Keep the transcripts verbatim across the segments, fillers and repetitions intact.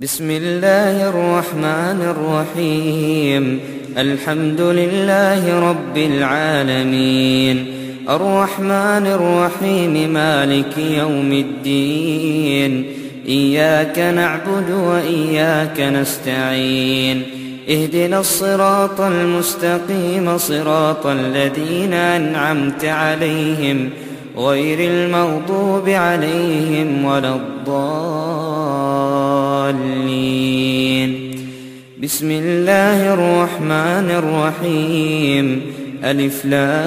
بسم الله الرحمن الرحيم. الحمد لله رب العالمين، الرحمن الرحيم، مالك يوم الدين. إياك نعبد وإياك نستعين، اهدنا الصراط المستقيم، صراط الذين أنعمت عليهم غير المغضوب عليهم ولا الضالين. بسم الله الرحمن الرحيم. ألف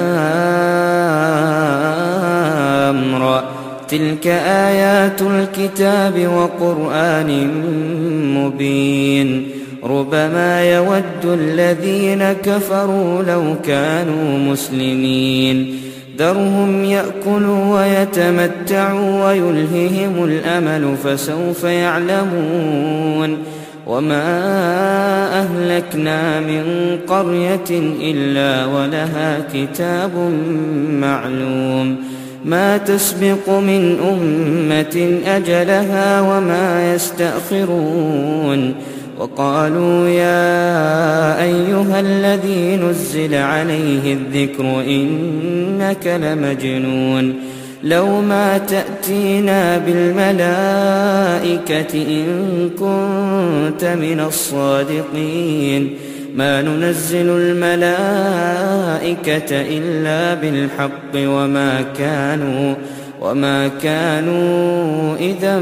لام را، تلك آيات الكتاب وقرآن مبين. ربما يود الذين كفروا لو كانوا مسلمين، ذرهم يأكلوا ويتمتعوا ويلههم الأمل فسوف يعلمون. وما أهلكنا من قرية إلا ولها كتاب معلوم، ما تسبق من أمة أجلها وما يستأخرون. وقالوا يا أيها الذي نزل عليه الذكر إنك لمجنون، لو ما تأتينا بالملائكة إن كنت من الصادقين، ما ننزل الملائكة إلا بالحق وما كانوا وما كانوا إذا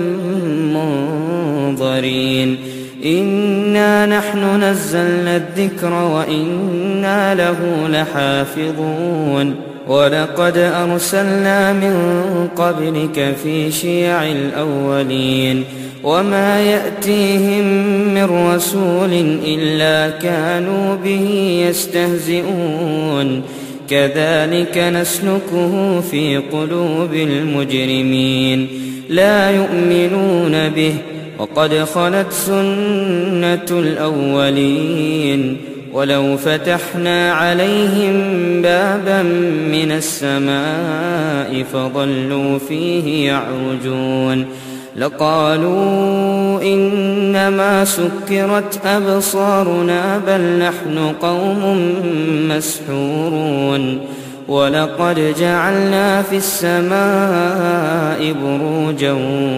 منظرين. إنا نحن نزلنا الذكر وإنا له لحافظون. ولقد أرسلنا من قبلك في شيع الأولين، وما يأتيهم من رسول إلا كانوا به يستهزئون. كذلك نسلكه في قلوب المجرمين، لا يؤمنون به وقد خلت سنة الأولين. ولو فتحنا عليهم بابا من السماء فظلوا فيه يعرجون لقالوا إنما سكرت أبصارنا بل نحن قوم مسحورون. ولقد جعلنا في السماء بروجا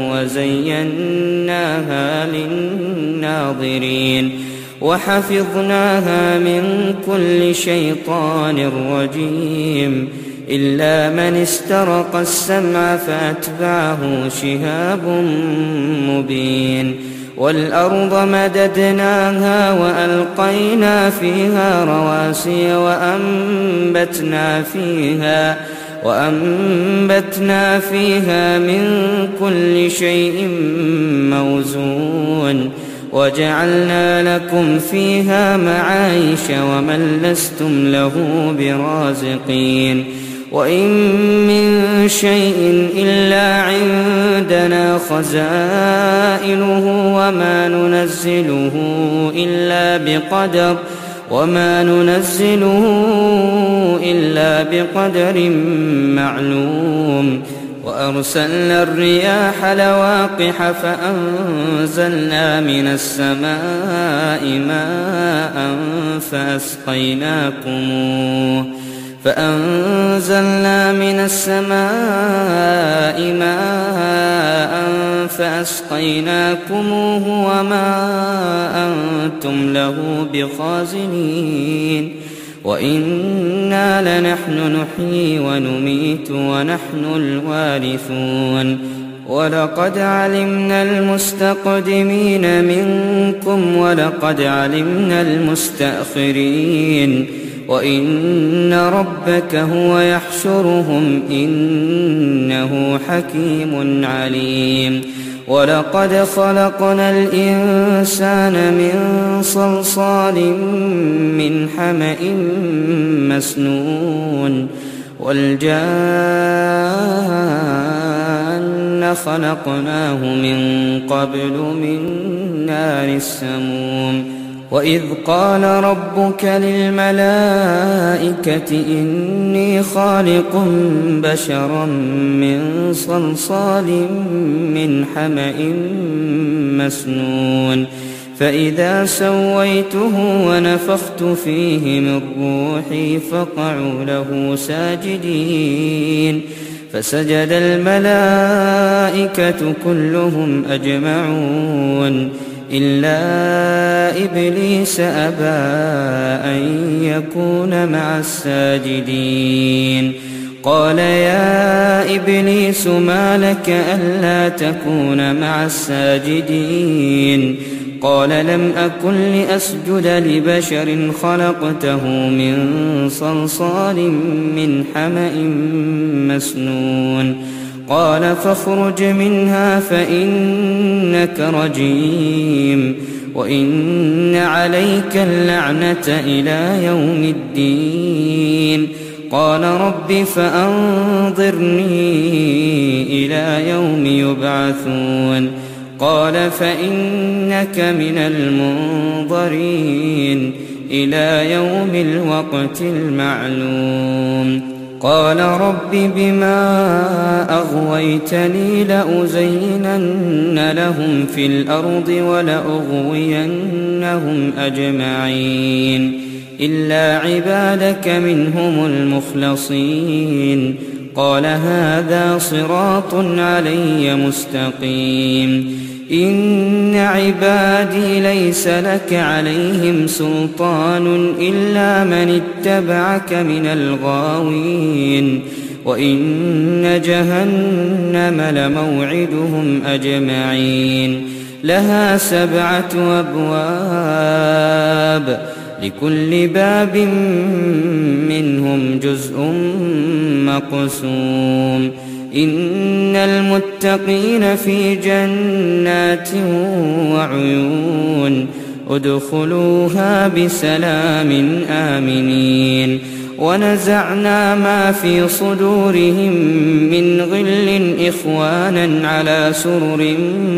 وزيناها للناظرين وحفظناها من كل شيطان رجيم، إلا من استرق السمع فأتبعه شهاب مبين. والأرض مددناها وألقينا فيها رواسي وأنبتنا فيها وأنبتنا فيها من كل شيء موزون، وجعلنا لكم فيها معايش ومن لستم له برازقين. وإن من شيء إلا عندنا خزائنه وما ننزله إلا بقدر وما ننزله إلا بقدر معلوم. وأرسلنا الرياح لواقح فأنزلنا من السماء ماء فأسقيناكموه فأنزلنا من السماء ماء فأسقيناكموه وما أنتم له بخازنين. وإنا لنحن نحيي ونميت ونحن الوارثون. ولقد علمنا المستقدمين منكم ولقد علمنا المستأخرين، وإن ربك هو يحشرهم إنه حكيم عليم. ولقد خلقنا الإنسان من صلصال من حمأ مسنون، والجان خلقناه من قبل من نار السموم. وإذ قال ربك للملائكة إني خالق بشرا من صلصال من حمأ مسنون فإذا سويته ونفخت فيه من روحي فقعوا له ساجدين فسجد الملائكة كلهم أجمعون إلا إبليس أبى أن يكون مع الساجدين قال يا إبليس ما لك ألا تكون مع الساجدين قال لم أكن لأسجد لبشر خلقته من صلصال من حمأ مسنون قال فاخرج منها فإنك رجيم وإن عليك اللعنة إلى يوم الدين قال رب فأنظرني إلى يوم يبعثون قال فإنك من المنظرين إلى يوم الوقت المعلوم قال رب بما أغويتني لأزينن لهم في الأرض ولأغوينهم أجمعين إلا عبادك منهم المخلصين قال هذا صراط علي مستقيم إن عبادي ليس لك عليهم سلطان إلا من اتبعك من الغاوين وإن جهنم لموعدهم أجمعين لها سبعة أبواب لكل باب منهم جزء مقسوم إن المتقين في جنات وعيون ادخلوها بسلام آمنين ونزعنا ما في صدورهم من غل إخوانا على سرر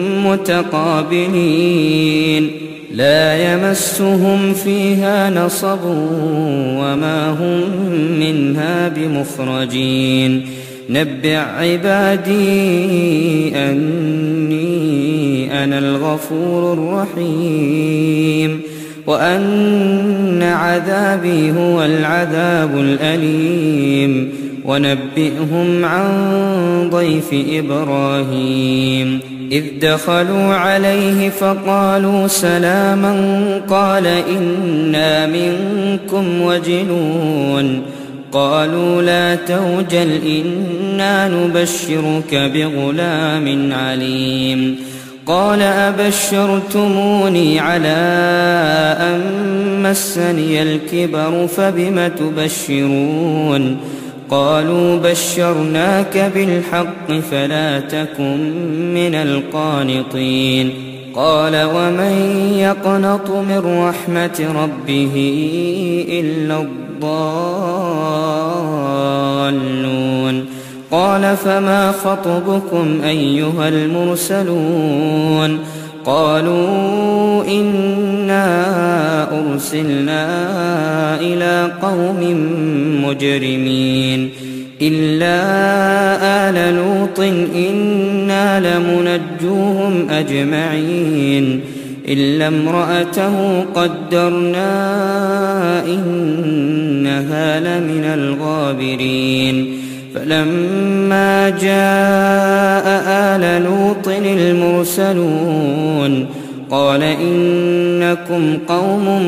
متقابلين لا يمسهم فيها نصب وما هم منها بمخرجين نبئ عبادي أني أنا الغفور الرحيم وأن عذابي هو العذاب الأليم ونبئهم عن ضيف إبراهيم إذ دخلوا عليه فقالوا سلاما قال إنا منكم وجلون قالوا لا توجل إنا نبشرك بغلام عليم قال أبشرتموني على أن مسني الكبر فبم تبشرون قالوا بشرناك بالحق فلا تكن من القانطين قال ومن يقنط من رحمة ربه إلا الضالون قال فما خطبكم أيها المرسلون قالوا إنا أرسلنا إلى قوم مجرمين إلا آل لوط إنا لمنجوهم أجمعين إلا امرأته قدرنا إنها لمن الغابرين فلما جاء آل لوط المرسلون قال إنكم قوم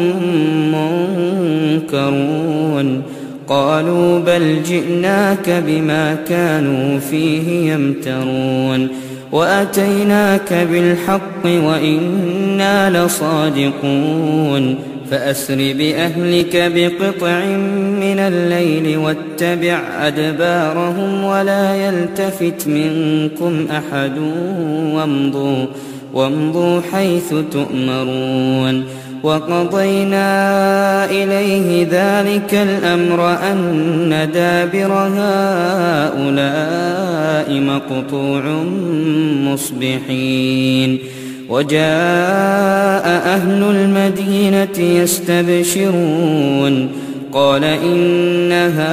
منكرون قالوا بل جئناك بما كانوا فيه يمترون وأتيناك بالحق وإنا لصادقون فأسر بأهلك بقطع من الليل واتبع أدبارهم ولا يلتفت منكم أحد وامضوا, وامضوا حيث تؤمرون وقضينا إليه ذلك الأمر أن دابر هؤلاء مقطوع مصبحين وجاء أهل المدينة يستبشرون قال إن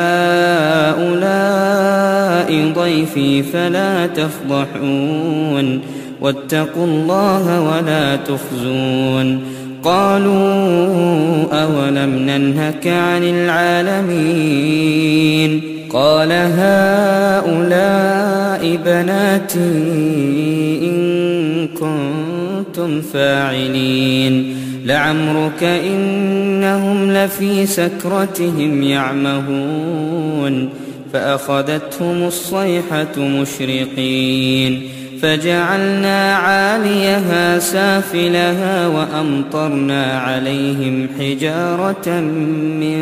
هؤلاء ضيفي فلا تفضحون واتقوا الله ولا تخزون قالوا أولم ننهك عن العالمين قال هؤلاء بناتي إن كنتم فاعلين لعمرك إنهم لفي سكرتهم يعمهون فأخذتهم الصيحة مشرقين فجعلنا عاليها سافلها وأمطرنا عليهم حجارة من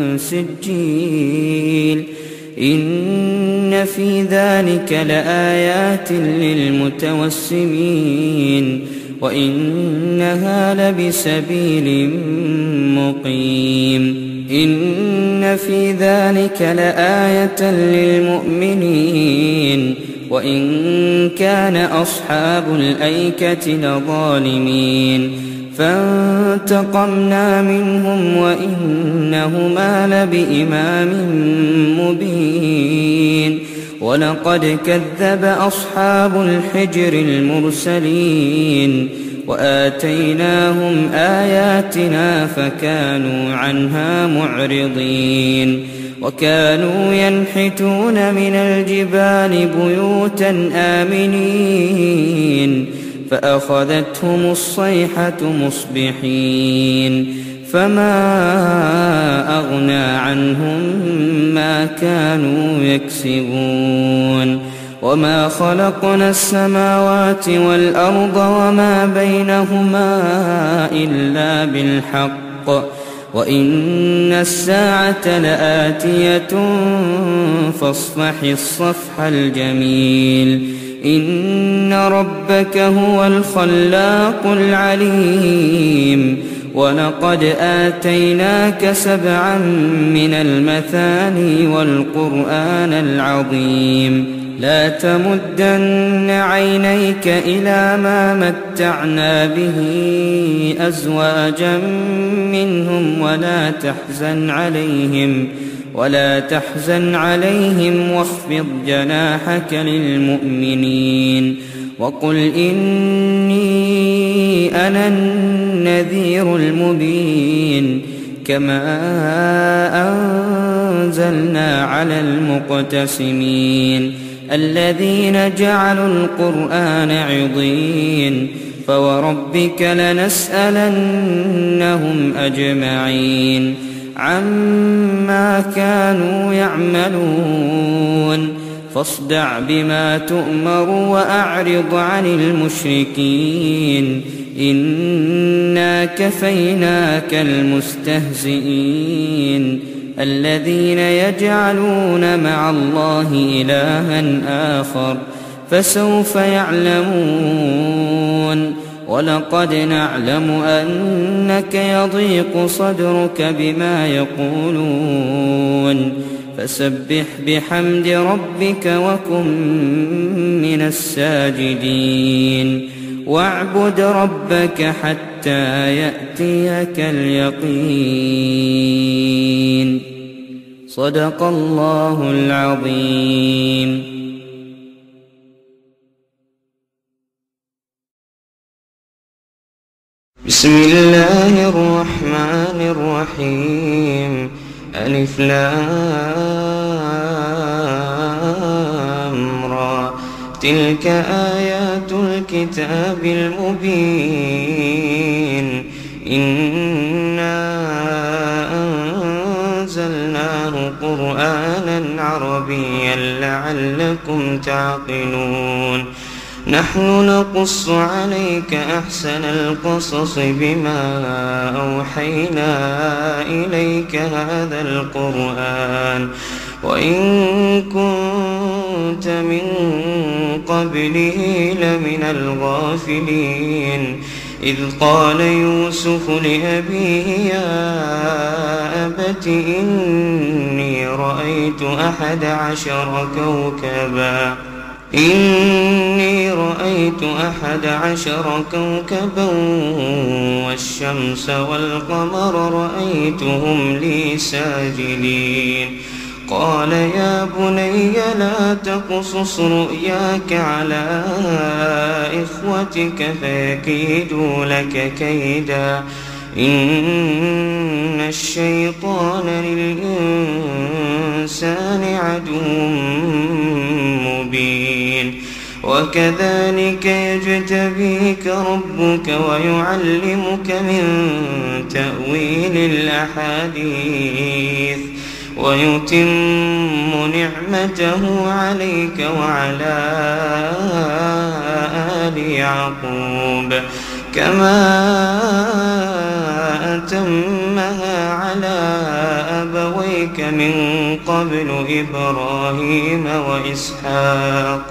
سجيل إن في ذلك لآيات للمتوسمين وإنها لبسبيل مقيم إن في ذلك لآية للمؤمنين وإن كان أصحاب الأيكة لظالمين فانتقمنا منهم وإنهما لبإمام مبين ولقد كذب أصحاب الحجر المرسلين وآتيناهم آياتنا فكانوا عنها معرضين وكانوا ينحتون من الجبال بيوتا آمنين فأخذتهم الصيحة مصبحين فما أغنى عنهم ما كانوا يكسبون وما خلقنا السماوات والأرض وما بينهما إلا بالحق وإن الساعة لآتية فاصفح الصفح الجميل إن ربك هو الخلاق العليم ولقد آتيناك سبعا من المثاني والقرآن العظيم لا تمدن عينيك إلى ما متعنا به أزواجا منهم ولا تحزن عليهم ولا تحزن عليهم واخفض جناحك للمؤمنين وقل إني أنا النذير المبين كما أنزلنا على المقتسمين الذين جعلوا القرآن عضين فوربك لنسألنهم أجمعين عما كانوا يعملون فاصدع بما تؤمر وأعرض عن المشركين إنا كفيناك المستهزئين الذين يجعلون مع الله إلها آخر فسوف يعلمون ولقد نعلم أنك يضيق صدرك بما يقولون فسبح بحمد ربك وكن من الساجدين واعبد ربك حتى يأتيك اليقين صدق الله العظيم. بسم الله الرحمن الرحيم ألف لام را تلك آيات الكتاب المبين إنا أنزلناه قرآنا عربيا لعلكم تعقلون نحن نقص عليك أحسن القصص بما أوحينا إليك هذا القرآن وإن كنت من قبله لمن الغافلين إذ قال يوسف لأبيه يا أبت إني رأيت أحد عشر كوكبا إني رأيت أحد عشر كوكبا والشمس والقمر رأيتهم لي ساجدين قال يا بني لا تقصص رؤياك على إخوتك فيكيدوا لك كيدا إن الشيطان للإنسان عدو مبين وكذلك يجتبيك ربك ويعلمك من تأويل الأحاديث ويتم نعمته عليك وعلى آل يعقوب كما أتمها على أبويك من قبل إبراهيم وإسحاق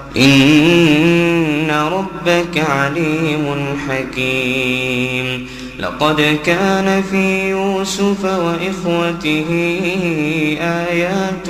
إن ربك عليم حكيم لقد كان في يوسف وإخوته آيات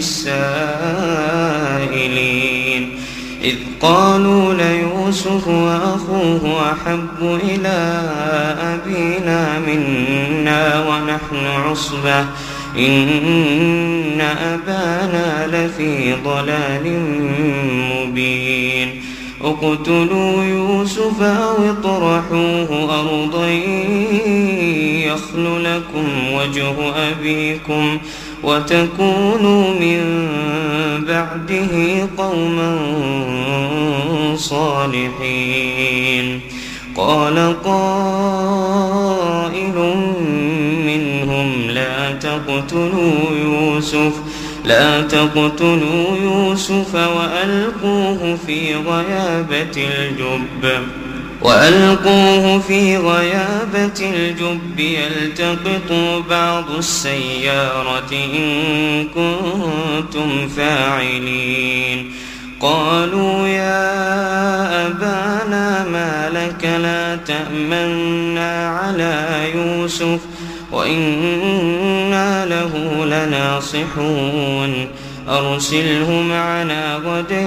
للسائلين إذ قالوا ليوسف وأخوه أحب إلى أبينا منا ونحن عصبة إن أبانا لفي ضلال مبين اقتلوا يوسف أو اطرحوه أرضا يخل لكم وجه أبيكم وتكونوا من بعده قوما صالحين قال قائل منهم لا تقتلوا يوسف لا تقتلوا يوسف وألقوه في غيابة الجب وألقوه في غيابة الجب يلتقطوا بعض السيارة إن كنتم فاعلين قالوا يا أبانا ما لك لا تأمنا على يوسف وإنا له لناصحون أرسله معنا غدا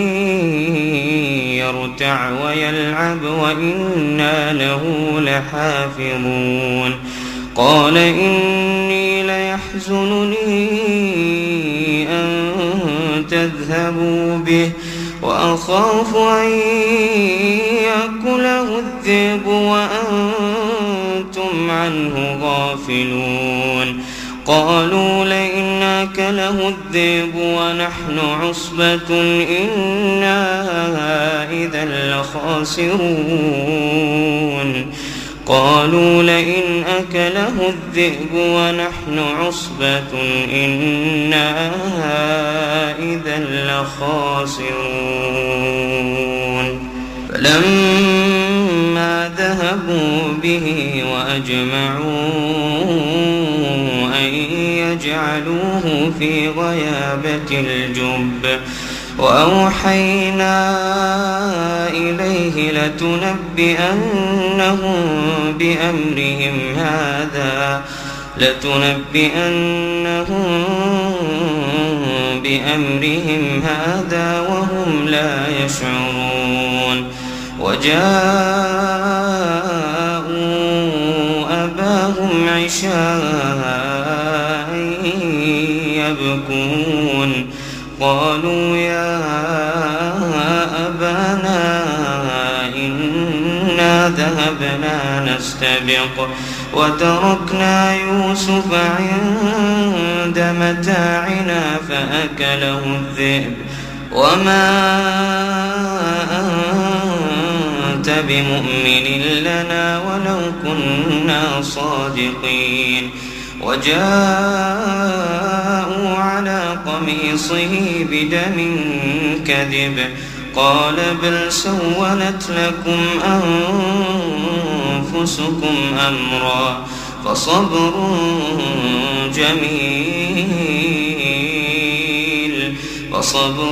يرتع ويلعب وإنا له لحافظون قال إني ليحزنني أن تذهبوا به وأخاف أن يأكله الذئب وأنتم عنه غافلون قالوا لئن أكله الذئب ونحن عصبة إنا إذا لخاسرون قالوا لئن أكله الذئب ونحن عصبة إنا إذا لخاسرون فلما ذهبوا به وأجمعوا أن يجعلوه في غيابة الجب وأوحينا إليه لتنبئنهم بأمرهم هذا لتنبئنهم بأمرهم هذا وهم لا يشعرون وجاءوا أباهم عشاء يبكون قالوا يا أبانا إنا ذهبنا نستبق وتركنا يوسف عند متاعنا فأكله الذئب وما أنت بمؤمن لنا ولو كنا صادقين وجاءوا على قميصه بدم كذب قال بل سولت لكم أنفسكم أمرا فصبر جميل فصبر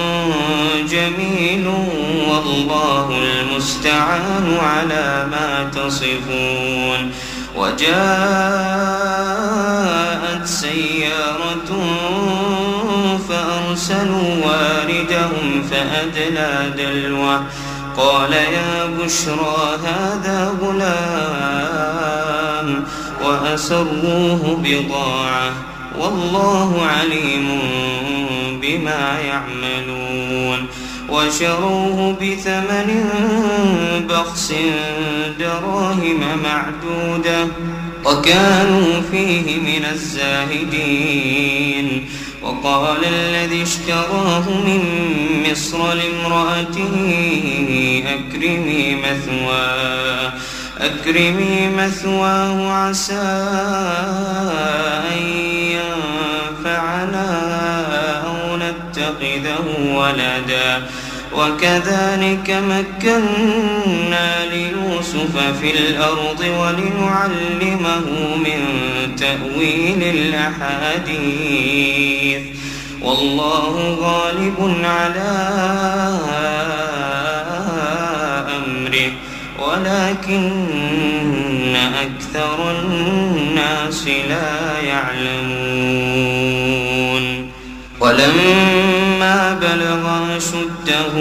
جميل والله المستعان على ما تصفون وجاءت سيارة فأرسلوا أرسلوا واردهم فأدلى دلوه قال يا بشرى هذا غلام وأسروه بضاعة والله عليم بما يعملون وشروه بثمن بخس دراهم معدودة وكانوا فيه من الزاهدين وقال الذي اشتراه من مصر لامرأته أكرمي مثواه أكرمي مثواه عسى أن ينفعنا أو نتخذه ولدا وكذلك مكنا ليوسف في الأرض ولنعلمه من تأويل الأحاديث والله غالب على أمره ولكن أكثر الناس لا يعلمون ولما بلغ أشده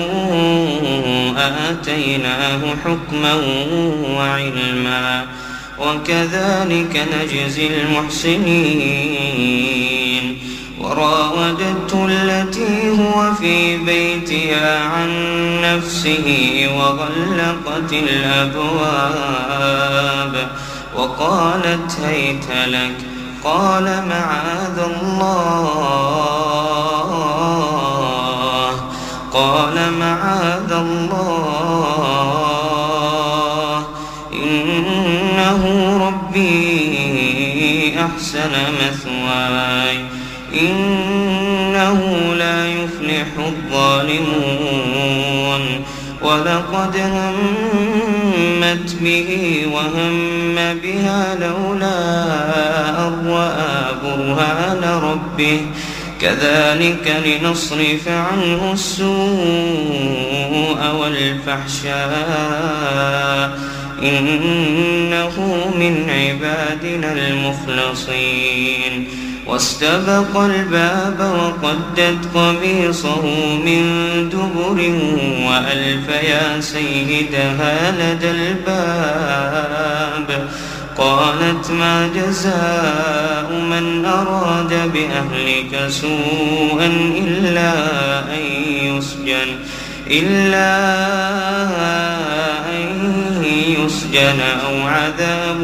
آتيناه حكما وعلما وكذلك نجزي المحسنين وراودته التي هو في بيتها عن نفسه وغلقت الأبواب وقالت هيت لك قال معاذ الله قال معاذ الله إنه ربي أحسن مثواي إنه لا يفلح الظالمون ولقد همت به وهم بها لولا أن رأى برهان ربه كذلك لنصرف عنه السوء والفحشاء إنه من عبادنا المخلصين واستبق الباب وقدت قميصه من دبر وألف يا سيدها لدى الباب قالت ما جزاء من أراد بأهلك سوءا إلا أن يسجن إلا أن يسجن أو عذاب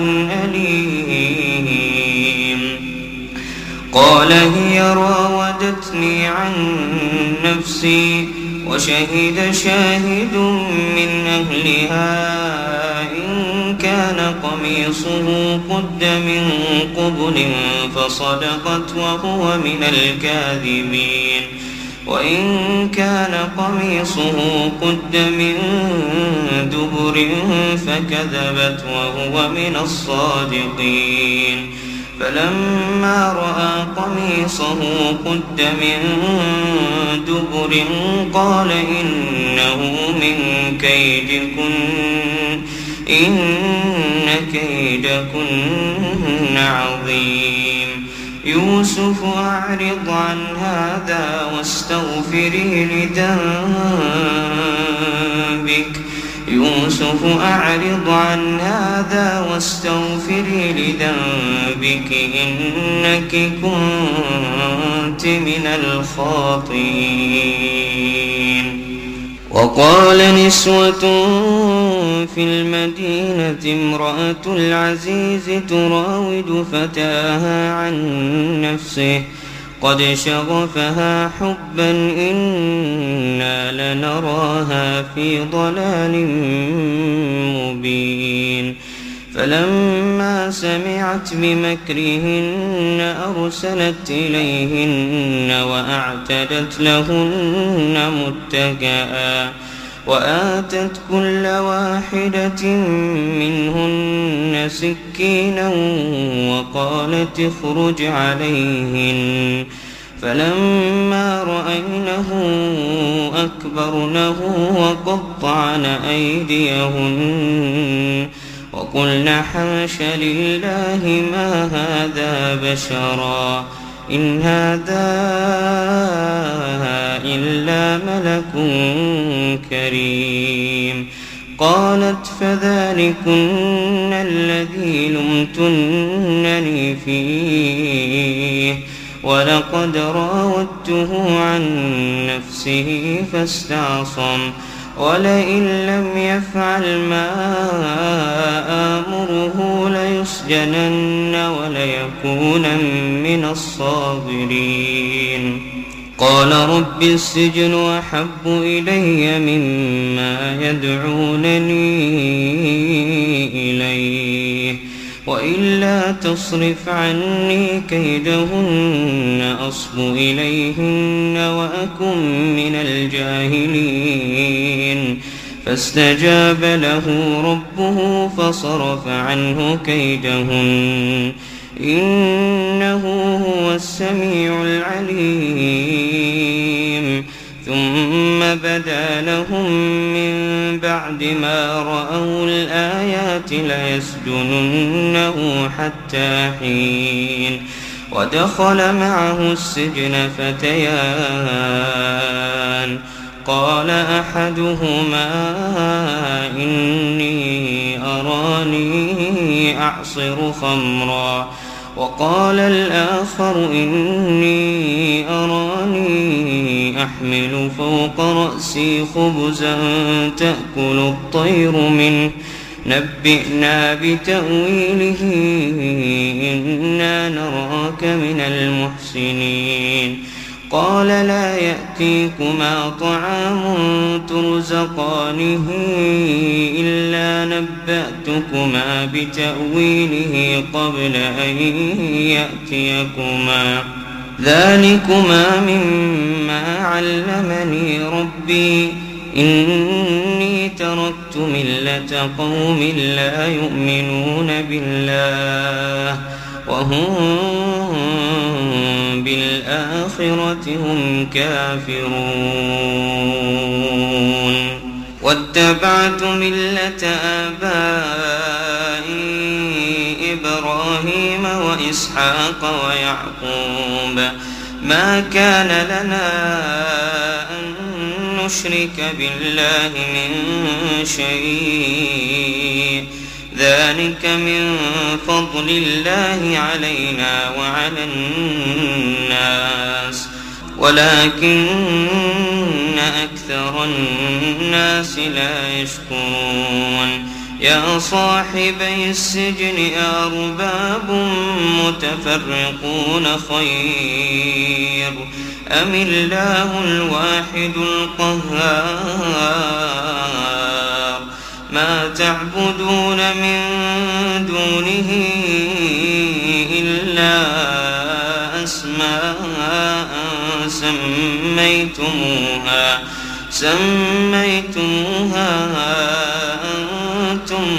أليم قال هي راودتني عن نفسي وشهد شاهد من أهلها إن كان قميصه قد من قبل فصدقت وهو من الكاذبين وإن كان قميصه قد من دبر فكذبت وهو من الصادقين فلما رأى قميصه قد من دبر قال إنه من كيدكن إن كيدكن عظيم يوسف أعرض عن هذا واستغفري لذنبك يوسف أعرض عن هذا واستغفري لذنبك إنك كنت من الخاطئين وقال نسوة في المدينة امرأة العزيز تراود فتاها عن نفسه قد شغفها حبا إنا لنراها في ضلال مبين فلما سمعت بمكرهن أرسلت إليهن وأعتدت لهن متكئا وآتت كل واحدة منهن سكينا وقالت اخرج عليهن فلما رأينه أكبرنه وقطعن أيديهن وقلن حاش لله ما هذا بشرا إن هذا إلا ملك كريم. قالت فذلكن الذي لمتنني فيه ولقد راودته عن نفسه فاستعصم ولئن لم يفعل ما آمره ليسجنن وليكونا من الصاغرين. قال رب السجن أحب إلي مما يدعونني إليه وإلا تصرف عني كيدهن أصب إليهن وأكن من الجاهلين. فاستجاب له ربه فصرف عنه كيدهن إنه هو السميع العليم. ثم بدا لهم من بعد ما رأوا الآيات ليسجننه حتى حين. ودخل معه السجن فتيان قال أحدهما إني أراني أعصر خمرا وقال الآخر إني أراني أحمل فوق رأسي خبزا تأكل الطير منه نبئنا بتأويله إنا نراك من المحسنين. قال لا يأتيكما طعام ترزقانه إلا نبأتكما بتأويله قبل أن يأتيكما ذلكما مما علمني ربي إني تركت ملة قوم لا يؤمنون بالله وهم بالآخرة هم كافرون. واتبعت ملة آبائي إبراهيم وإسحاق ويعقوب ما كان لنا أن نشرك بالله من شيء ذلك من فضل الله علينا وعلى الناس ولكن أكثر الناس لا يشكرون. يا صاحبي السجن أرباب متفرقون خير أم الله الواحد القهار ما تعبدون من دونه إلا أسماء سميتموها سميتموها أنتم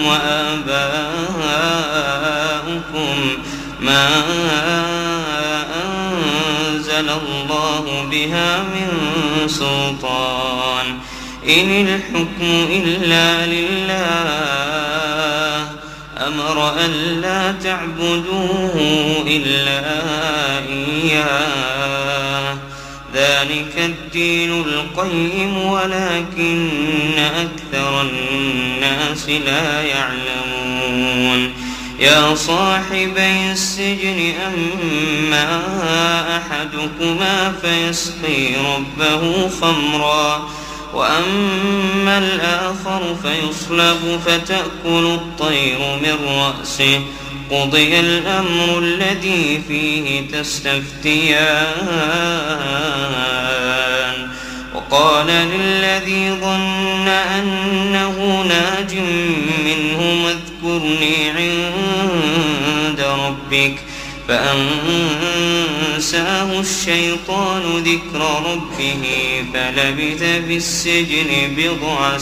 وآباؤكم ما أنزل الله بها من سلطان إن الحكم إلا لله أمر ألا تعبدوه إلا إياه ذلك الدين القيم ولكن أكثر الناس لا يعلمون. يا صاحبي السجن أما أحدكما فيسقي ربه خمرا وأما الآخر فيصلب فتأكل الطير من رأسه قضي الأمر الذي فيه تستفتيان. وقال للذي ظن أنه ناج منه اذكرني عند ربك فأنساه الشيطان ذكر ربه فلبث في السجن بضع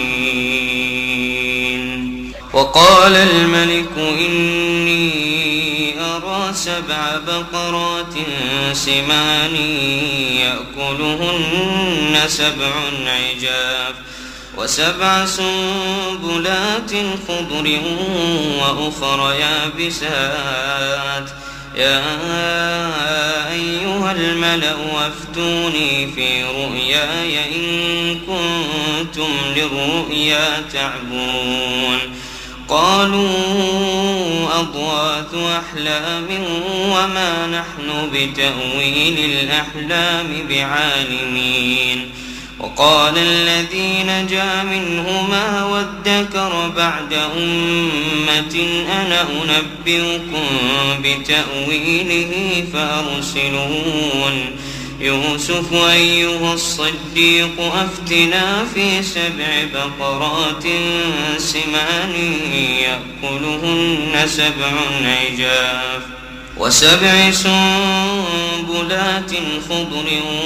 سنين. وقال الملك إني أرى سبع بقرات سمان يأكلهن سبع عجاف وسبع سنبلات خضر وأخر يابسات يا أيها الملأ أفتوني في رؤياي إن كنتم للرؤيا تعبون قالوا أضغاث أحلام وما نحن بتأويل الأحلام بعالمين وقال الذي نجا منهما وادكر بعد أمة أنا أنبئكم بتأويله فأرسلون يوسف أيها الصديق أفتنا في سبع بقرات سمان يأكلهن سبع عجاف وسبع سنبلات خضر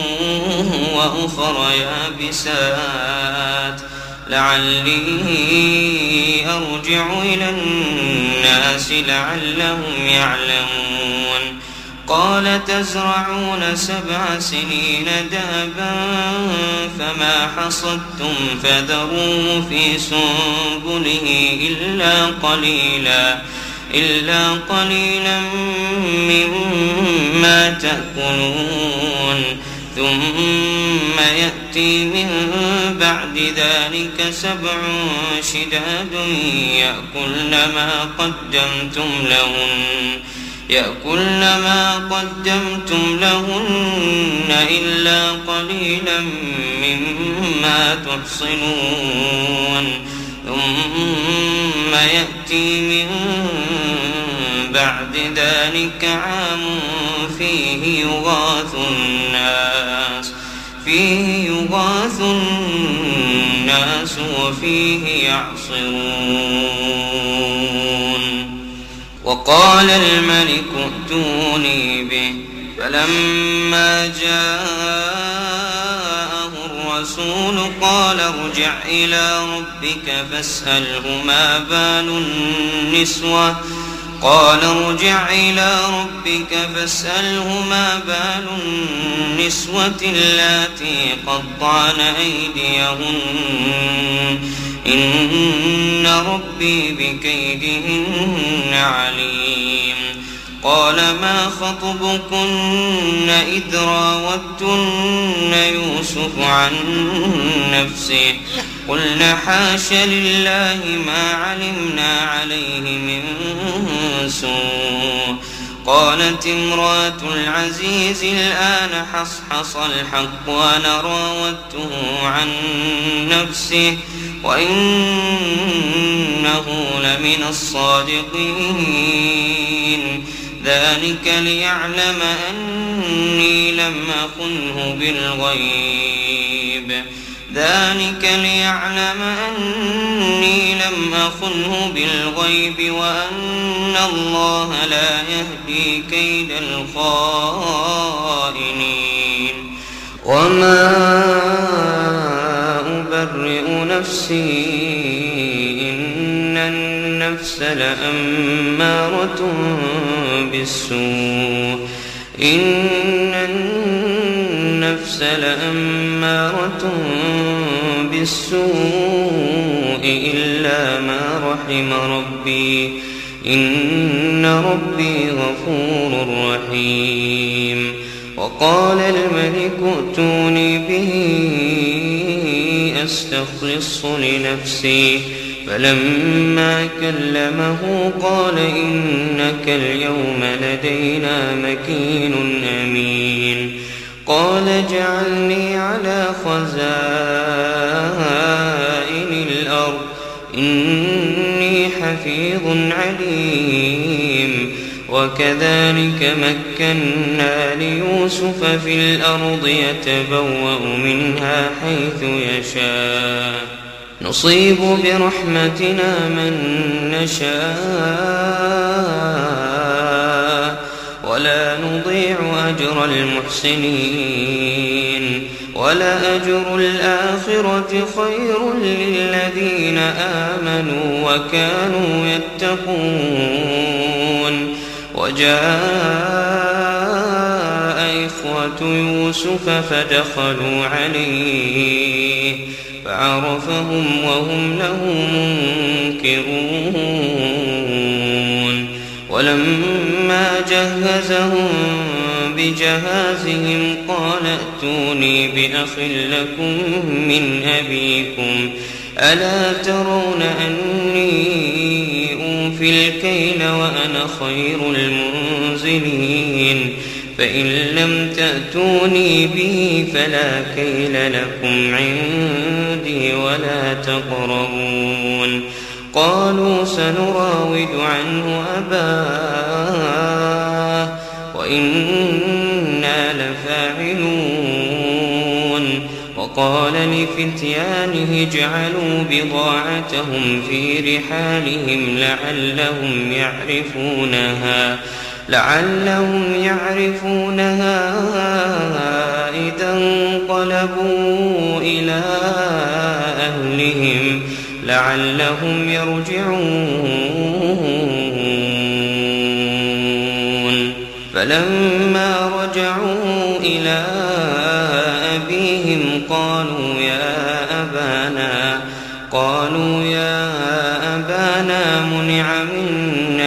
وأخر يابسات لعلي أرجع إلى الناس لعلهم يعلمون قال تزرعون سبع سنين دابا فما حصدتم فذروه في سنبله إلا قليلا إلا قليلا مما تأكلون ثم يأتي من بعد ذلك سبع شداد يأكلن ما قدمتم لهن يأكلن ما قدمتم لهن إلا قليلا مما تحصنون ثم يأتي من بعد ذلك عام فيه يغاث الناس فيه يغاث الناس وفيه يعصرون وقال الملك ائتوني به فلما جاءه الرسول قال ارجع إلى ربك فاسأله ما بال النسوة قال ارجع إلى ربك فاسأله ما بال النسوة اللاتي قطعن أيديهن إن ربي بكيدهن عليم قال ما خطبكن إذ راوتن يوسف عن نفسه قلنا حاش لله ما علمنا عليه من سوء قالت امرأة العزيز الآن حصحص الحق وأنا راودته عن نفسه وإنه لمن الصادقين ذلك ليعلم أني لم أخنه بالغيب ذلك ليعلم أني لم أخنه بالغيب وأن الله لا يهدي كيد الخائنين وما أبرئ نفسي إن النفس لأمارة بالسوء إن النفس لأمارة بالسوء إلا ما رحم ربي إن ربي غفور رحيم وقال الملك ائتوني به أستخلص لنفسي فلما كلمه قال إنك اليوم لدينا مكين أمين قال اجعلني على خزائن الأرض إني حفيظ عليم وكذلك مكنا ليوسف في الأرض يتبوأ منها حيث يشاء نصيب برحمتنا من نشاء ولا نضيع أجر المحسنين ولأجر الآخرة خير للذين آمنوا وكانوا يتقون وجاء إخوة يوسف فدخلوا عليه فعرفهم وهم له منكرون ولما فلما جهزهم بجهازهم قال ائتوني بأخ لكم من أبيكم ألا ترون أني أوفي الكيل وأنا خير المنزلين فإن لم تأتوني به فلا كيل لكم عندي ولا تقربون قالوا سنراود عنه أباه وإنا لفاعلون وقال لفتيانه اجعلوا بضاعتهم في رحالهم لعلهم يعرفونها لعلهم يعرفونها إذا انقلبوا إلى أهلهم لعلهم يرجعون فلما رجعوا إلى أبيهم قالوا يا أبانا قالوا يا أبانا منع منا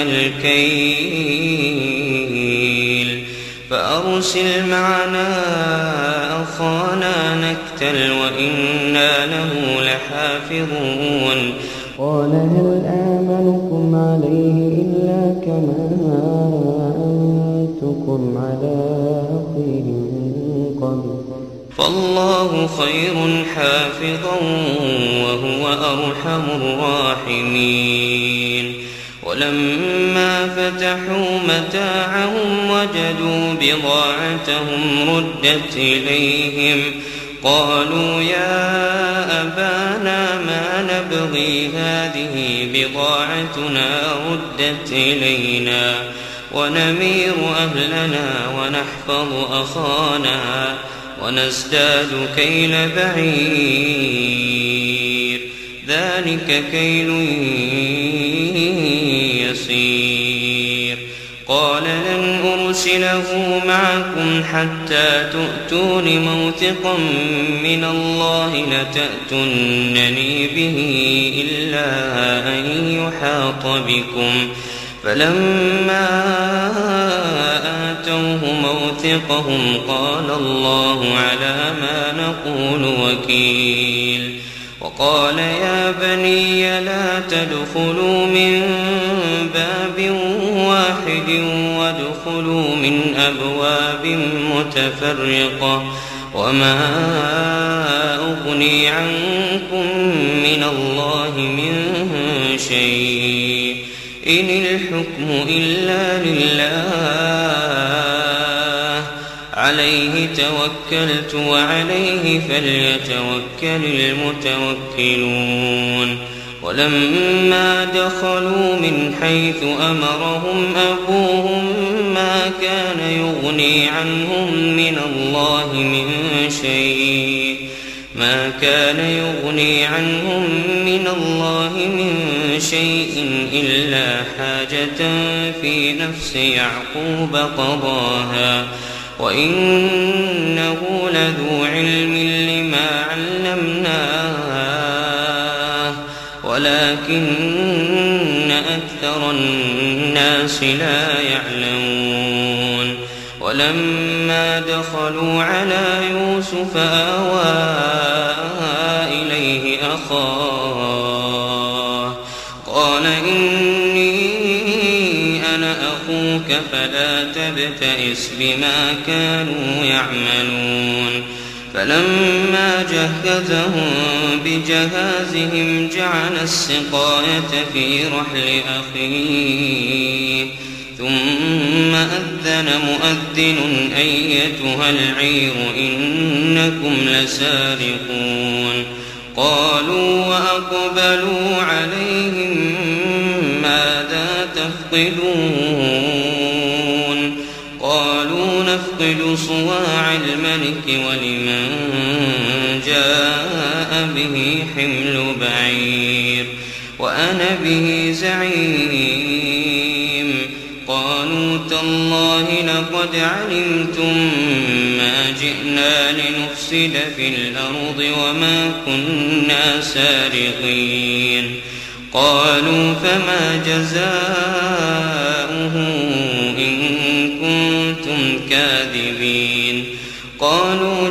الكيل فأرسل معنا أخانا نكتل وإنا له لحافظون قال هل آمنكم عليه إلا كما أنتكم على أخيه من قبل فالله خير حافظا وهو أرحم الراحمين ولما فتحوا متاعهم وجدوا بضاعتهم ردت إليهم قالوا يا أبانا ما نبغي هذه بضاعتنا ردت إلينا ونمير أهلنا ونحفظ أخانا ونزداد كيل بعير ذلك كيل يسير قال لن أرسله معكم حتى تؤتون موثقا من الله لتأتونني به إلا أن يحاط بكم فلما آتوه موثقهم قال الله على ما نقول وكيل وقال يا بني لا تدخلوا من باب واحد وادخلوا من أبواب متفرقة وما أغني عنكم من الله من شيء إن الحكم إلا لله عليه توكلت وعليه فليتوكل المتوكلون ولما دخلوا من حيث أمرهم أبوهم ما كان يغني عنهم من الله من شيء ما كان يغني عنهم من الله من شيء إلا حاجة في نفس يعقوب قضاها وإنه لذو علم لما علمناه ولكن أكثر الناس لا يعلمون ولما دخلوا على يوسف آوى إليه أخاه قال إني أنا أخوك فلا تبتئس بما كانوا يعملون فلما جهزهم بجهازهم جعل السقاية في رحل أخيه ثم أذن مؤذن أيتها العير إنكم لسارقون قالوا وأقبلوا عليهم ماذا تفقدون قالوا نفقد صواع الملك ولمن جاء به حمل بعير وأنا به زعيم قالوا تالله لقد علمتم ما جئنا لنفسد في الأرض وما كنا سارقين قالوا فما جزاؤه إن إن كنتم كاذبين. قالوا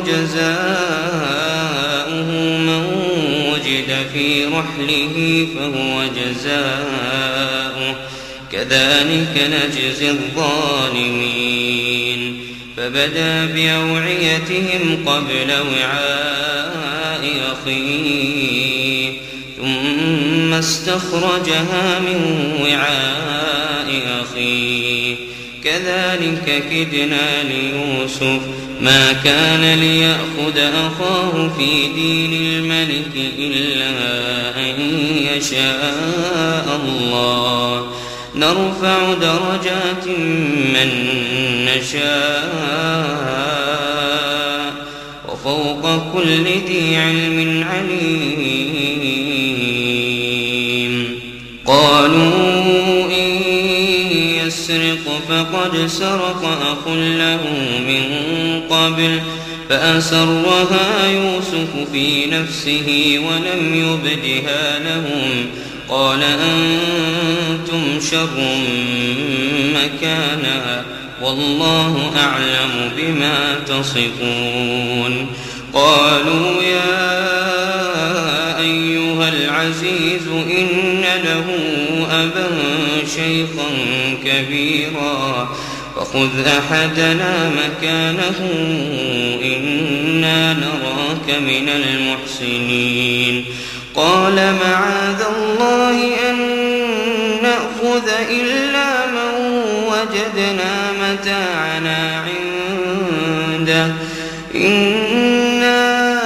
جزاؤه من وجد في رحله فهو جزاؤه كذلك نجزي الظالمين. فبدأ بأوعيتهم قبل وعاء أخيه ثم استخرجها من وعاء أخيه كذلك كدنا ليوسف ما كان ليأخذ أخاه في دين الملك إلا أن يشاء الله نرفع درجات من نشاء وفوق كل ذي علم عليم. قالوا إن يسرق فقد سرق أخ له من قبل فأسرها يوسف في نفسه ولم يبدها لهم قال أنتم شر مكانا والله أعلم بما تصفون. قالوا يا أيها العزيز إن له أبا شيخا كبيرا فخذ أحدنا مكانه إنا نراك من المحسنين. قال معاذ الله أن نأخذ إلا من وجدنا متاعنا عنده إنا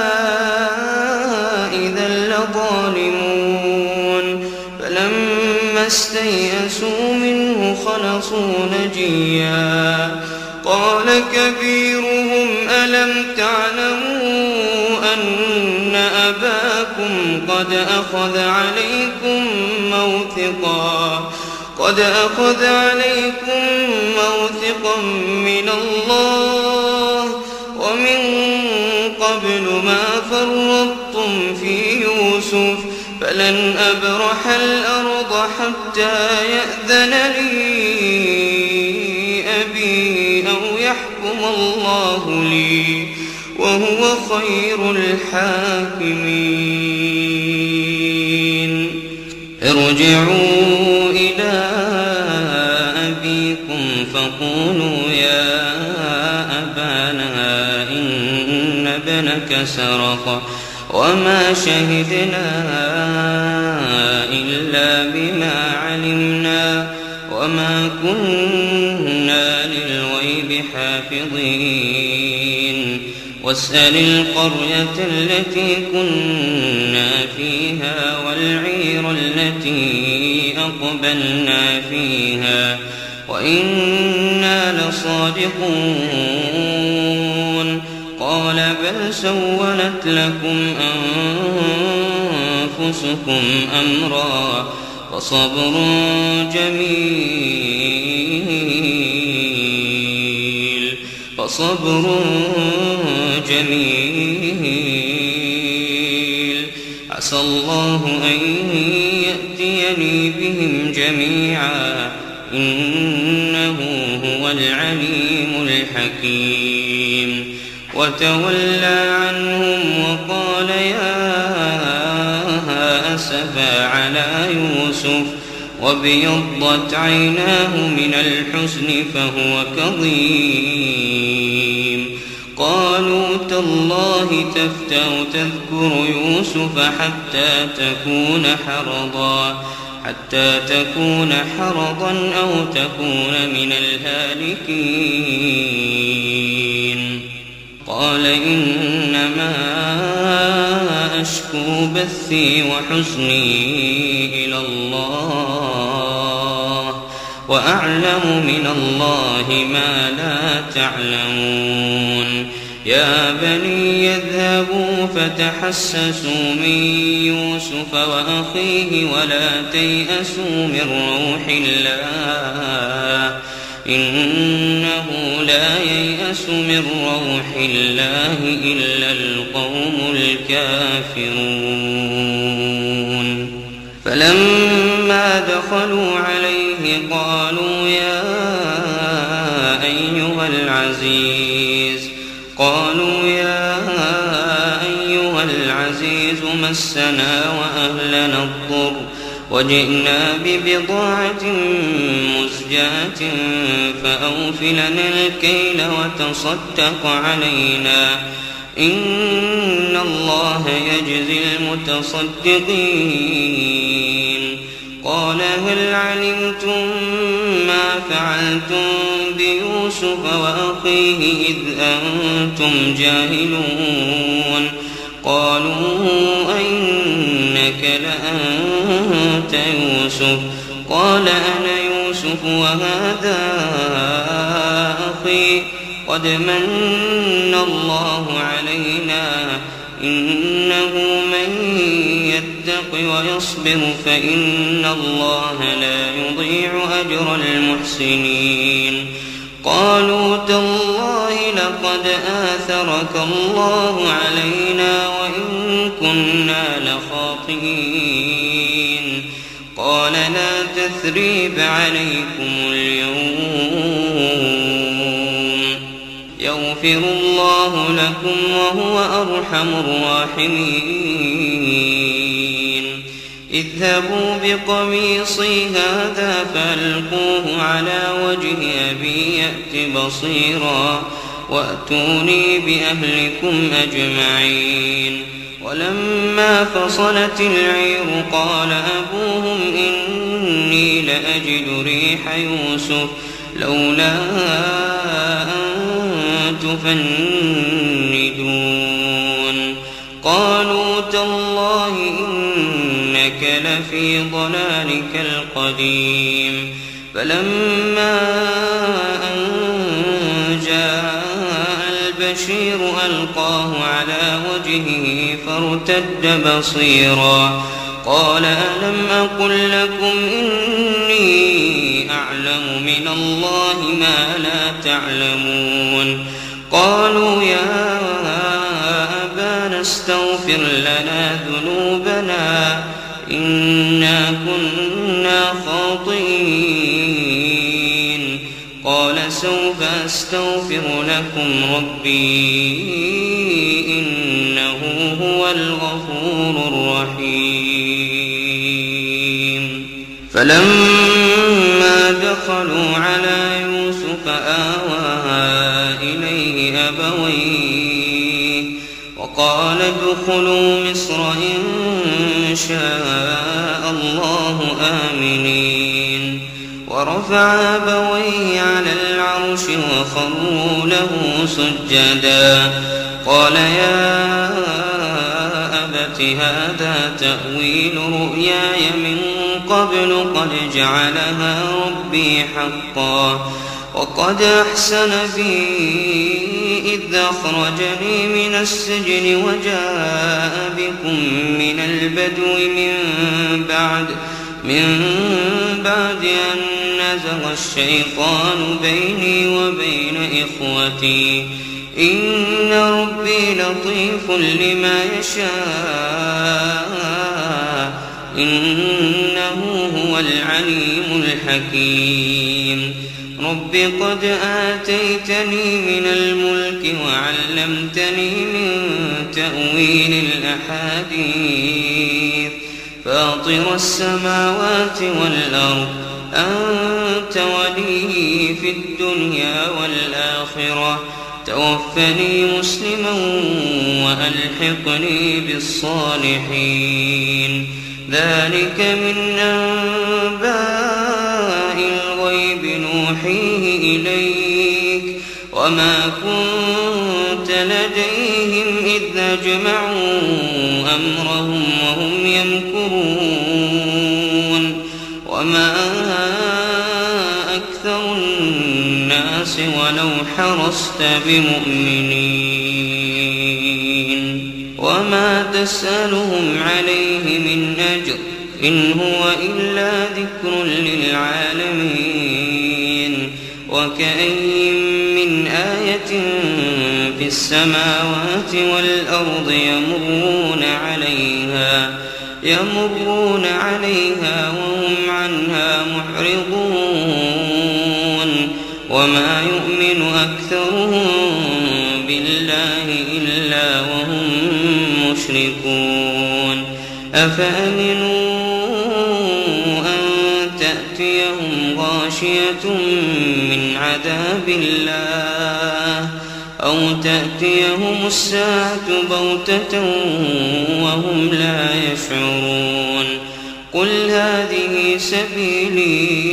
إذا لظالمون. فلما استيئسوا منه خلصوا نجيا. قال كبيرهم ألم تعلموا أن أباكم قد أخذ عليكم موثقا قد أخذ عليكم موثقا من الله ومن قبل ما فرطتم في يوسف فلن أبرح الأرض حتى يأذن لي أبي أو يحكم الله لي وهو خير الحاكمين. ارجعوا إلى أبيكم فقولوا يا أبانا إن ابنك سرق وما شهدنا إلا بما علمنا وما كنا للغيب حافظين. واسأل القرية التي كنا فيها والعير التي أقبلنا فيها وإنا لصادقون. قال بل سولت لكم أنفسكم أمرا فصبر جميل فصبر جميل عسى الله أن يأتيني بهم جميعا إنه هو العليم الحكيم. وتولى عنهم وقال يا أسفا على يوسف وابيضت عيناه من الحزن فهو كظيم. قالوا تالله تفتأ تذكر يوسف حتى تكون حرضا حتى تكون حرضا أو تكون من الهالكين. قال إنما أشكو بثي وحزني إلى الله وأعلم من الله ما لا تعلمون. يا بني يذهبوا فتحسسوا من يوسف وأخيه ولا تيأسوا من روح الله إنه لا ييأس من روح الله إلا القوم الكافرون. فلما دخلوا عليه قالوا يا مسنا وأهلنا الضر وجئنا ببضاعة مزجاة فأوف لنا الكيل وتصدق علينا إن الله يجزي المتصدقين. قال هل علمتم ما فعلتم بيوسف وأخيه إذ أنتم جاهلون؟ قالوا أئنك لأنت يوسف؟ قال أنا يوسف وهذا أخي قد من الله علينا إنه من يتق ويصبر فإن الله لا يضيع أجر المحسنين. قالوا تالله لقد آثرك الله علينا وإن كنا لخاطئين. قال لا تثريب عليكم اليوم يغفر الله لكم وهو أرحم الراحمين. اذهبوا بقميصي هذا فألقوه على وجه أبي يأت بصيرا وأتوني بأهلكم أجمعين. ولما فصلت العير قال أبوهم إني لأجد ريح يوسف لولا أن تفندون. قالوا تالله إنك لفي ضلالك القديم. فلما أن جاء البشير ألقاه على وجهه فارتد بصيرا قال ألم أقل لكم إني أعلم من الله ما لا تعلمون؟ قالوا يا أبانا استغفر لنا ذنوبنا إنا كنا خاطئين. قال سوف أستغفر لكم ربي إنه هو الغفور الرحيم. فلما دخلوا على يوسف آوى إليه أبويه وقال ادخلوا مصر إن شاء الله آمنين. ورفع أبويه على العرش وخروا له سجدا قال يا أبت هذا تأويل رؤياي من قبل قد جعلها ربي حقا وقد أحسن بي إذ أخرجني من السجن وجاء بكم من البدو من بعد من بعد أن نزغ الشيطان بيني وبين إخوتي إن ربي لطيف لما يشاء إنه هو العليم الحكيم. رب قد آتيتني من الملك وعلمتني من تأويل الأحاديث فاطر السماوات والأرض أنت ولي في الدنيا والآخرة توفني مسلما وألحقني بالصالحين. ذلك من أنباء الغيب نوحيه إليك وما كنت لديهم إذ أجمعوا أمرهم وهم يمكرون وما أكثر الناس ولو حرصت بمؤمنين. وما تسألهم عليه من أجر إن هو إلا ذكر للعالمين. وكأين من آية في السماوات والأرض يمرون عليها يمرون عليها وهم عنها معرضون وما يؤمن أكثرهم بالله إلا وهم مشركون. أفأمنوا أن تأتيهم غاشية من عذاب الله أو تأتيهم الساعة بغتة وهم لا يشعرون قل هذه سبيلي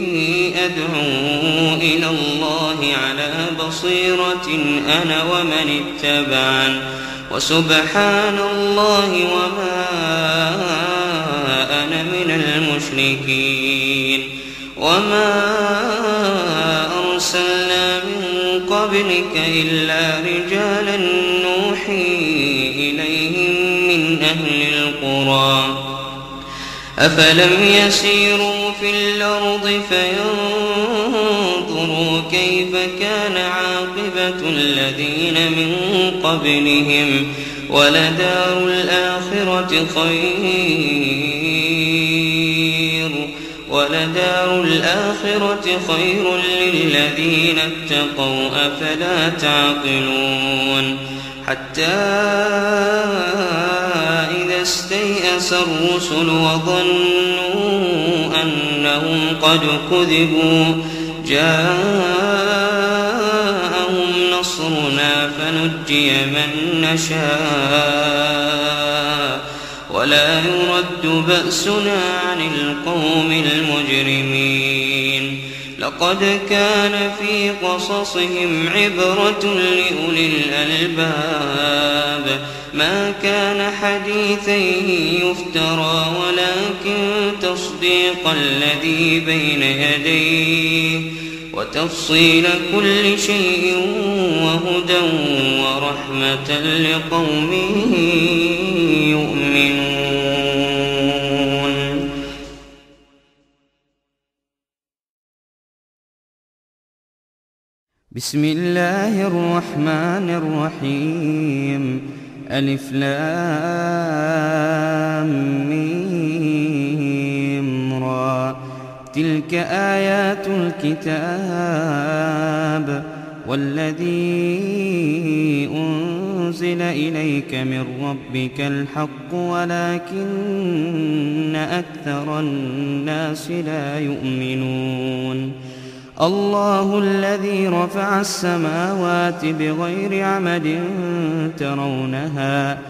أدعو إلى الله على بصيرة أنا ومن اتبعن وسبحان الله وما أنا من المشركين وما أرسلنا من قبلك إلا رجالا نوحي إليهم من أهل القرى أفلم يسيروا في الأرض فينظروا كيف كان عاقبة الذين من قبلهم ولدار الآخرة خير ولدار الآخرة خير للذين اتقوا أفلا تعقلون حتى إذا استيأس الرسل وظنوا أنهم قد كذبوا جاءهم نصرنا فنجي من نشاء ولا يرد بأسنا عن القوم المجرمين لقد كان في قصصهم عبرة لأولي الألباب ما كان حديثا يفترى ولكن تصديق الذي بين يديه وتفصيل كل شيء وهدى ورحمة لقوم يؤمنون. بسم الله الرحمن الرحيم ألف لام ميم را تلك آيات الكتاب والذي أنزل إليك من ربك الحق ولكن أكثر الناس لا يؤمنون. الله الذي رفع السماوات بغير عمد ترونها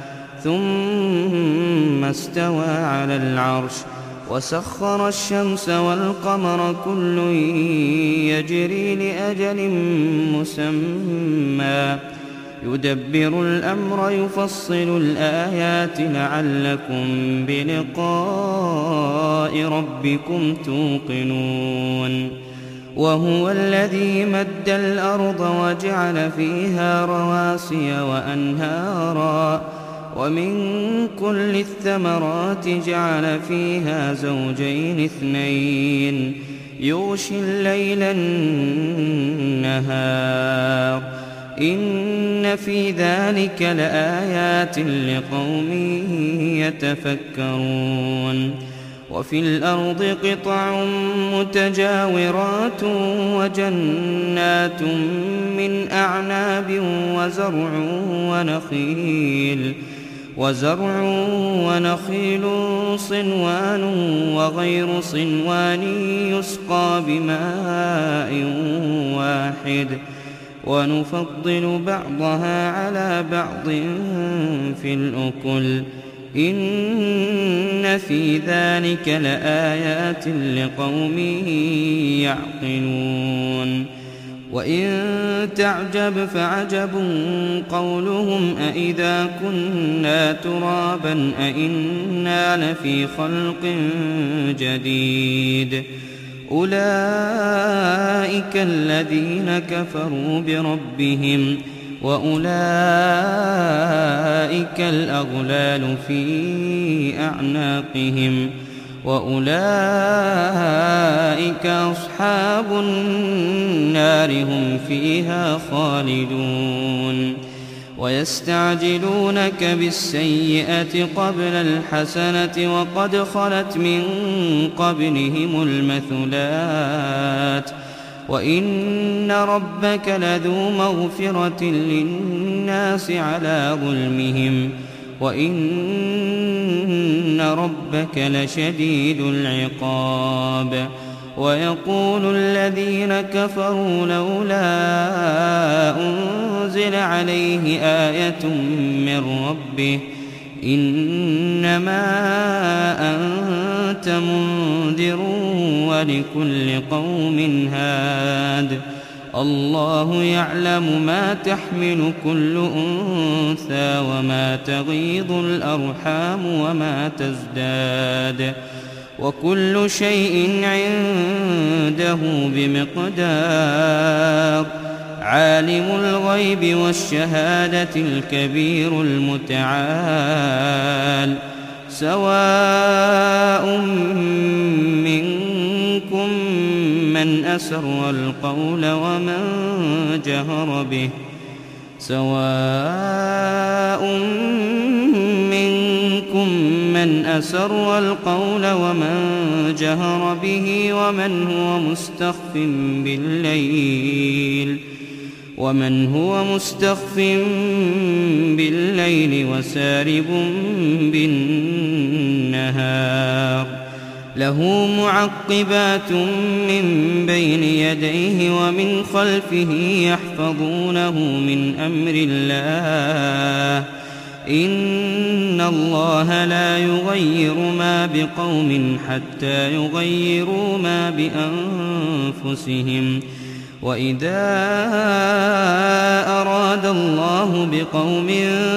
ثم استوى على العرش وسخر الشمس والقمر كل يجري لأجل مسمى يدبر الأمر يفصل الآيات لعلكم بلقاء ربكم توقنون. وهو الذي مد الأرض وجعل فيها رواسي وأنهارا ومن كل الثمرات جعل فيها زوجين اثنين يغشي الليل النهار إن في ذلك لآيات لقوم يتفكرون. وفي الأرض قطع متجاورات وجنات من أعناب وزرع ونخيل وزرع ونخيل صنوان وغير صنوان يسقى بماء واحد ونفضل بعضها على بعض في الأكل إن في ذلك لآيات لقوم يعقلون. وإن تعجب فعجب قولهم أإذا كنا ترابا أإنا لفي خلق جديد أولئك الذين كفروا بربهم وأولئك الأغلال في أعناقهم وأولئك أصحاب النار هم فيها خالدون. ويستعجلونك بالسيئة قبل الحسنة وقد خلت من قبلهم المثلات وإن ربك لذو مغفرة للناس على ظلمهم وإن ربك لشديد العقاب. ويقول الذين كفروا لولا أنزل عليه آية من ربه إنما أنت منذر ولكل قوم هاد. الله يعلم ما تحمل كل أنثى وما تغيض الأرحام وما تزداد وكل شيء عنده بمقدار. عالم الغيب والشهادة الكبير المتعال. سواء منكم من أسر القول ومن جهر به سواء منكم من أسر القول ومن جهر به ومن هو مستخف بالليل ومن هو مستخف بالليل وسارب بالنهار. له معقبات من بين يديه ومن خلفه يحفظونه من أمر الله. إن الله لا يغير ما بقوم حتى يغيروا ما بأنفسهم. وإذا أراد الله بقوم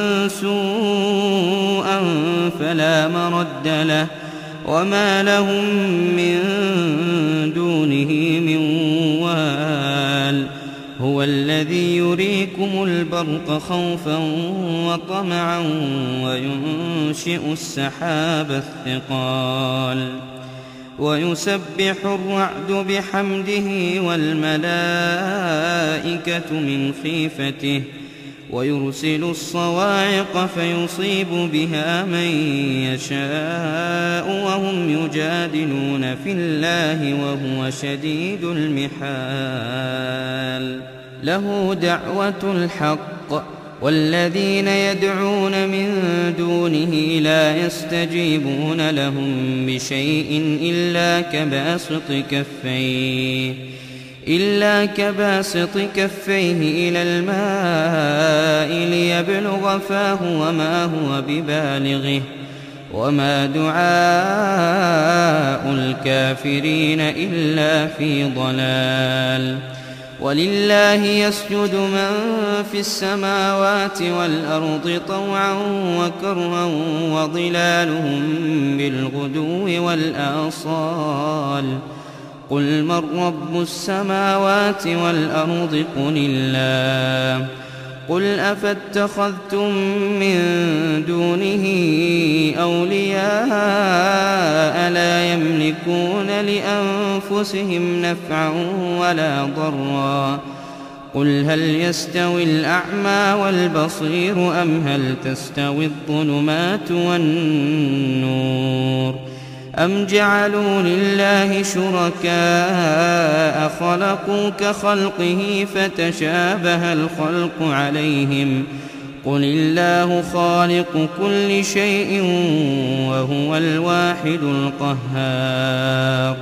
سوءا فلا مرد له وما لهم من دونه من وال. هو الذي يريكم البرق خوفا وطمعا وينشئ السحاب الثقال. ويسبح الرعد بحمده والملائكة من خيفته ويرسل الصواعق فيصيب بها من يشاء وهم يجادلون في الله وهو شديد المحال. له دعوة الحق والذين يدعون من دونه لا يستجيبون لهم بشيء إلا كباسط كفيه إلا كباسط كفيه إلى الماء ليبلغ فاه وما هو ببالغه وما دعاء الكافرين إلا في ضلال. ولله يسجد من في السماوات والأرض طوعا وكرها وظلالهم بالغدو والآصال. قل من رب السماوات والأرض قل الله. قل أفاتخذتم من دونه أولياء لا يملكون لأنفسهم نفعا ولا ضرا. قل هل يستوي الأعمى والبصير أم هل تستوي الظلمات والنور أم جعلوا لله شركاء خلقوا كخلقه فتشابه الخلق عليهم. قل الله خالق كل شيء وهو الواحد القهار.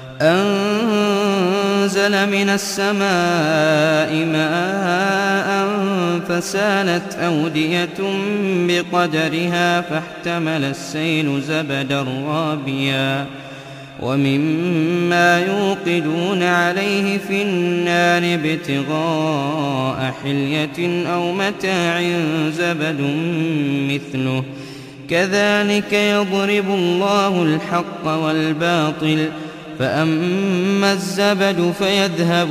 أنزل من السماء ماء فسالت أودية بقدرها فاحتمل السيل زبدا رابيا ومما يوقدون عليه في النار ابتغاء حلية أو متاع زبد مثله كذلك يضرب الله الحق والباطل فأما الزبد فيذهب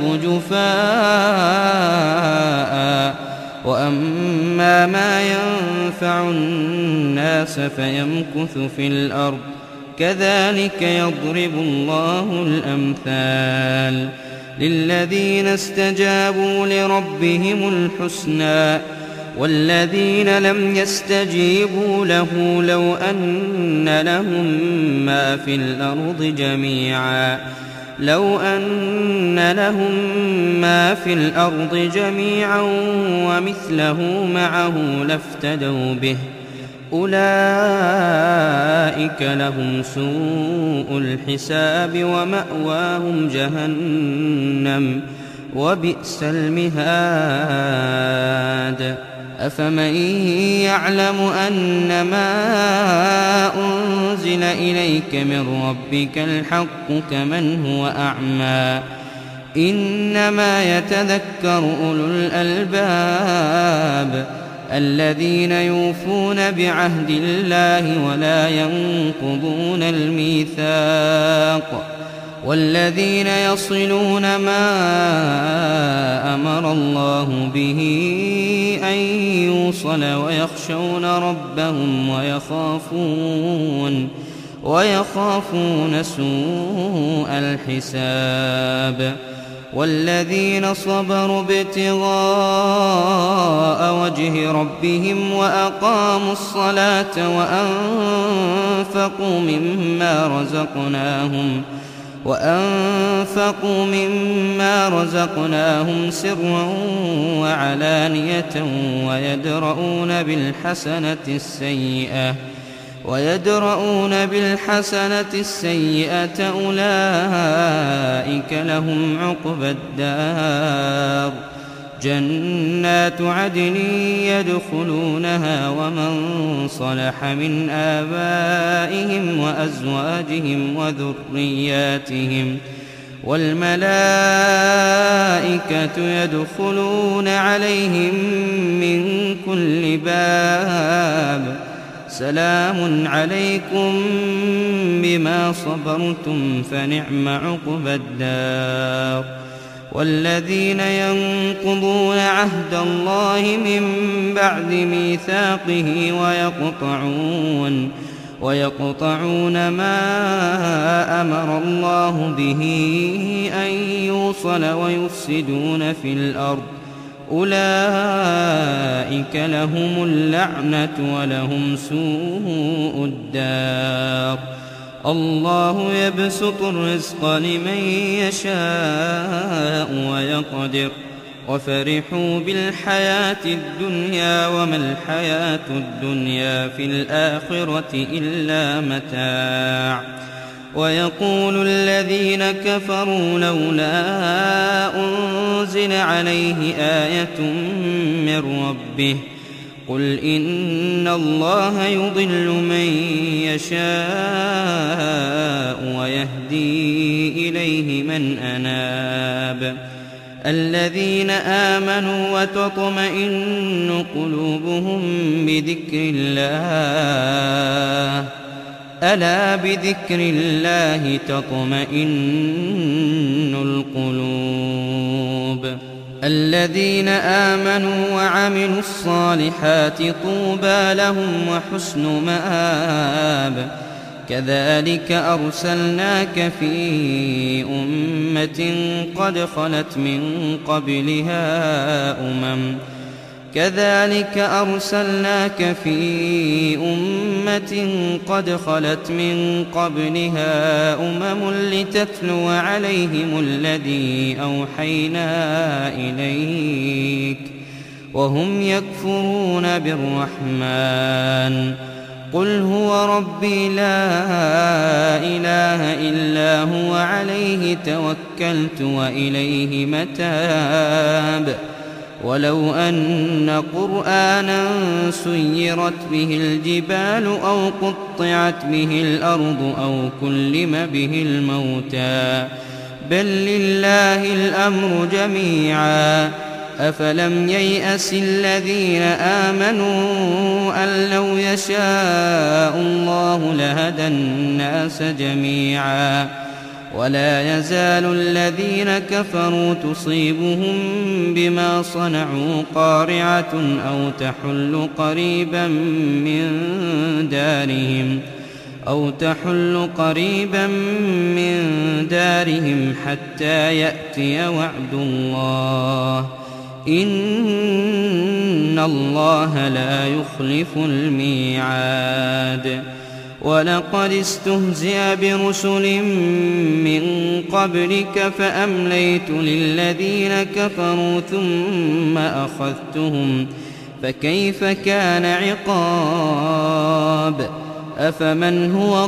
جفاء وأما ما ينفع الناس فيمكث في الأرض كذلك يضرب الله الأمثال. للذين استجابوا لربهم الحسنى والذين لم يستجيبوا له لو أن لهم ما في الأرض جميعا لو أن لهم ما في الأرض جميعا ومثله معه لافتدوا به أولئك لهم سوء الحساب ومأواهم جهنم وبئس المهاد أفمن يعلم أنما أنزل إليك من ربك الحق كمن هو أعمى إنما يتذكر أولو الألباب الذين يوفون بعهد الله ولا ينقضون الميثاق والذين يصلون ما أمر الله به أن يوصل ويخشون ربهم ويخافون ويخافون سوء الحساب والذين صبروا ابتغاء وجه ربهم وأقاموا الصلاة وأنفقوا مما رزقناهم وأنفقوا مما رزقناهم سرا وعلانية ويدرؤون بالحسنة السيئة ويدرؤون بالحسنة السيئة أولئك لهم عقبى الدار جنات عدن يدخلونها ومن صلح من آبائهم وأزواجهم وذرياتهم والملائكة يدخلون عليهم من كل باب سلام عليكم بما صبرتم فنعم عقبى الدار والذين ينقضون عهد الله من بعد ميثاقه ويقطعون ويقطعون ما أمر الله به أن يوصل ويفسدون في الأرض أولئك لهم اللعنة ولهم سوء الدار الله يبسط الرزق لمن يشاء ويقدر وفرحوا بالحياة الدنيا وما الحياة الدنيا في الآخرة إلا متاع ويقول الذين كفروا لولا أنزل عليه آية من ربه قل إن الله يضل من يشاء ويهدي إليه من أناب الذين آمنوا وتطمئن قلوبهم بذكر الله ألا بذكر الله تطمئن القلوب الذين آمنوا وعملوا الصالحات طوبى لهم وحسن مآب كذلك أرسلناك في أمة قد خلت من قبلها أمم كذلك أرسلناك في أمة قد خلت من قبلها أمم لتتلو عليهم الذي أوحينا إليك وهم يكفرون بالرحمن قل هو ربي لا إله إلا هو عليه توكلت وإليه متاب ولو أن قرآنا سيرت به الجبال أو قطعت به الأرض أو كلم به الموتى بل لله الأمر جميعا أفلم ييأس الذين آمنوا أن لو يشاء الله لهدى الناس جميعا ولا يزال الذين كفروا تصيبهم بما صنعوا قارعة أو تحل قريبا من دارهم أو تحل قريبا من دارهم حتى يأتي وعد الله إن الله لا يخلف الميعاد ولقد استهزئ برسل من قبلك فأمليت للذين كفروا ثم أخذتهم فكيف كان عقاب أفمن هو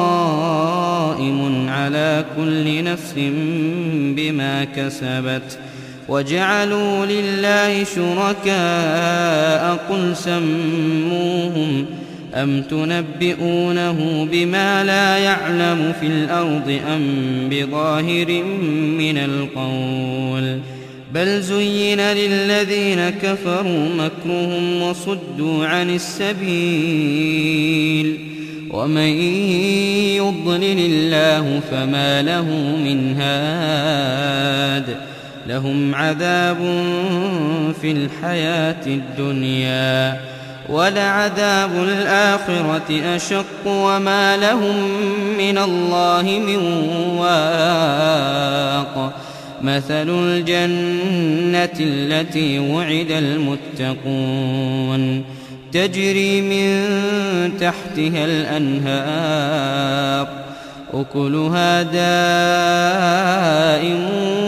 قائم على كل نفس بما كسبت وجعلوا لله شركاء قل سموهم أم تنبئونه بما لا يعلم في الأرض أم بظاهر من القول بل زين للذين كفروا مكرهم وصدوا عن السبيل ومن يضلل الله فما له من هاد لهم عذاب في الحياة الدنيا ولعذاب الآخرة أشق وما لهم من الله من واق مثل الجنة التي وعد المتقون تجري من تحتها الأنهار أكلها دائم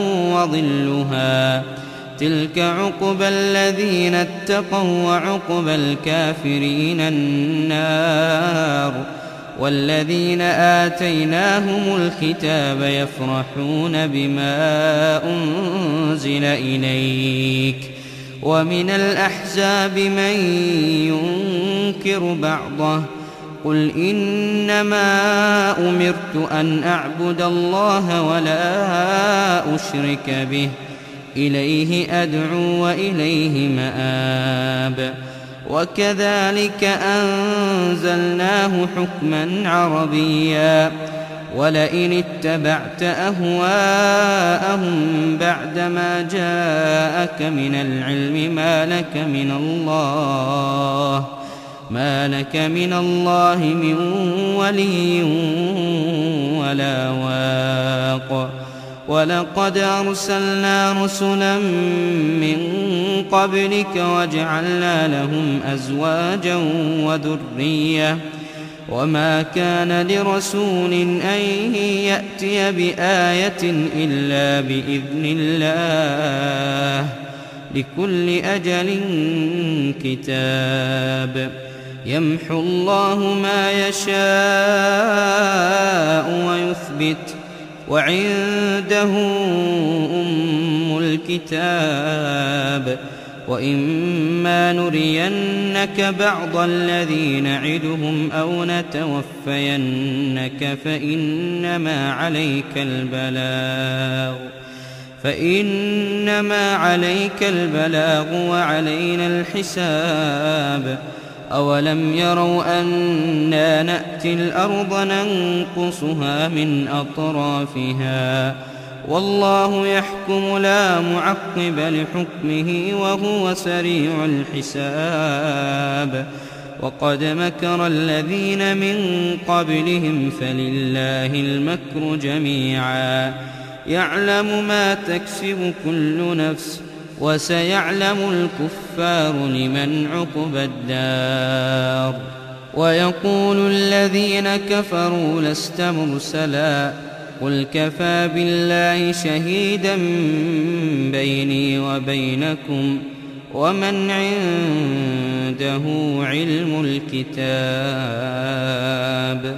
وظلها تلك عقبى الذين اتقوا وعقبى الكافرين النار والذين آتيناهم الكتاب يفرحون بما أنزل إليك ومن الأحزاب من ينكر بعضه قل إنما أمرت أن أعبد الله ولا أشرك به إليه أدعو وإليه مآب وكذلك أنزلناه حكما عربيا ولئن اتبعت أهواءهم بعدما جاءك من العلم ما لك من الله ما لك من الله من ولي ولا واق ولقد أرسلنا رسلا من قبلك وجعلنا لهم أزواجا وذرية وما كان لرسول أن يأتي بآية إلا بإذن الله لكل أجل كتاب يمحو الله ما يشاء ويثبت وعنده أم الكتاب وإما نرينك بعض الذي نعدهم أو نتوفينك فإنما عليك البلاغ فإنما عليك البلاغ وعلينا الحساب أولم يروا أنا نأتي الأرض ننقصها من أطرافها والله يحكم لا معقب لحكمه وهو سريع الحساب وقد مكر الذين من قبلهم فلله المكر جميعا يعلم ما تكسب كل نفس وسيعلم الكفار لمن عقبى الدار ويقول الذين كفروا لست مرسلا قل كفى بالله شهيدا بيني وبينكم ومن عنده علم الكتاب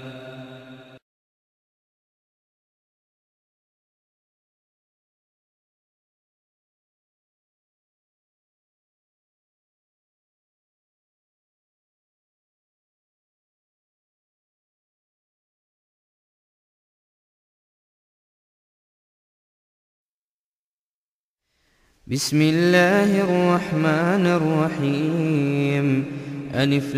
بسم الله الرحمن الرحيم ألف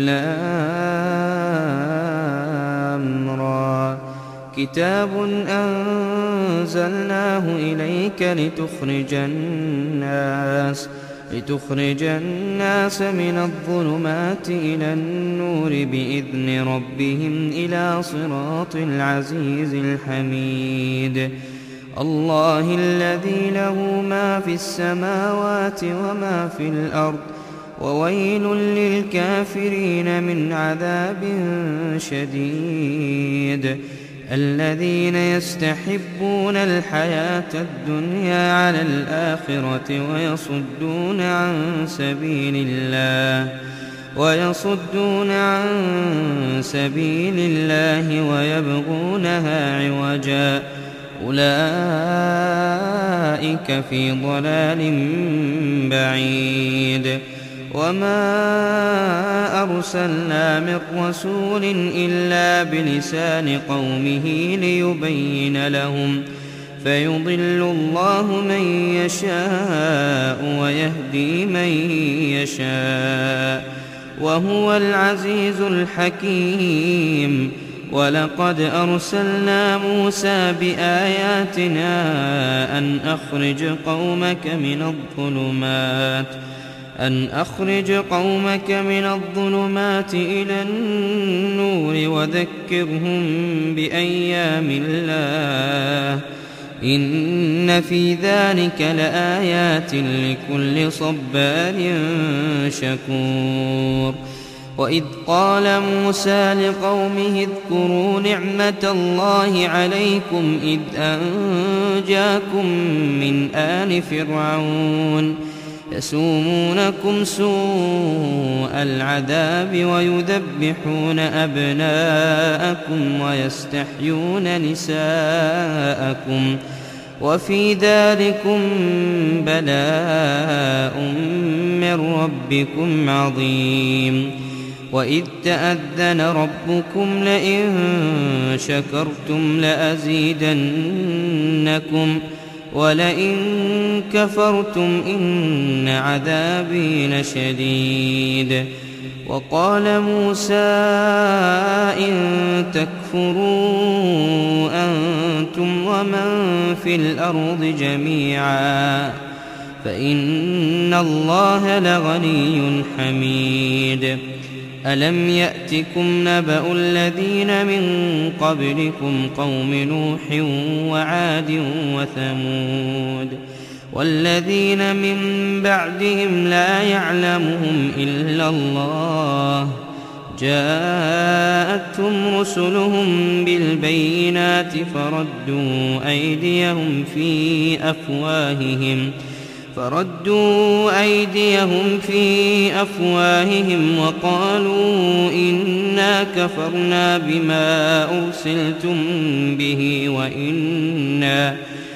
لام را كتاب أنزلناه إليك لتخرج الناس لتخرج الناس من الظلمات إلى النور بإذن ربهم إلى صراط العزيز الحميد الله الذي له ما في السماوات وما في الأرض وويل للكافرين من عذاب شديد الذين يستحبون الحياة الدنيا على الآخرة ويصدون عن سبيل الله ويصدون عن سبيل الله ويبغونها عوجا أولئك في ضلال بعيد. وما أرسلنا من رسول إلا بلسان قومه ليبين لهم فيضل الله من يشاء ويهدي من يشاء وهو العزيز الحكيم. ولقد أرسلنا موسى بآياتنا أن أخرج قومك من الظلمات أن أخرج قومك من الظلمات إلى النور وذكرهم بأيام الله إن في ذلك لآيات لكل صبار شكور. وإذ قال موسى لقومه اذكروا نعمة الله عليكم إذ أنجاكم من آل فرعون يسومونكم سوء العذاب ويذبحون أبناءكم ويستحيون نساءكم وفي ذلكم بلاء من ربكم عظيم. وإذ تأذن ربكم لئن شكرتم لأزيدنكم ولئن كفرتم إن عذابي لشديد. وقال موسى إن تكفروا أنتم ومن في الأرض جميعا فإن الله لغني حميد. ألم يأتكم نبأ الذين من قبلكم قوم نوح وعاد وثمود والذين من بعدهم لا يعلمهم إلا الله جاءتهم رسلهم بالبينات فردوا أيديهم في أفواههم فردوا أيديهم في أفواههم وقالوا إنا كفرنا بما أرسلتم به وإنا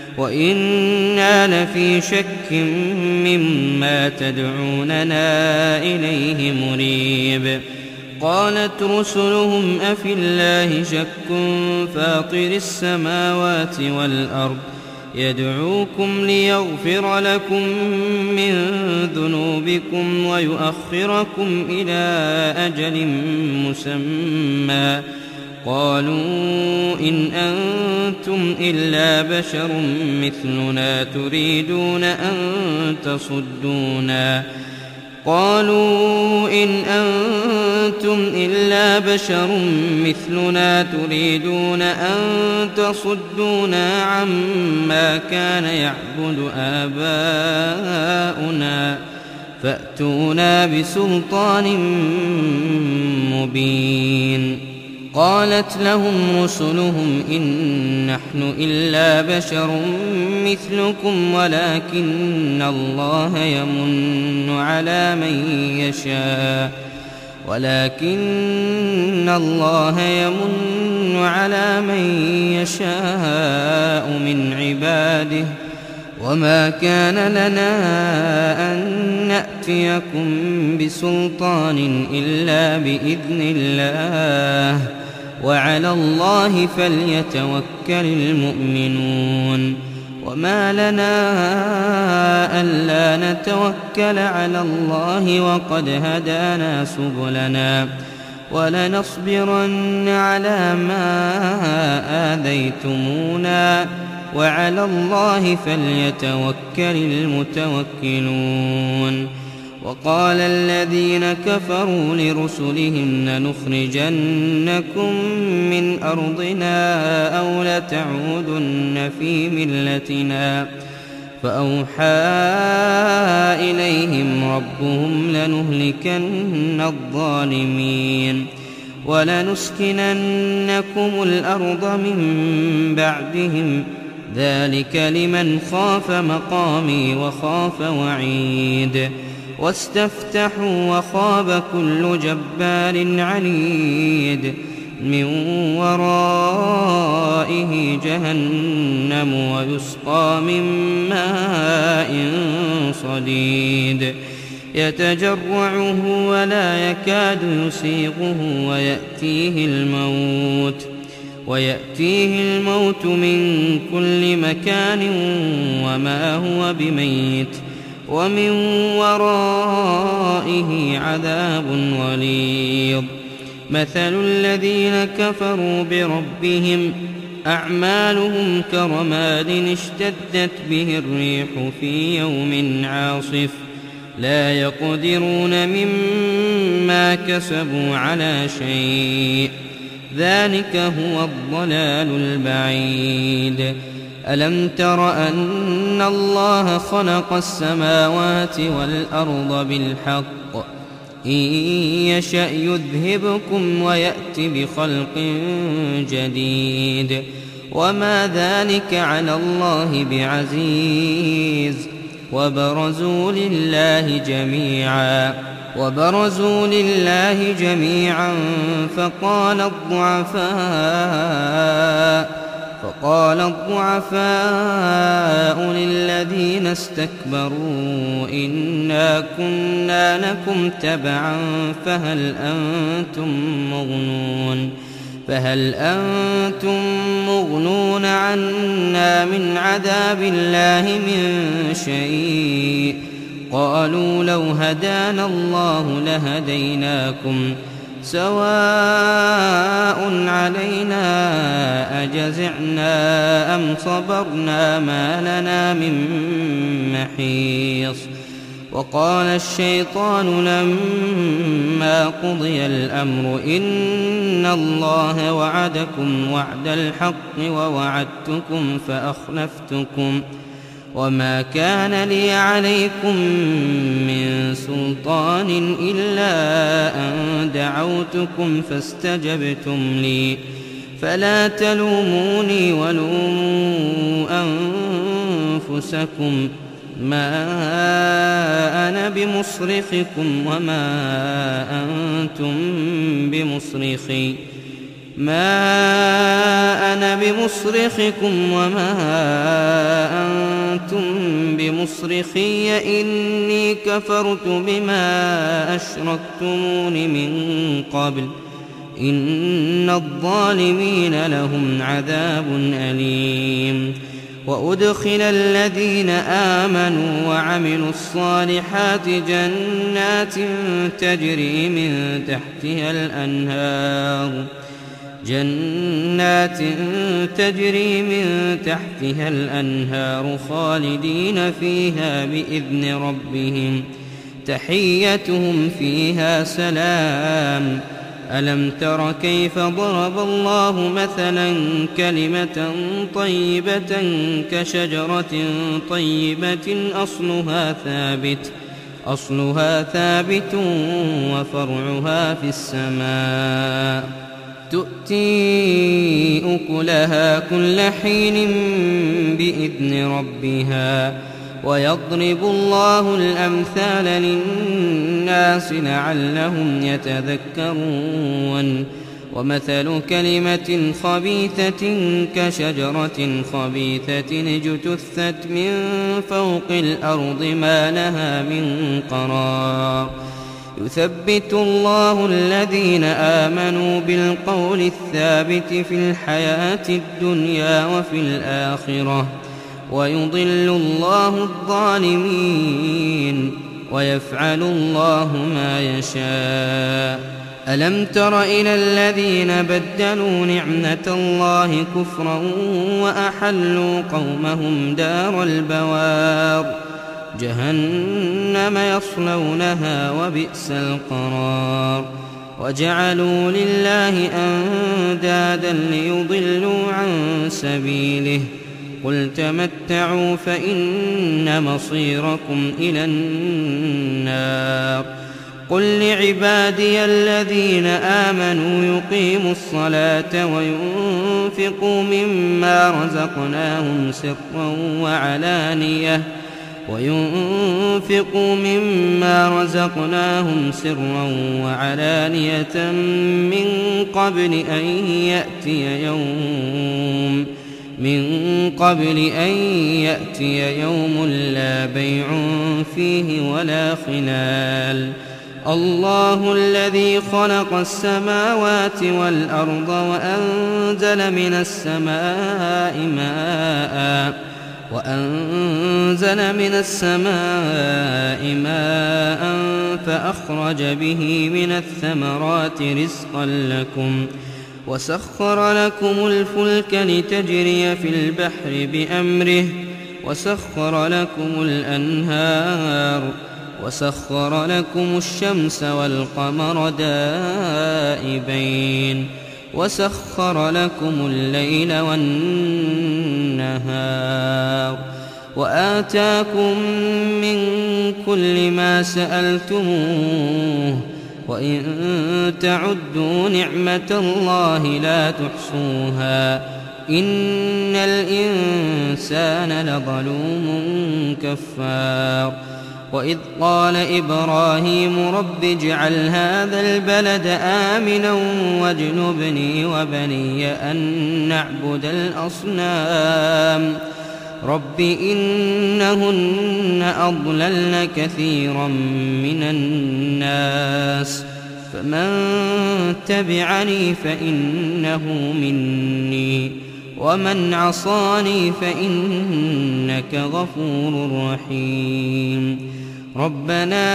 وإنا لفي شك مما تدعوننا إليه مريب. قالت رسلهم أفي الله شك فاطر السماوات والأرض يدعوكم ليغفر لكم من ذنوبكم ويؤخركم إلى أجل مسمى قالوا إن أنتم إلا بشر مثلنا تريدون أن تصدونا قالوا إن أنتم إلا بشر مثلنا تريدون أن تصدونا عما كان يعبد آباؤنا فأتونا بسلطان مبين. قالت لهم رسلهم إن نحن إلا بشر مثلكم ولكن الله يمن على من يشاء ولكن الله يمن على من يشاء من عباده وما كان لنا أن نأتيكم بسلطان إلا بإذن الله وعلى الله فليتوكل المؤمنون. وما لنا ألا نتوكل على الله وقد هدانا سبلنا ولنصبرن على ما آذيتمونا وعلى الله فليتوكل المتوكلون. وقال الذين كفروا لرسلهم لنخرجنكم من أرضنا أو لتعودن في ملتنا فأوحى إليهم ربهم لنهلكن الظالمين ولنسكننكم الأرض من بعدهم ذلك لمن خاف مقامي وخاف وعيد واستفتحوا وخاب كل جبار عنيد من ورائه جهنم ويسقى من ماء صديد يتجرعه ولا يكاد يسيغه ويأتيه الموت ويأتيه الموت من كل مكان وما هو بميت ومن ورائه عذاب غليظ مثل الذين كفروا بربهم أعمالهم كرماد اشتدت به الريح في يوم عاصف لا يقدرون مما كسبوا على شيء ذلك هو الضلال البعيد ألم تر أن الله خلق السماوات والأرض بالحق إن يشأ يذهبكم ويأت بخلق جديد وما ذلك على الله بعزيز وبرزوا لله جميعا وبرزوا لله جميعا فقال الضعفاء فقال الضعفاء للذين استكبروا إنا كنا لكم تبعا فهل أنتم مغنون فهل أنتم مغنون عنا من عذاب الله من شيء قالوا لو هدانا الله لهديناكم سواء علينا أجزعنا أم صبرنا ما لنا من محيص وقال الشيطان لما قضي الأمر إن الله وعدكم وعد الحق ووعدتكم فأخلفتكم وما كان لي عليكم من سلطان إلا أن دعوتكم فاستجبتم لي فلا تلوموني ولوموا أنفسكم ما أنا بمصرخكم وما أنتم بمصرخي ما أنا بمصرخكم وما أنتم بمصرخي إني كفرت بما أشركتمون من قبل إن الظالمين لهم عذاب أليم وأدخل الذين آمنوا وعملوا الصالحات جنات تجري من تحتها الأنهار جنات تجري من تحتها الأنهار خالدين فيها بإذن ربهم تحيتهم فيها سلام ألم تر كيف ضرب الله مثلا كلمة طيبة كشجرة طيبة أصلها ثابت أصلها ثابت وفرعها في السماء تؤتي أكلها كل حين بإذن ربها ويضرب الله الأمثال للناس لعلهم يتذكرون ومثل كلمة خبيثة كشجرة خبيثة اجتثت من فوق الأرض ما لها من قرار يثبت الله الذين آمنوا بالقول الثابت في الحياة الدنيا وفي الآخرة ويضل الله الظالمين ويفعل الله ما يشاء ألم تر إلى الذين بدلوا نعمة الله كفرا وأحلوا قومهم دار البوار جهنم يصلونها وبئس القرار وجعلوا لله أندادا ليضلوا عن سبيله قل تمتعوا فإن مصيركم إلى النار قل لعبادي الذين آمنوا يقيموا الصلاة وينفقوا مما رزقناهم سرا وعلانية وينفقوا مما رزقناهم سرا وعلانية من قبل أن يأتي يوم من قبل أن يأتي يوم لا بيع فيه ولا خلال. الله الذي خلق السماوات والأرض وأنزل من السماء ماء وأنزل من السماء ماء فأخرج به من الثمرات رزقا لكم وسخر لكم الفلك لتجري في البحر بأمره وسخر لكم الأنهار وسخر لكم الشمس والقمر دائبين وسخر لكم الليل والنهار وآتاكم من كل ما سألتموه وإن تعدوا نعمة الله لا تحصوها إن الإنسان لظلوم كفار. وإذ قال إبراهيم رب اجعل هذا البلد آمنا واجنبني وبني أن نعبد الأصنام رب إنهن أضللن كثيرا من الناس فمن تبعني فإنه مني ومن عصاني فإنك غفور رحيم. ربنا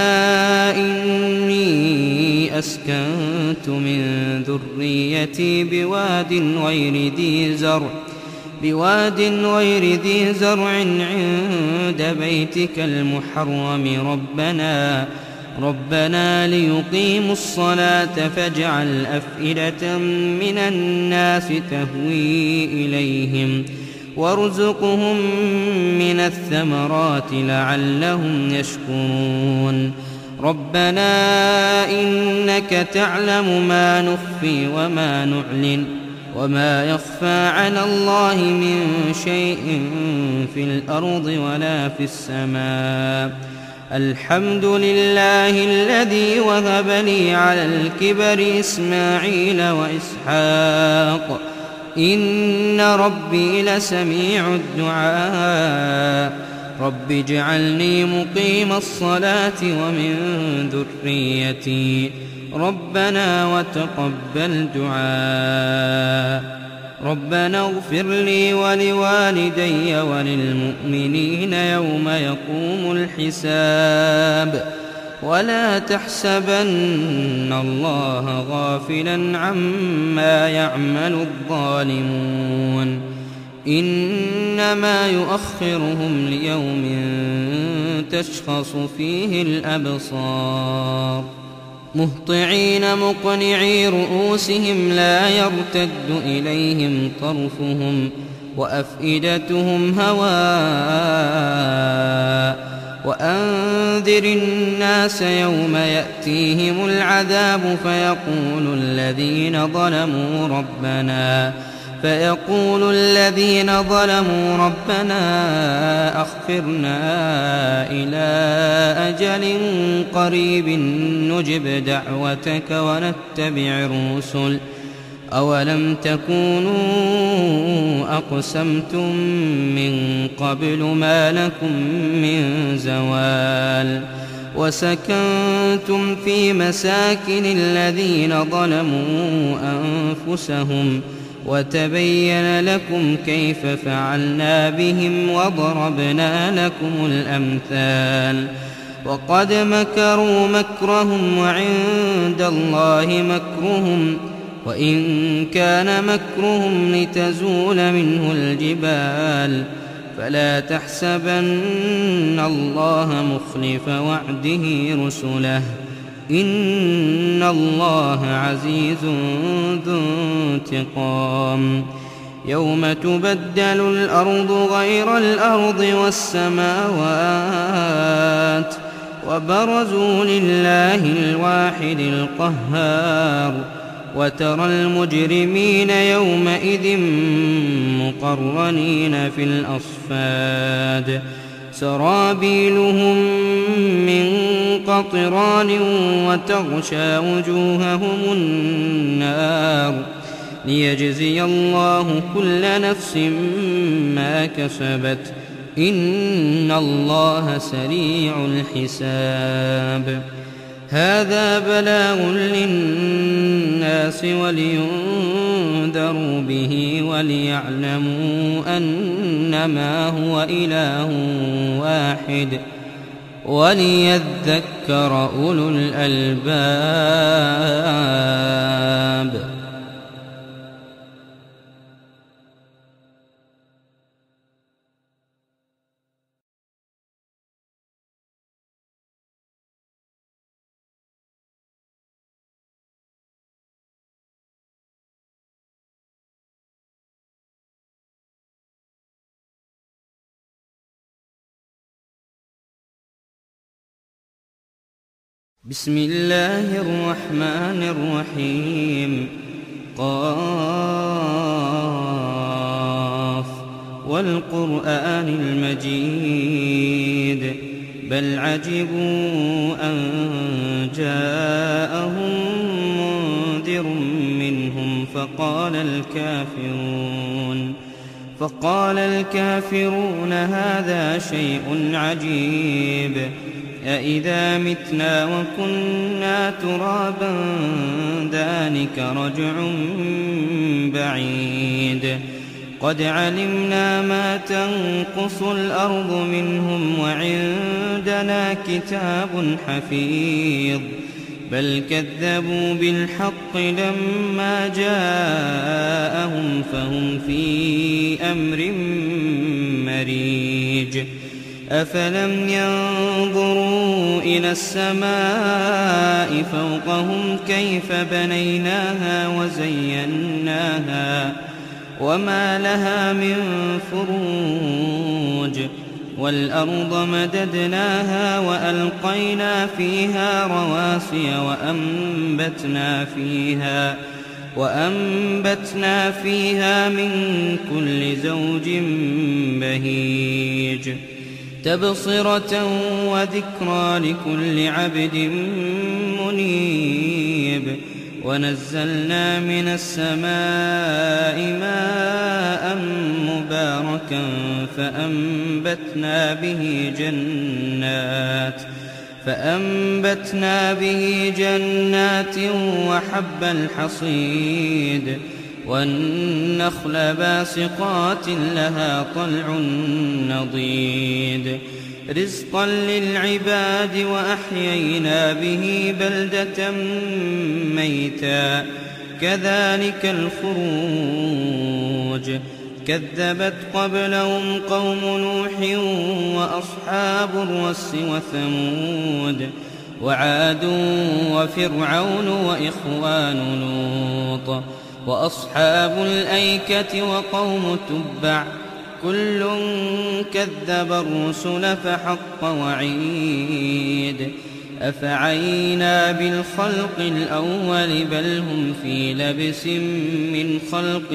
إني أسكنت من ذريتي بواد غير ذي زرع بواد غير ذي زرع عند بيتك المحرم ربنا ربنا ليقيموا الصلاة فاجعل أفئدة من الناس تهوي إليهم وارزقهم من الثمرات لعلهم يشكرون. ربنا إنك تعلم ما نخفي وما نعلن وما يخفى على الله من شيء في الأرض ولا في السماء. الحمد لله الذي وهب لي على الكبر إسماعيل وإسحاق إن ربي لسميع الدعاء. رب اجعلني مقيم الصلاة ومن ذريتي ربنا وتقبل دعاء. ربنا اغفر لي ولوالدي وللمؤمنين يوم يقوم الحساب ولا تحسبن الله غافلا عما يعمل الظالمون إنما يؤخرهم ليوم تشخص فيه الأبصار مهطعين مقنعي رؤوسهم لا يرتد إليهم طرفهم وأفئدتهم هواء. وأنذر الناس يوم يأتيهم العذاب فيقول الذين ظلموا ربنا فيقول الذين ظلموا ربنا أخفرنا إلى أجل قريب نجب دعوتك ونتبع الرسل أولم تكونوا أقسمتم من قبل ما لكم من زوال وسكنتم في مساكن الذين ظلموا أنفسهم وتبين لكم كيف فعلنا بهم وضربنا لكم الأمثال. وقد مكروا مكرهم وعند الله مكرهم وإن كان مكرهم لتزول منه الجبال فلا تحسبن الله مخلف وعده رسله إن الله عزيز ذو انتقام. يوم تبدل الأرض غير الأرض والسماوات وبرزوا لله الواحد القهار وترى المجرمين يومئذ مقرنين في الأصفاد سرابيلهم من قطران وتغشى وجوههم النار ليجزي الله كل نفس ما كسبت إن الله سريع الحساب. هذا بلاغ للناس ولينذروا به وليعلموا أنما هو إله واحد وليذكر أولو الألباب. بسم الله الرحمن الرحيم. قاف والقرآن المجيد بل عجبوا أن جاءهم منذر منهم فقال الكافرون فقال الكافرون هذا شيء عجيب أإذا متنا وكنا ترابا ذلك رجع بعيد قد علمنا ما تنقص الأرض منهم وعندنا كتاب حفيظ بل كذبوا بالحق لما جاءهم فهم في أمر مريج أفلم ينظروا إلى السماء فوقهم كيف بنيناها وزيناها وما لها من فروج والأرض مددناها وألقينا فيها رواسي وأنبتنا فيها وأنبتنا فيها من كل زوج بهيج تبصرة وذكرى لكل عبد منيب ونزلنا من السماء ماء مباركا فأنبتنا به جنات فأنبتنا به جنات وحب الحصيد والنخل باسقات لها طلع نضيد رزقا للعباد وأحيينا به بلدة ميتا كذلك الخروج كذبت قبلهم قوم نوح وأصحاب الرس وثمود وعاد وفرعون وإخوان لوط وأصحاب الأيكة وقوم تبع كل كذب الرسل فحق وعيد أفعينا بالخلق الأول بل هم في لبس من خلق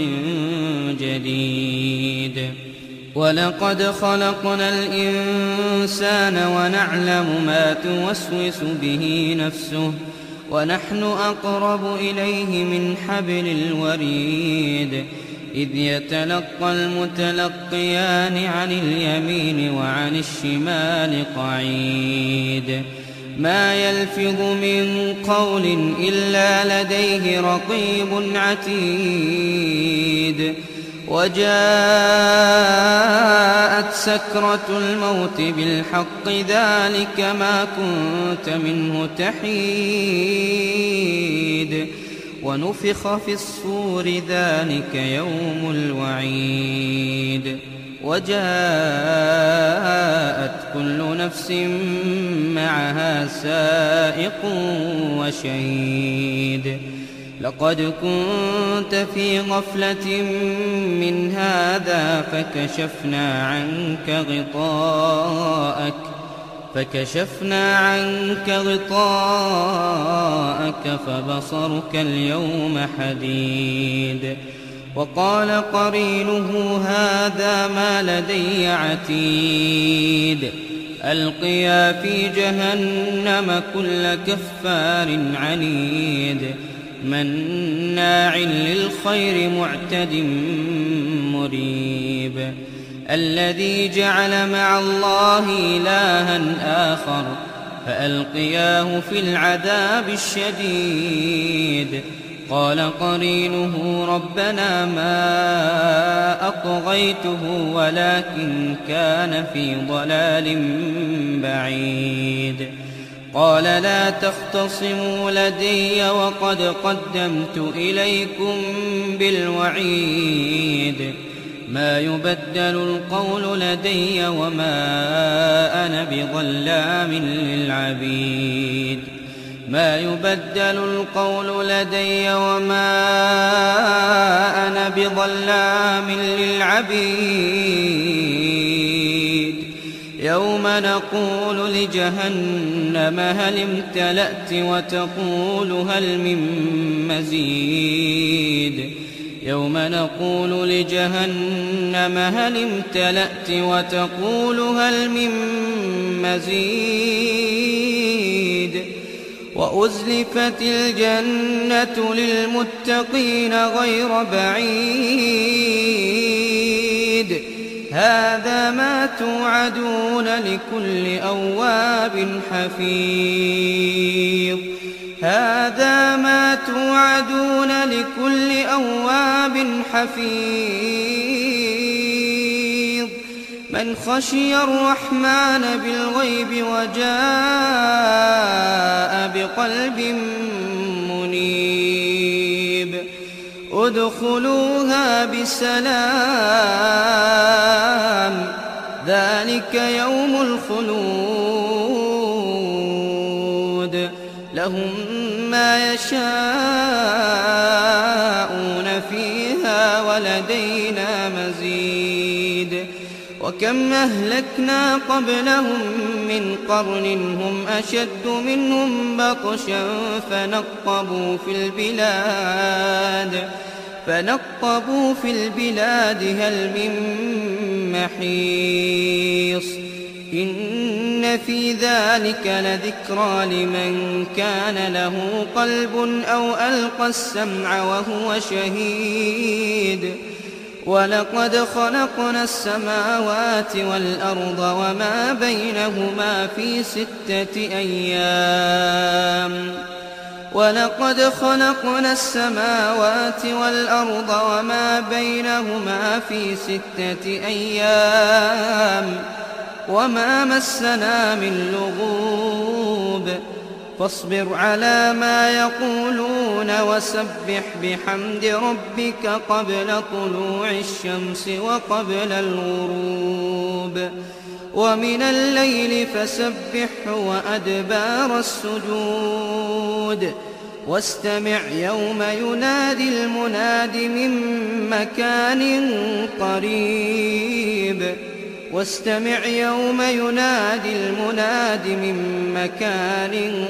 جديد ولقد خلقنا الإنسان ونعلم ما توسوس به نفسه ونحن أقرب إليه من حبل الوريد إذ يتلقى المتلقيان عن اليمين وعن الشمال قعيد ما يلفظ من قول إلا لديه رقيب عتيد وجاءت سكرة الموت بالحق ذلك ما كنت منه تحيد ونفخ في الصور ذلك يوم الوعيد وجاءت كل نفس معها سائق وشهيد لقد كنت في غفلة من هذا فكشفنا عنك غطاءك فكشفنا عنك غطاءك فبصرك اليوم حديد. وقال قرينه هذا ما لدي عتيد. ألقيا في جهنم كل كفار عنيد مناع للخير معتد مريب. الذي جعل مع الله إلها آخر فألقياه في العذاب الشديد. قال قرينه ربنا ما أطغيته ولكن كان في ضلال بعيد. قال لا تختصموا لدي وقد قدمت إليكم بالوعيد. ما يبدل القول لدي وما أنا بظلام للعبيد. ما يبدل القول لدي وما أنا بظلام للعبيد. يوم نقول لجهنم هل امتلأت وتقول هل من مزيد. يوم نقول لجهنم هل امتلأت وتقول هل من مزيد. وأزلفت الجنة للمتقين غير بعيد. هذا ما توعدون لكل أواب حفيظ. هذا ما توعدون لكل أواب حفيظ. من خشي الرحمن بالغيب وجاء بقلب منيب. ادخلوها بسلام ذلك يوم الخلود. لهم ما يشاءون فيها ولدينا مزيد. وكم أهلكنا قبلهم من قرن هم أشد منهم بطشا فنقبوا في البلاد فنقبوا في البلاد هل من محيص. إن في ذلك لذكرى لمن كان له قلب أو ألقى السمع وهو شهيد. ولقد خلقنا السماوات والأرض وما بينهما في ستة أيام. ولقد خلقنا السماوات والأرض وما بينهما في ستة أيام وما مسنا من لغوب. فاصبر على ما يقولون وسبح بحمد ربك قبل طلوع الشمس وقبل الغروب. ومن الليل فسبحه وأدبار السجود. واستمع يوم ينادي المناد من مكان قريب. واستمع يوم ينادي المناد من مكان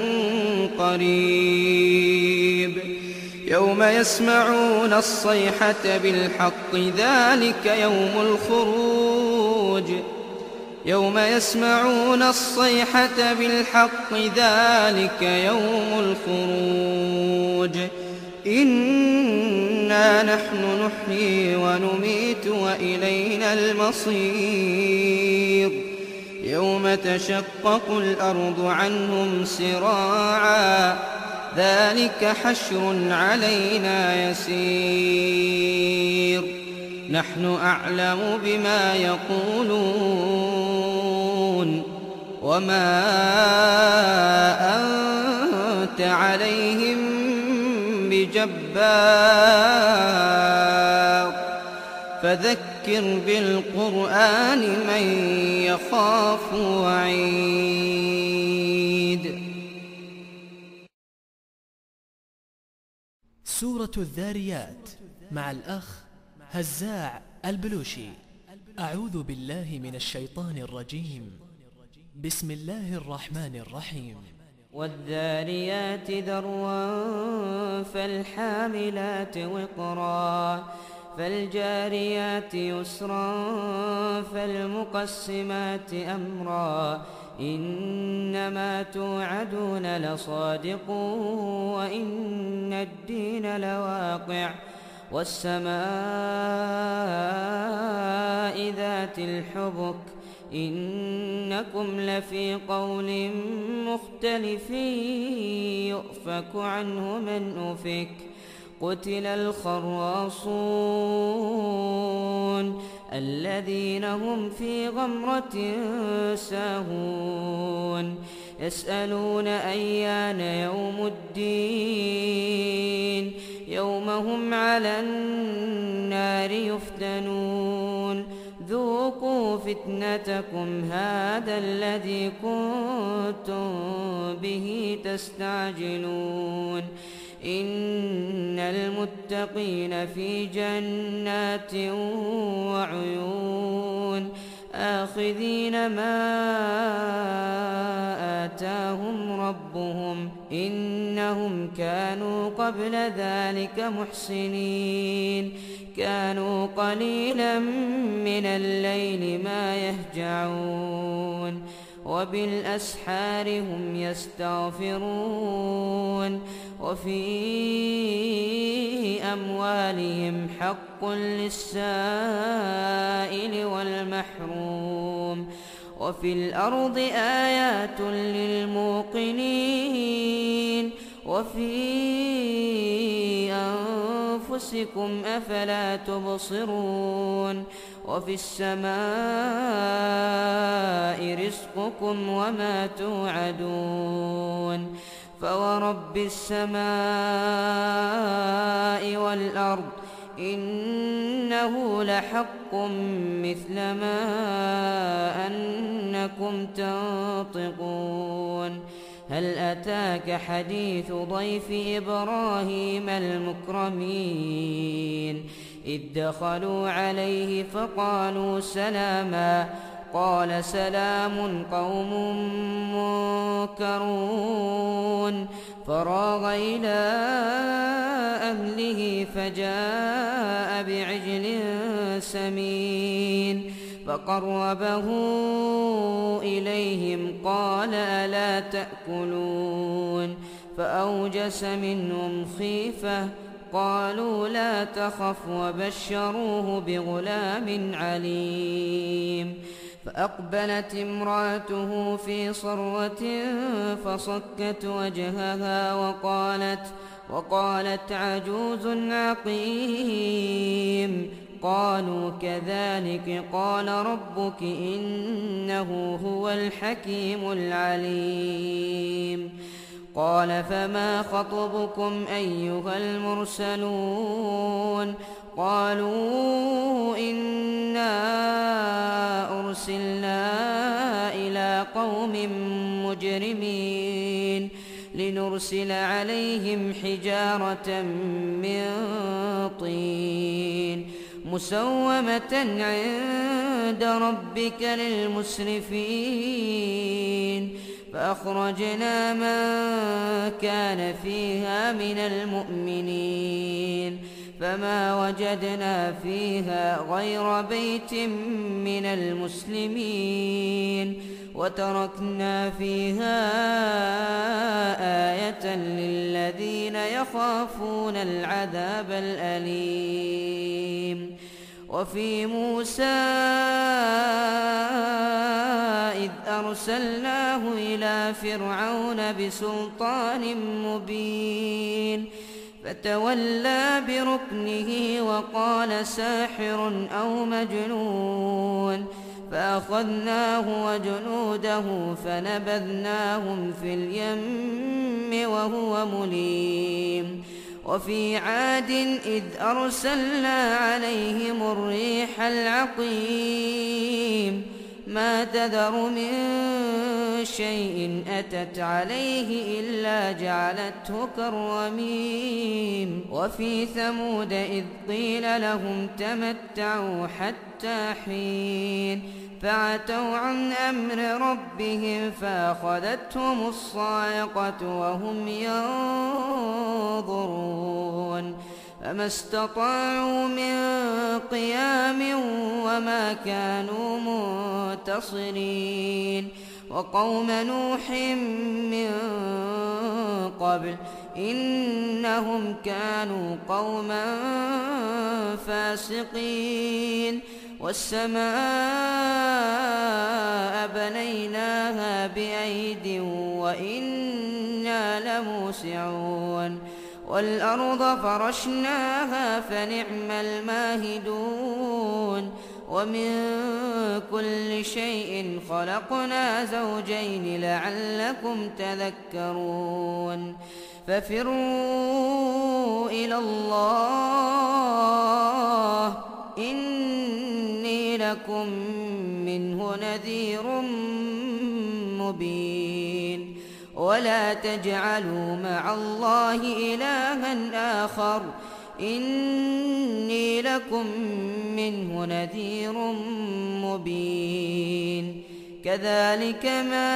قريب. يوم يسمعون الصيحة بالحق ذلك يوم الخروج. يوم يسمعون الصيحة بالحق ذلك يوم الخروج. إنا نحن نحيي ونميت وإلينا المصير. يوم تشقق الأرض عنهم سراعا ذلك حشر علينا يسير. نحن أعلم بما يقولون وما أنت عليهم بجبار. فذكر بالقرآن من يخاف وعيد. سورة الذاريات مع الأخ هزاع البلوشي. أعوذ بالله من الشيطان الرجيم. بسم الله الرحمن الرحيم. والذاريات ذروا فالحاملات وقرا فالجاريات يسرا فالمقسمات أمرا إنما توعدون لصادق وإن الدين لواقع والسماء ذات الحبك إنكم لفي قول مختلف يؤفك عنه من أفك قتل الخراصون الذين هم في غمرة ساهون يسألون أيان يوم الدين يوم هم على النار يفتنون ذوقوا فتنتكم هذا الذي كنتم به تستعجلون إن المتقين في جنات وعيون آخذين ما آتاهم ربهم إنهم كانوا قبل ذلك محسنين كانوا قليلا من الليل ما يهجعون وبالأسحار هم يستغفرون وفي أموالهم حق للسائل والمحروم وفي الأرض آيات للموقنين وفي أنفسكم أفلا تبصرون وفي السماء رزقكم وما توعدون فورب السماء والأرض إنه لحق مثل ما أنكم تنطقون هل أتاك حديث ضيف إبراهيم المكرمين إذ دخلوا عليه فقالوا سلاما قال سلام قوم منكرون فراغ إلى أهله فجاء بعجل سمين فقربه إليهم قال ألا تأكلون فأوجس منهم خيفة قالوا لا تخف وبشروه بغلام عليم فأقبلت امرأته في صرة فصكت وجهها وقالت وقالت عجوز عقيم قالوا كذلك قال ربك إنه هو الحكيم العليم قال فما خطبكم أيها المرسلون قالوا إنا أرسلنا إلى قوم مجرمين لنرسل عليهم حجارة من طين مسومة عند ربك للمسرفين فأخرجنا من كان فيها من المؤمنين فما وجدنا فيها غير بيت من المسلمين وتركنا فيها آية للذين يخافون العذاب الأليم وفي موسى إذ أرسلناه إلى فرعون بسلطان مبين فتولى بركنه وقال ساحر أو مجنون فأخذناه وجنوده فنبذناهم في اليم وهو مليم وفي عاد إذ أرسلنا عليهم الريح العقيم ما تذر من شيء أتت عليه إلا جعلته كالرميم وفي ثمود إذ قيل لهم تمتعوا حتى حين فعتوا عن أمر ربهم فأخذتهم الصاعقة وهم ينظرون فما استطاعوا من قيام وما كانوا منتصرين وقوم نوح من قبل إنهم كانوا قوما فاسقين والسماء بنيناها بأيد وإنا لموسعون والأرض فرشناها فنعم الماهدون ومن كل شيء خلقنا زوجين لعلكم تذكرون ففروا إلى الله إني لكم منه نذير مبين ولا تجعلوا مع الله إلها آخر إني لكم منه نذير مبين كذلك ما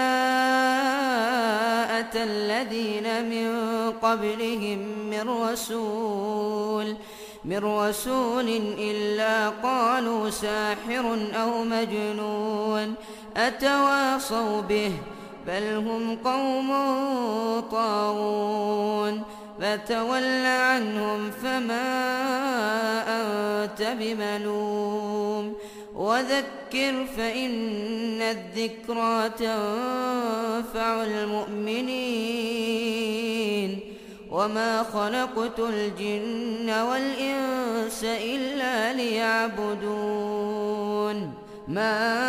أتى الذين من قبلهم من رسول من رسول إلا قالوا ساحر أو مجنون أتواصوا به بل هم قوم طاغون فتول عنهم فما أنت بملوم وذكر فإن الذكرى تنفع المؤمنين وما خلقت الجن والإنس إلا ليعبدون ما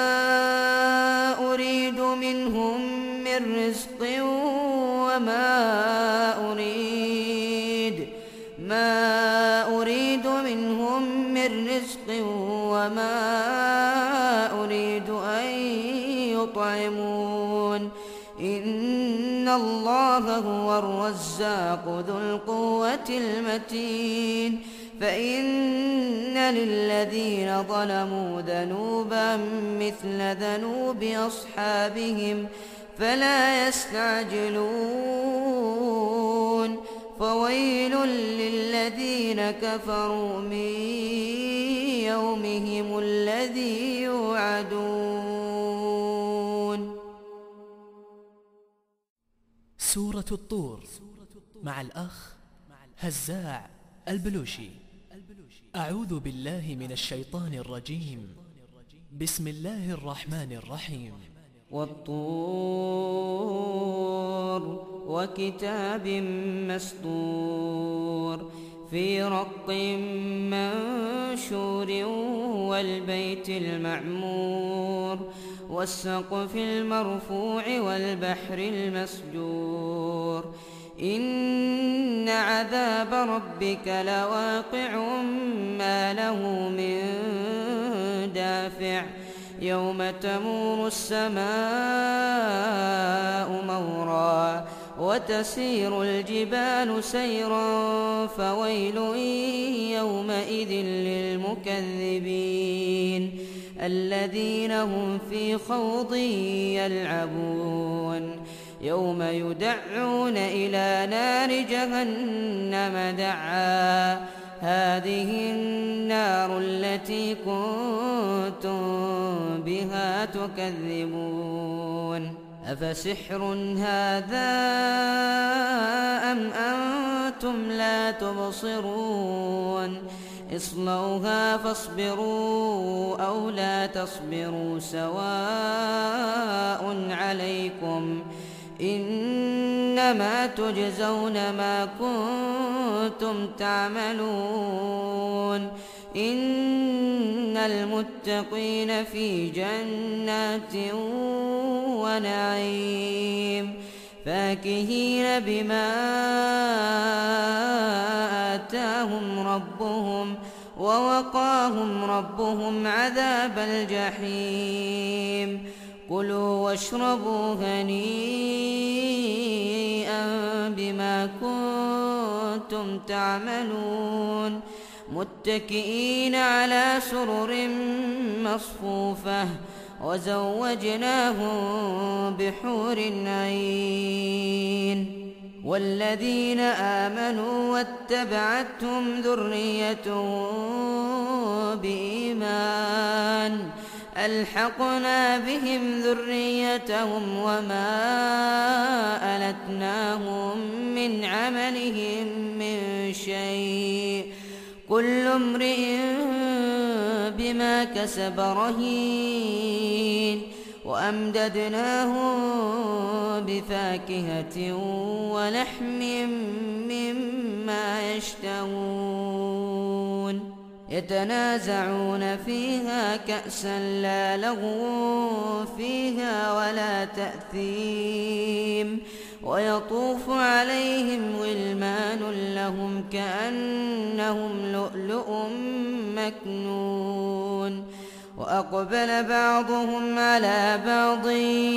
أريد منهم من رزق وما أريد ما أريد منهم من رزق وما أريد أن يطعمون إن الله هو الرزاق ذو القوة المتين فإن للذين ظلموا ذنوبا مثل ذنوب أصحابهم فلا يستعجلون فويل للذين كفروا من يومهم الذي يوعدون. سورة الطور مع الأخ هزاع البلوشي. أعوذ بالله من الشيطان الرجيم. بسم الله الرحمن الرحيم. والطور وكتاب مسطور في رق منشور والبيت المعمور والسقف المرفوع والبحر المسجور إن عذاب ربك لواقع ما له من دافع يوم تمور السماء مورا وتسير الجبال سيرا فويل يومئذ للمكذبين الذين هم في خوض يلعبون يوم يدعون إلى نار جهنم دعا هذه النار التي كنتم بها تكذبون أفسحر هذا أم أنتم لا تبصرون اصلوها فاصبروا أو لا تصبروا سواء عليكم إنما تجزون ما كنتم تعملون إن المتقين في جنات ونعيم فاكهين بما آتاهم ربهم ووقاهم ربهم عذاب الجحيم كلوا واشربوا هنيئا بما كنتم تعملون متكئين على سرر مصفوفة وزوجناهم بحور عين والذين آمنوا واتبعتهم ذريتهم بإيمان ألحقنا بهم ذريتهم وما ألتناهم من عملهم من شيء كل امرئ بما كسب رهين وأمددناهم بفاكهة ولحم مما يشتهون يتنازعون فيها كأسا لا لغو فيها ولا تأثيم ويطوف عليهم غلمان لهم كأنهم لؤلؤ مكنون وأقبل بعضهم على بعض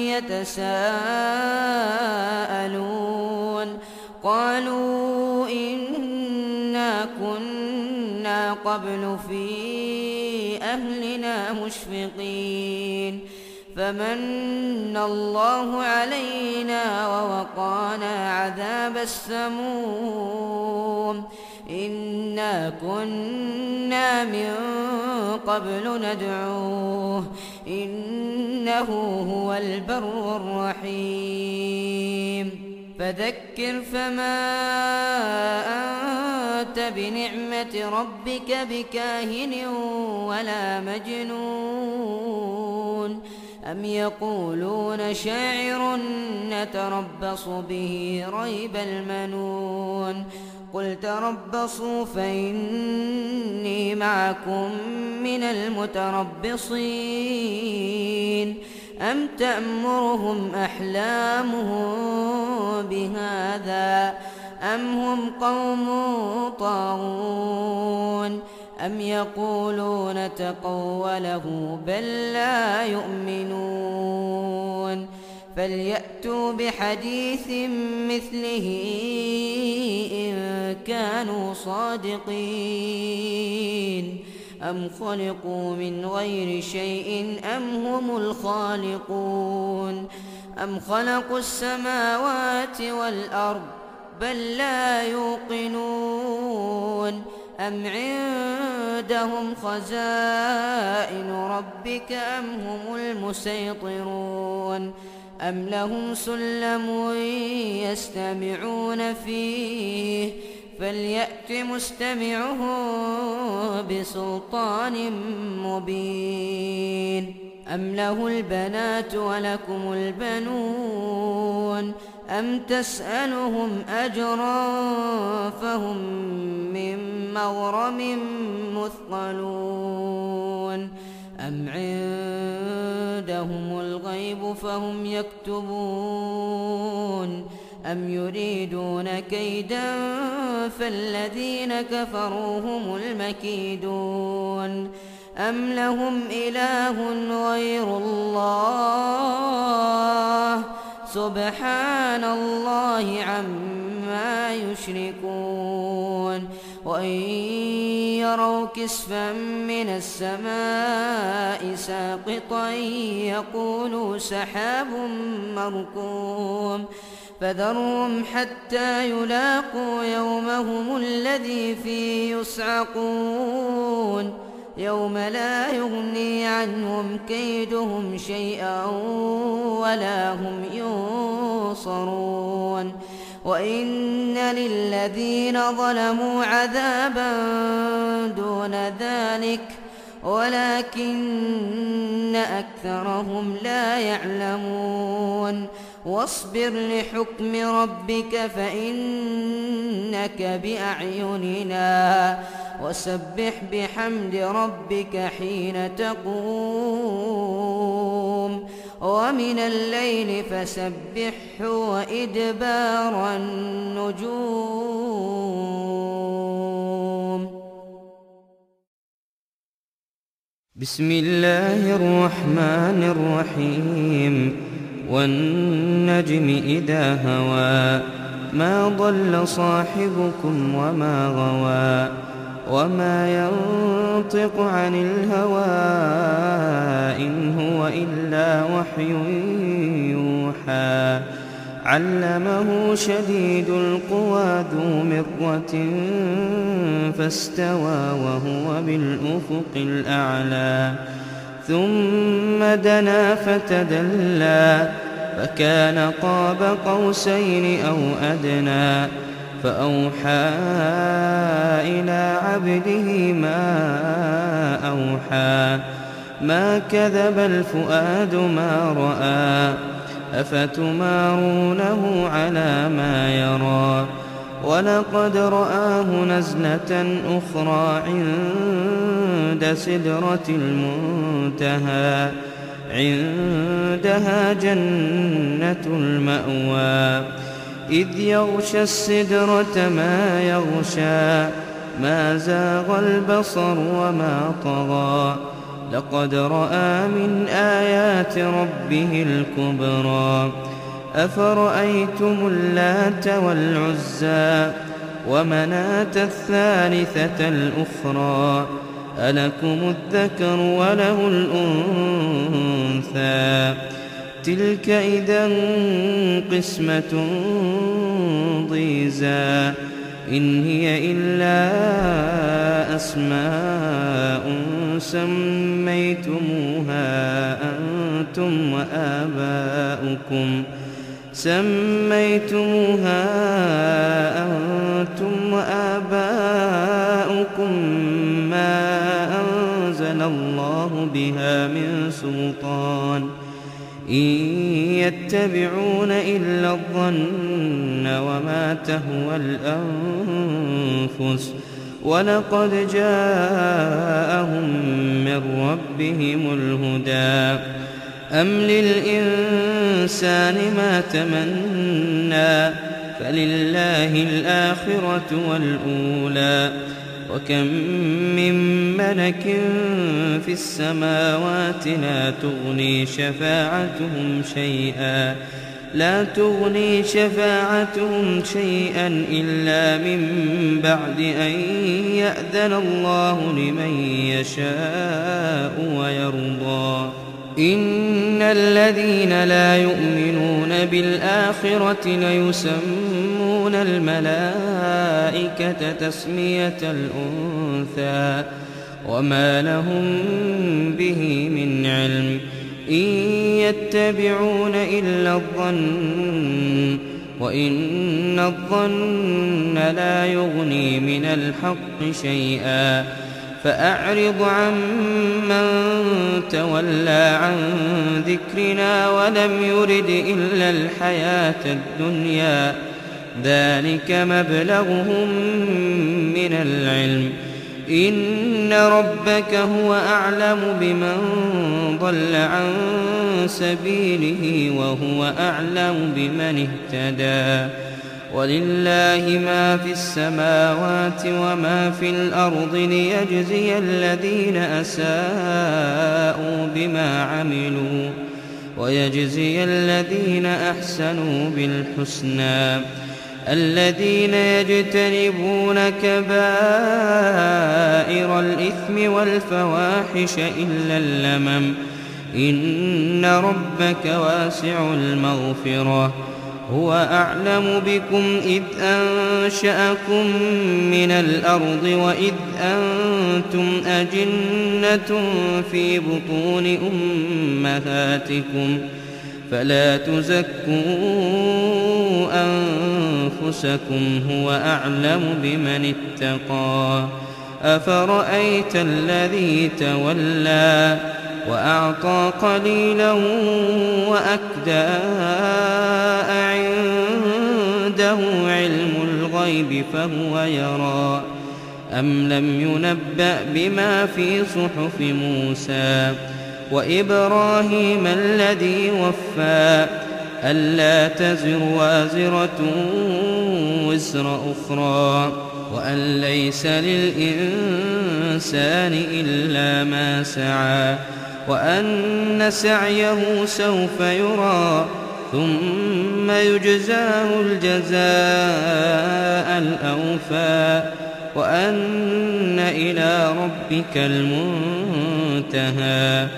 يتساءلون قالوا إنا كنا قبل في أهلنا مشفقين فمن الله علينا ووقانا عذاب السموم إنا كنا من قبل ندعوه إنه هو البر الرحيم فذكر فما أنت بنعمة ربك بكاهن ولا مجنون أم يقولون شاعر نتربص به ريب المنون قل تربصوا فإني معكم من المتربصين أم تأمرهم أحلامهم بهذا أم هم قوم طاغون أم يقولون تقوله بل لا يؤمنون فليأتوا بحديث مثله إن كانوا صادقين أم خلقوا من غير شيء أم هم الخالقون أم خلقوا السماوات والأرض بل لا يوقنون أم عندهم خزائن ربك أم هم المسيطرون أم لهم سلم يستمعون فيه فليأت مستمعهم بسلطان مبين أم له البنات ولكم البنون أم تسألهم أجرا فهم من مغرم مثقلون أم عندهم الغيب فهم يكتبون أم يريدون كيدا فالذين كفروا هم المكيدون أم لهم إله غير الله سبحان الله عما يشركون وإن يروا كسفا من السماء ساقطا يقولوا سحاب مركوم فذرهم حتى يلاقوا يومهم الذي فيه يصعقون يوم لا يغني عنهم كيدهم شيئا ولا هم ينصرون وإن للذين ظلموا عذابا دون ذلك ولكن أكثرهم لا يعلمون واصبر لحكم ربك فإنك بأعيننا وسبح بحمد ربك حين تقوم ومن الليل فسبحه وإدبار النجوم. بسم الله الرحمن الرحيم والنجم إذا هوى ما ضل صاحبكم وما غوى وما ينطق عن الهوى إن هو إلا وحي يوحى علمه شديد القوى ذو مرة فاستوى وهو بالأفق الأعلى ثم دنا فتدلى فكان قاب قوسين أو أدنى فأوحى إلى عبده ما أوحى ما كذب الفؤاد ما رأى أفتمارونه على ما يرى ولقد رآه نزلة أخرى عند سدرة المنتهى عندها جنة المأوى إذ يغشى السدرة ما يغشى ما زاغ البصر وما طغى لقد رأى من آيات ربه الكبرى أفرأيتم اللات والعزى ومناة الثالثة الأخرى ألكم الذكر وله الأنثى تلك إذا قسمة ضيزى إن هي إلا أسماء سميتموها أنتم وآباؤكم سميتموها أنتم وآباؤكم ما أنزل الله بها من سلطان إن يتبعون إلا الظن وما تهوى الأنفس ولقد جاءهم من ربهم الهدى أم للإنسان ما تمنى فلله الآخرة والأولى وكم من ملك في السماوات لا تغني شفاعتهم شيئا لا تغني شفاعتهم شيئا إلا من بعد أن يأذن الله لمن يشاء ويرضى إن الذين لا يؤمنون بالآخرة ليسمون الملائكة تسمية الأنثى وما لهم به من علم إن يتبعون إلا الظن وإن الظن لا يغني من الحق شيئا فأعرض عن من تولى عن ذكرنا ولم يرد إلا الحياة الدنيا ذلك مبلغهم من العلم إن ربك هو أعلم بمن ضل عن سبيله وهو أعلم بمن اهتدى ولله ما في السماوات وما في الأرض ليجزي الذين أساءوا بما عملوا ويجزي الذين أحسنوا بالحسنى الذين يجتنبون كبائر الإثم والفواحش إلا اللمم إن ربك واسع المغفرة هو أعلم بكم إذ أنشأكم من الأرض وإذ أنتم أجنة في بطون أمهاتكم فلا تزكوا أنفسكم هو أعلم بمن اتقى أفرأيت الذي تولى وأعطى قليلا وأكدى عنده علم الغيب فهو يرى أم لم ينبأ بما في صحف موسى وإبراهيم الذي وفى ألا تزر وازرة وزر أخرى وأن ليس للإنسان إلا ما سعى وأن سعيه سوف يرى ثم يجزاه الجزاء الأوفى وأن إلى ربك المنتهى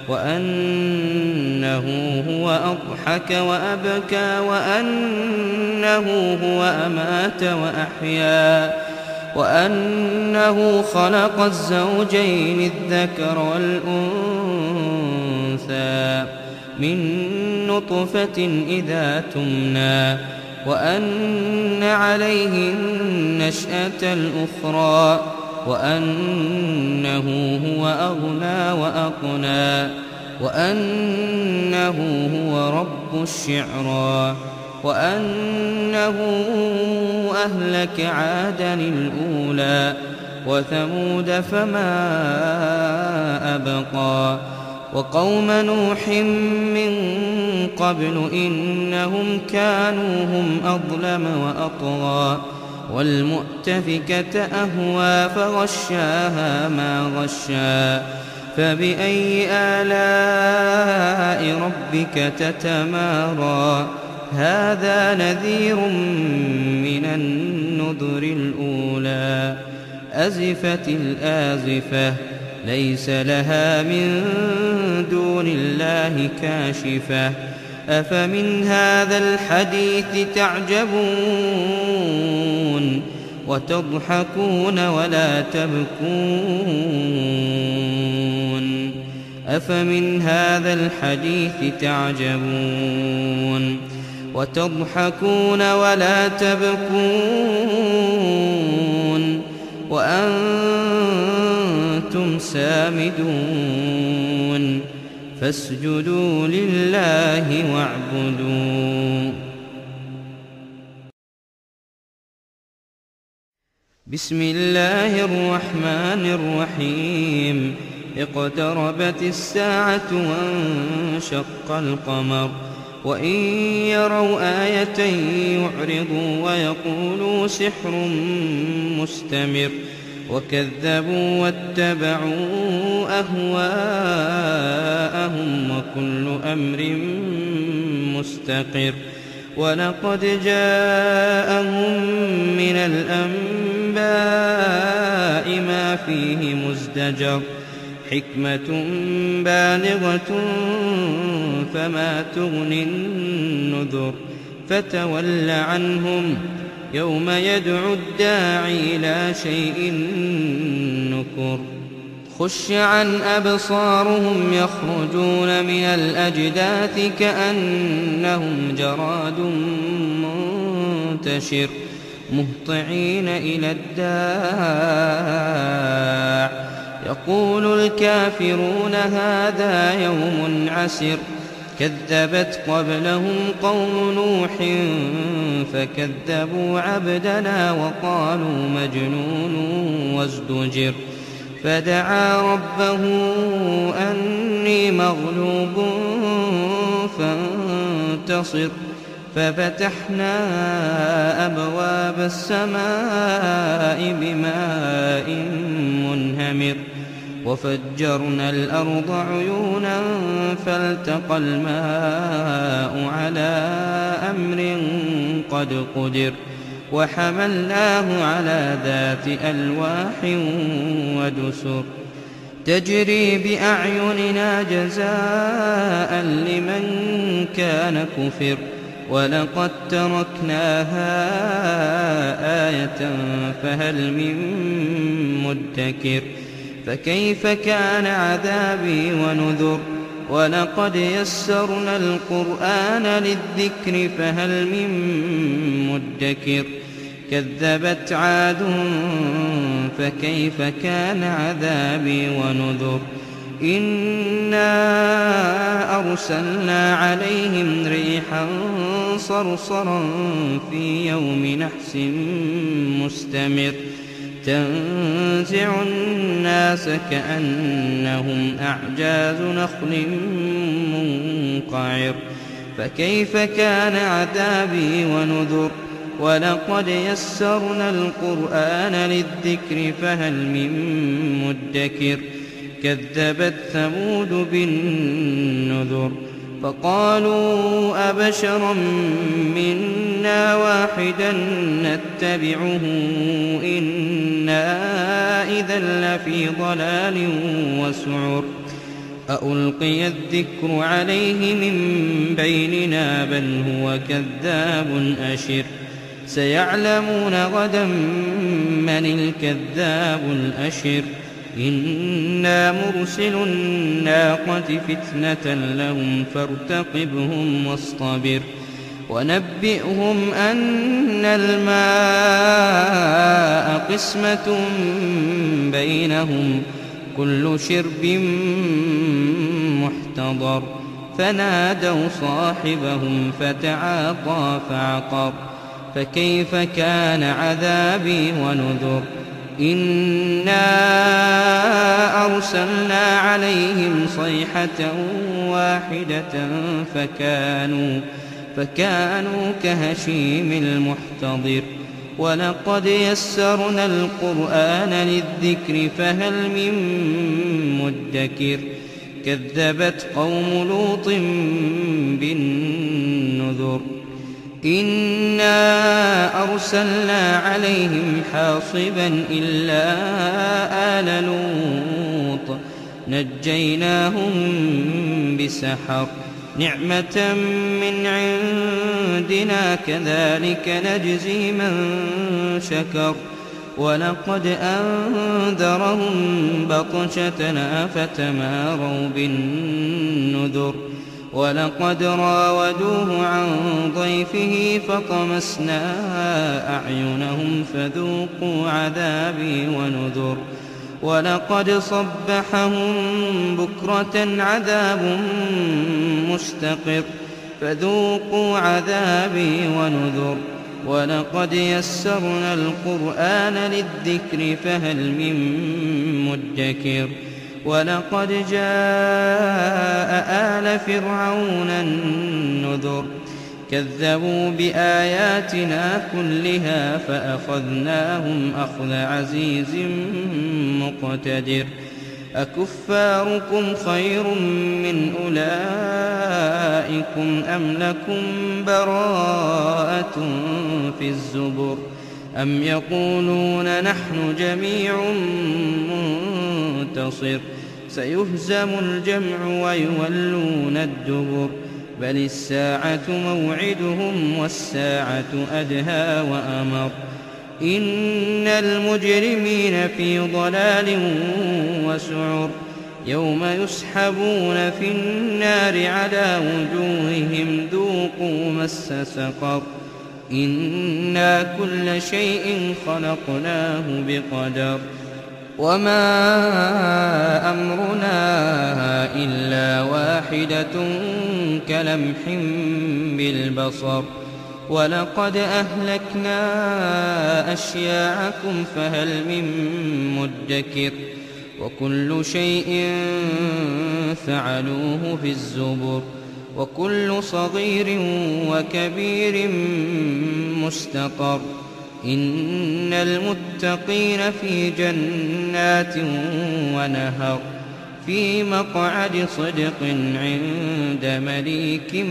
وأنه هو أضحك وأبكى وأنه هو أمات وأحيا وأنه خلق الزوجين الذكر والأنثى من نطفة إذا تمنى وأن عليه النشأة الأخرى وأنه هو أغنى وأقنى وأنه هو رب الشعرى وأنه أهلك عادا الأولى وثمود فما أبقى وقوم نوح من قبل إنهم كانوا هم أظلم وأطغى والمؤتفكة أهوى فغشاها ما غشا فبأي آلاء ربك تتمارى هذا نذير من النذر الأولى أزفت الآزفة ليس لها من دون الله كاشفة أفمن هذا الحديث تعجبون وتضحكون ولا تبكون أفمن هذا الحديث تعجبون وتضحكون ولا تبكون وأنتم سامدون فاسجدوا لله واعبدوا. بسم الله الرحمن الرحيم اقتربت الساعة وانشق القمر وإن يروا آية يعرضوا ويقولوا سحر مستمر وكذبوا واتبعوا أهواءهم وكل أمر مستقر ولقد جاءهم من الأنباء ما فيه مزدجر حكمة بالغة فما تغني النذر فتول عنهم يوم يدعو الداعي إلى شيء نكر خش عن أبصارهم يخرجون من الأجداث كأنهم جراد منتشر مهطعين إلى الداع يقول الكافرون هذا يوم عسر كذبت قبلهم قوم نوح فكذبوا عبدنا وقالوا مجنون وازدجر فدعا ربه أني مغلوب فانتصر ففتحنا أبواب السماء بماء منهمر وفجرنا الأرض عيونا فالتقى الماء على أمر قد قدر وحملناه على ذات ألواح ودسر تجري بأعيننا جزاء لمن كان كفر ولقد تركناها آية فهل من مدكر فكيف كان عذابي ونذر ولقد يسرنا القرآن للذكر فهل من مدكر كذبت عاد فكيف كان عذابي ونذر إنا أرسلنا عليهم ريحا صرصرا في يوم نحس مستمر تنزع الناس كأنهم أعجاز نخل منقعر فكيف كان عذابي ونذر ولقد يسرنا القرآن للذكر فهل من مدكر كذبت ثمود بالنذر فقالوا أبشرا منا منا واحدا نتبعه إنا إذا لفي ضلال وسعر أألقي الذكر عليه من بيننا بل هو كذاب أشر سيعلمون غدا من الكذاب الأشر إنا مرسل الناقة فتنة لهم فارتقبهم واصطبر ونبئهم أن الماء قسمة بينهم كل شرب محتضر فنادوا صاحبهم فتعاطى فعقر فكيف كان عذابي ونذر إنا أرسلنا عليهم صيحة واحدة فكانوا فكانوا كهشيم المحتضر ولقد يسرنا القرآن للذكر فهل من مدكر كذبت قوم لوط بالنذر إنا أرسلنا عليهم حاصبا إلا آل لوط نجيناهم بسحر نعمة من عندنا كذلك نجزي من شكر ولقد أنذرهم بطشتنا فتماروا بالنذر ولقد راودوه عن ضيفه فطمسنا أعينهم فذوقوا عذابي ونذر ولقد صبحهم بكرة عذاب مستقر فذوقوا عذابي ونذر ولقد يسرنا القرآن للذكر فهل من مدكر ولقد جاء آل فرعون النذر كذبوا بآياتنا كلها فأخذناهم أخذ عزيز مقتدر أكفاركم خير من أولئكم أم لكم براءة في الزبر أم يقولون نحن جميع منتصر سيهزم الجمع ويولون الدبر بل الساعة موعدهم والساعة أدهى وأمر إن المجرمين في ضلال وسعر يوم يسحبون في النار على وجوههم ذوقوا مس سقر إنا كل شيء خلقناه بقدر وما أمرنا إلا واحدة كلمح بالبصر ولقد أهلكنا أشياعكم فهل من مدكر وكل شيء فعلوه في الزبر وكل صغير وكبير مستقر إن المتقين في جنات ونهر في مقعد صدق عند مليك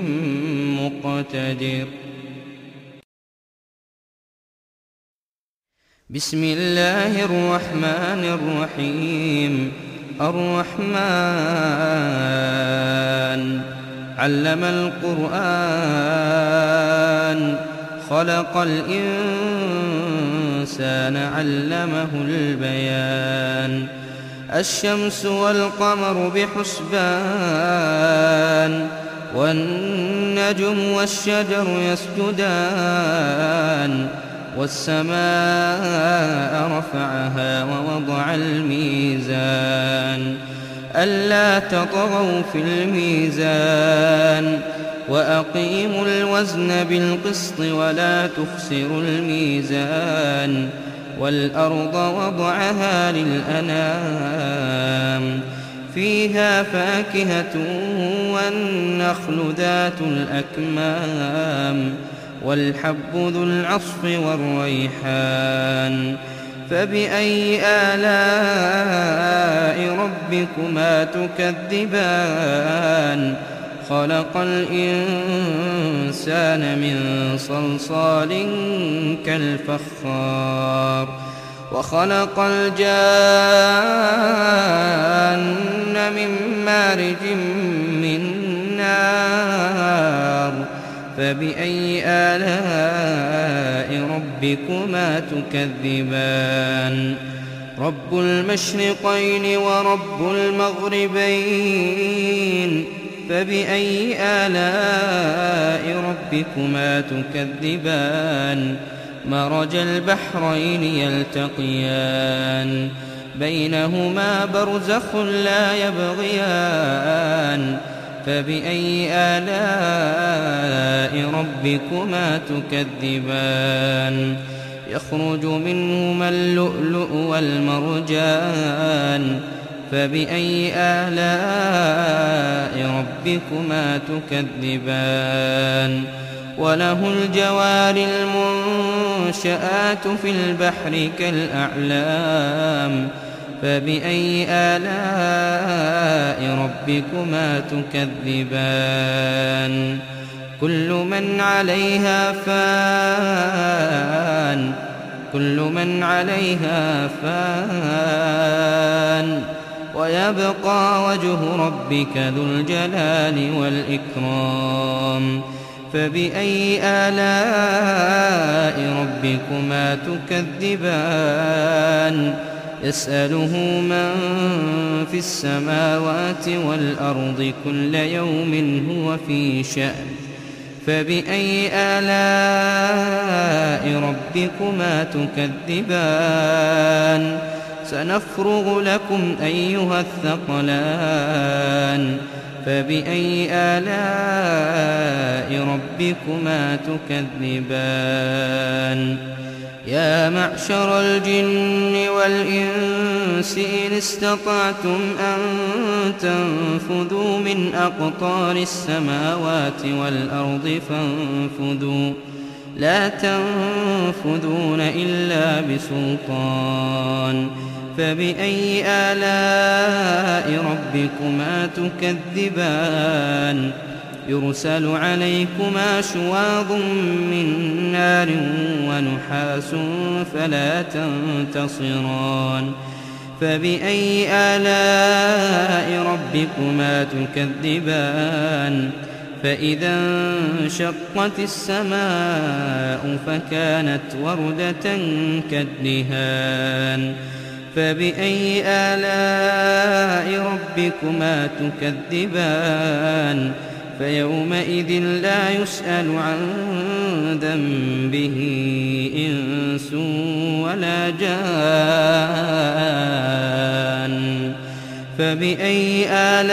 مقتدر بسم الله الرحمن الرحيم الرحمن علم القرآن خلق الإنسان علمه البيان الشمس والقمر بحسبان والنجم والشجر يسجدان والسماء رفعها ووضع الميزان ألا تطغوا في الميزان وأقيموا الوزن بالقسط ولا تخسروا الميزان والأرض وضعها للأنام فيها فاكهة والنخل ذات الأكمام والحب ذو العصف والريحان فبأي آلاء ربكما تكذبان خلق الإنسان الإنسان من صلصال كالفخار وخلق الجان من مارج من نار فبأي آلاء ربكما تكذبان رب المشرقين ورب المغربين فبأي آلاء ربكما تكذبان مرج البحرين يلتقيان بينهما برزخ لا يبغيان فبأي آلاء ربكما تكذبان يخرج منهما اللؤلؤ والمرجان فبأي آلاء ربكما تكذبان وله الجوار المنشآت في البحر كالأعلام فبأي آلاء ربكما تكذبان كل من عليها فان كل من عليها فان ويبقى وجه ربك ذو الجلال والإكرام فبأي آلاء ربكما تكذبان يسأله من في السماوات والأرض كل يوم هو في شأن فبأي آلاء ربكما تكذبان سنفرغ لكم أيها الثقلان فبأي آلاء ربكما تكذبان يا معشر الجن والإنس إن استطعتم أن تنفذوا من أقطار السماوات والأرض فانفذوا لا تنفذون إلا بسلطان فبأي آلاء ربكما تكذبان يرسل عليكما شواظ من نار ونحاس فلا تنتصران فبأي آلاء ربكما تكذبان فإذا انشقت السماء فكانت وردة كالدهان فبأي آلاء ربكما تكذبان فيومئذ لا يسأل عن ذنبه إنس ولا جان فبأي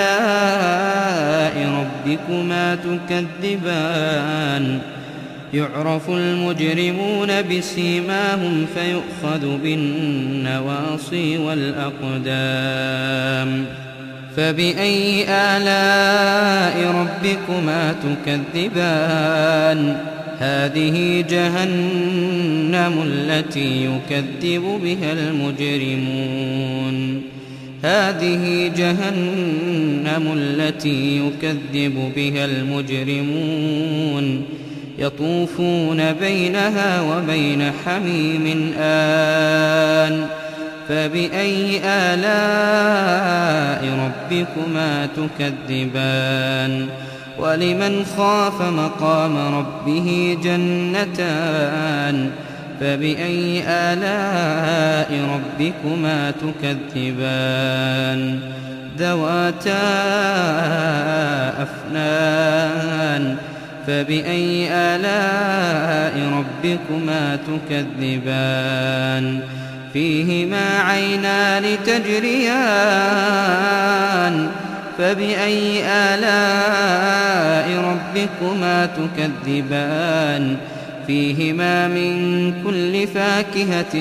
آلاء ربكما تكذبان يعرف المجرمون بسيماهم فيؤخذ بالنواصي والأقدام فبأي آلاء ربكما تكذبان هذه جهنم التي يكذب بها المجرمون هذه جهنم التي يكذب بها المجرمون يطوفون بينها وبين حميم آن فبأي آلاء ربكما تكذبان ولمن خاف مقام ربه جنتان فبأي آلاء ربكما تكذبان ذواتا أفنان فبأي آلاء ربكما تكذبان فيهما عينان تجريان فبأي آلاء ربكما تكذبان فيهما من كل فاكهة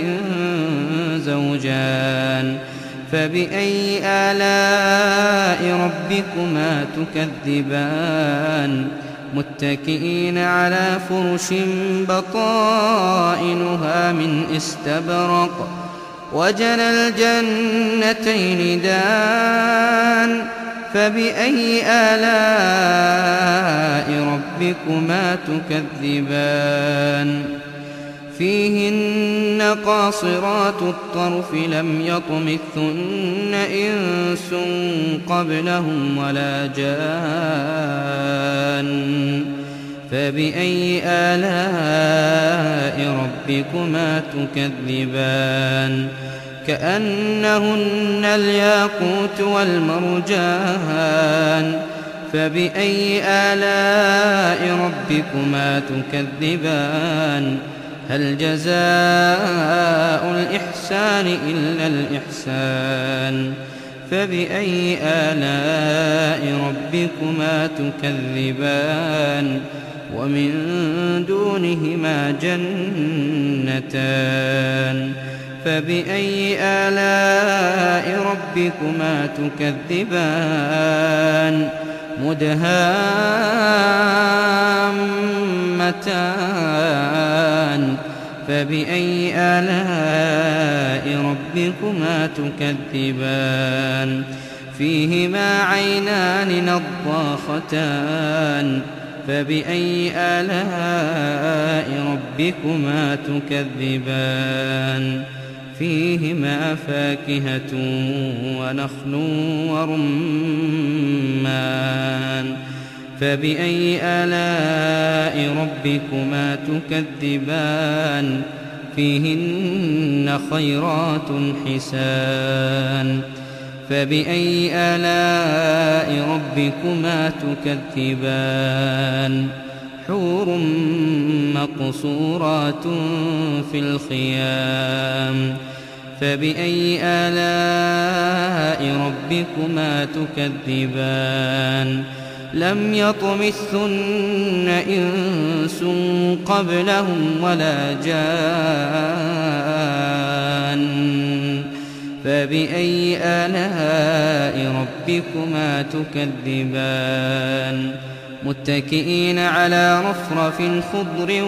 زوجان فبأي آلاء ربكما تكذبان متكئين على فرش بطائنها من استبرق وجنى الجنتين دان فبأي آلاء ربكما تكذبان فيهن قاصرات الطرف لم يطمثهن إنس قبلهم ولا جان فبأي آلاء ربكما تكذبان كأنهن الياقوت والمرجان فبأي آلاء ربكما تكذبان هل جزاء الإحسان إلا الإحسان فبأي آلاء ربكما تكذبان ومن دونهما جنتان فبأي آلاء ربكما تكذبان مدهامتان فبأي آلاء ربكما تكذبان فيهما عينان نضاختان فبأي آلاء ربكما تكذبان فيهما فاكهة ونخل ورمان فبأي آلاء ربكما تكذبان فيهن خيرات حسان فبأي آلاء ربكما تكذبان حور مقصورات في الخيام فبأي آلاء ربكما تكذبان لم يطمثهن إنس قبلهم ولا جان فبأي آلاء ربكما تكذبان متكئين على رفرف خضر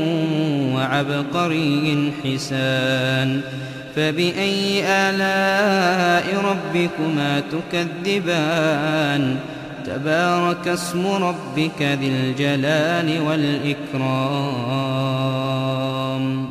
وعبقري حسان فبأي آلاء ربكما تكذبان تبارك اسم ربك ذي الجلال والإكرام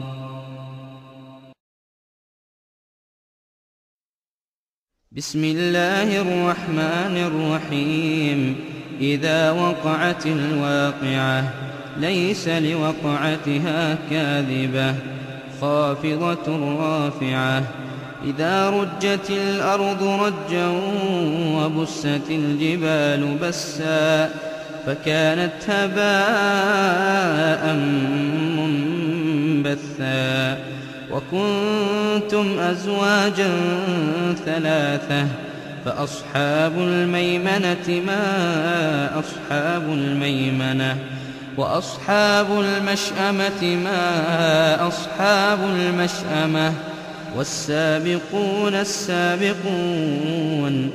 بسم الله الرحمن الرحيم إذا وقعت الواقعة ليس لوقعتها كاذبة خافضة رافعة إذا رجت الأرض رجا وبست الجبال بسا فكانت هباء منبثا وكنتم أزواجا ثلاثة فأصحاب الميمنة ما أصحاب الميمنة وأصحاب المشأمة ما أصحاب المشأمة والسابقون السابقون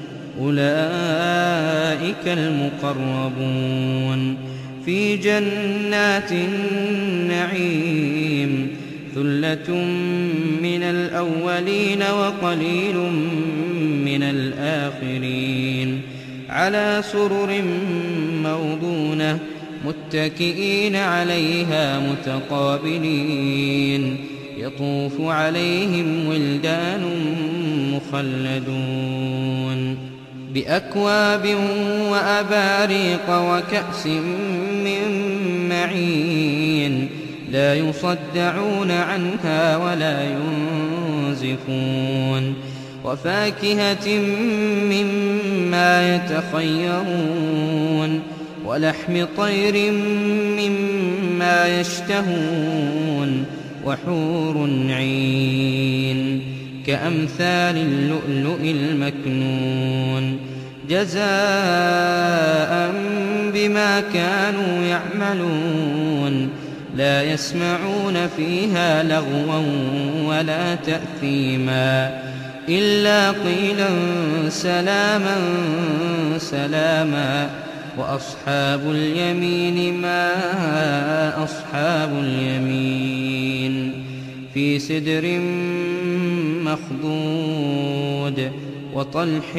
أولئك المقربون في جنات النعيم ثلة من الأولين وقليل من الآخرين على سرر موضونة متكئين عليها متقابلين يطوف عليهم ولدان مخلدون بأكواب وأباريق وكأس من معين لا يصدعون عنها ولا ينزفون وفاكهة مما يتخيرون ولحم طير مما يشتهون وحور عين كأمثال اللؤلؤ المكنون جزاء بما كانوا يعملون لا يسمعون فيها لغوا ولا تأثيما إلا قيلا سلاما سلاما وأصحاب اليمين ما أصحاب اليمين في سدر مخضود وطلح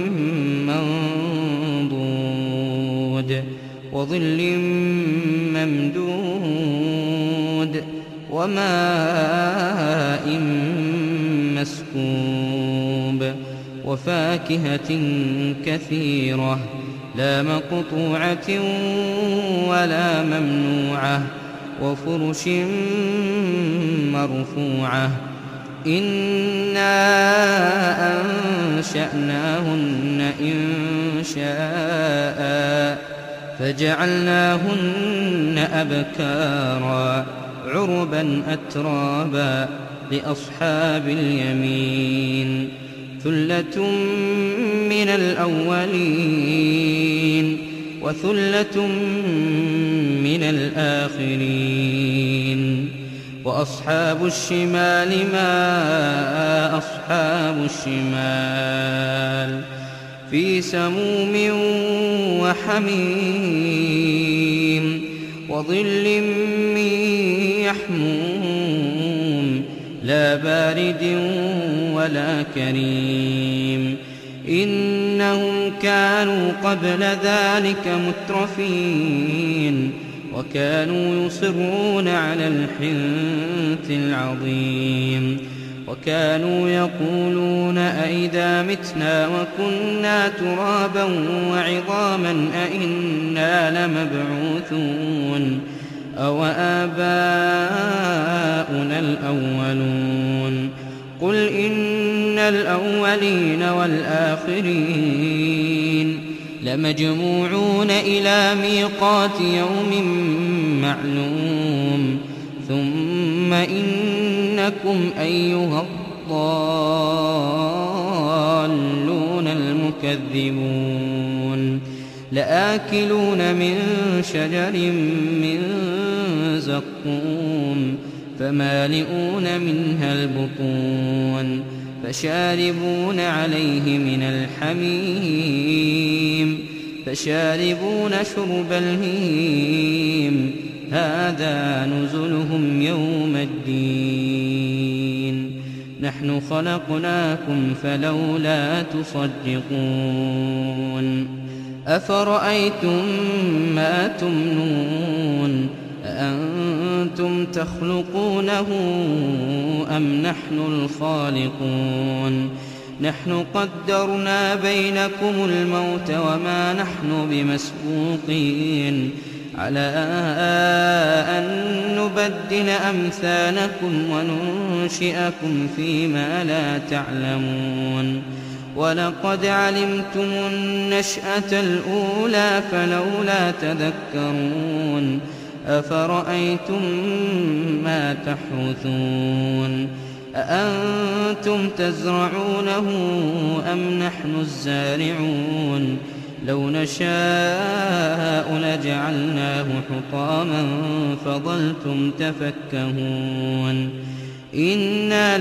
منضود وظل ممدود وماء مسكوب وفاكهة كثيرة لا مقطوعة ولا ممنوعة وفرش مرفوعة إنا أنشأناهن إنشاء فجعلناهن أبكارا عربا أترابا لأصحاب اليمين ثلة من الأولين وثلة من الآخرين وأصحاب الشمال ما أصحاب الشمال في سموم وحميم وظل من يحموم لا بارد ولا كريم إنهم كانوا قبل ذلك مترفين وكانوا يصرون على الحنث العظيم وكانوا يقولون أئذا متنا وكنا ترابا وعظاما أئنا لمبعوثون أو آباؤنا الأولون قل إن الأولين والآخرين لمجموعون إلى ميقات يوم معلوم ثم إنكم أيها الضالون المكذبون لآكلون من شجر من زقوم فمالئون منها البطون فشاربون عليه من الحميم فشاربون شرب الهيم هذا نزلهم يوم الدين نحن خلقناكم فلولا تصدقون أفرأيتم ما تمنون أأنتم تخلقونه أم نحن الخالقون نحن قدرنا بينكم الموت وما نحن بمسبوقين على أن نبدل أمثالكم وننشئكم فيما لا تعلمون ولقد علمتم النشأة الأولى فلولا تذكرون أفرأيتم ما تحرثون أأنتم تزرعونه أم نحن الزارعون لو نشاء لجعلناه حطاما فظلتم تفكهون إنا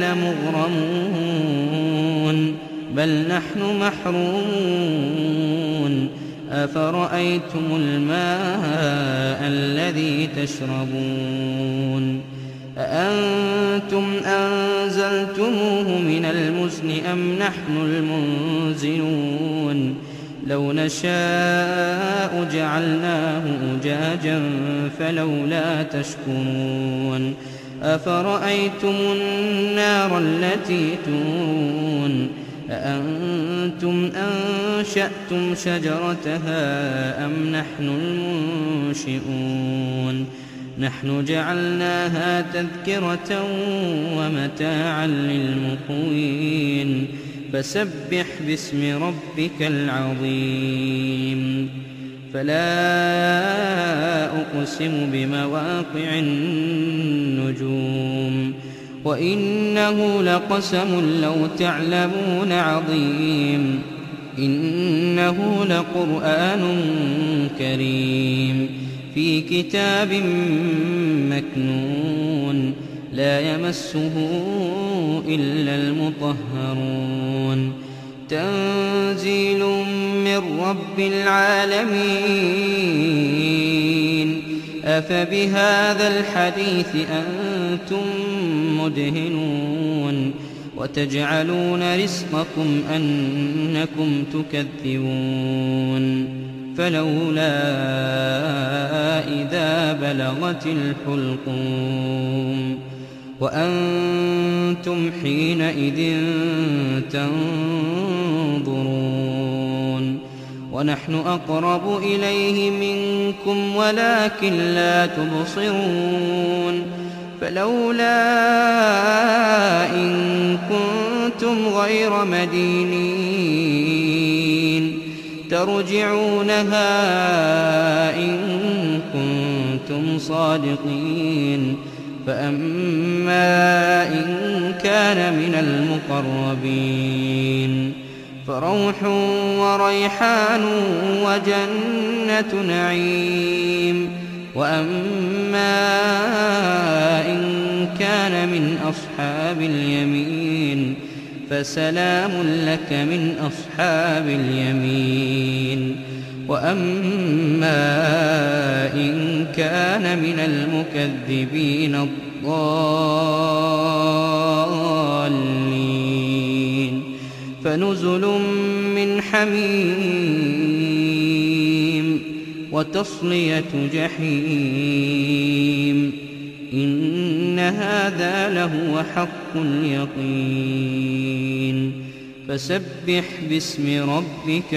لمغرمون بل نحن محرومون أفرأيتم الماء الذي تشربون أأنتم أنزلتموه من المزن أم نحن المنزلون لو نشاء جعلناه أجاجا فلولا تشكرون أفرأيتم النار التي تورون أأنتم أنشأتم شجرتها أم نحن المنشئون نحن جعلناها تذكرة ومتاعا للمقوين فسبح باسم ربك العظيم فلا أقسم بمواقع النجوم وإنه لقسم لو تعلمون عظيم إنه لقرآن كريم في كتاب مكنون لا يمسه إلا المطهرون تنزيل من رب العالمين أفبهذا الحديث أنتم مدهنون وتجعلون رزقكم أنكم تكذبون فلولا إذا بلغت الحلقوم وأنتم حينئذ تنظرون ونحن أقرب إليه منكم ولكن لا تبصرون فلولا إن كنتم غير مدينين ترجعونها إن كنتم صادقين فأما إن كان من المقربين فروح وريحان وجنة نعيم وأما إن كان من أصحاب اليمين فسلام لك من أصحاب اليمين وأما إن كان من المكذبين الضالين فنزل من حميم وتصلية جحيم إن هذا لهو حق اليقين فسبح باسم ربك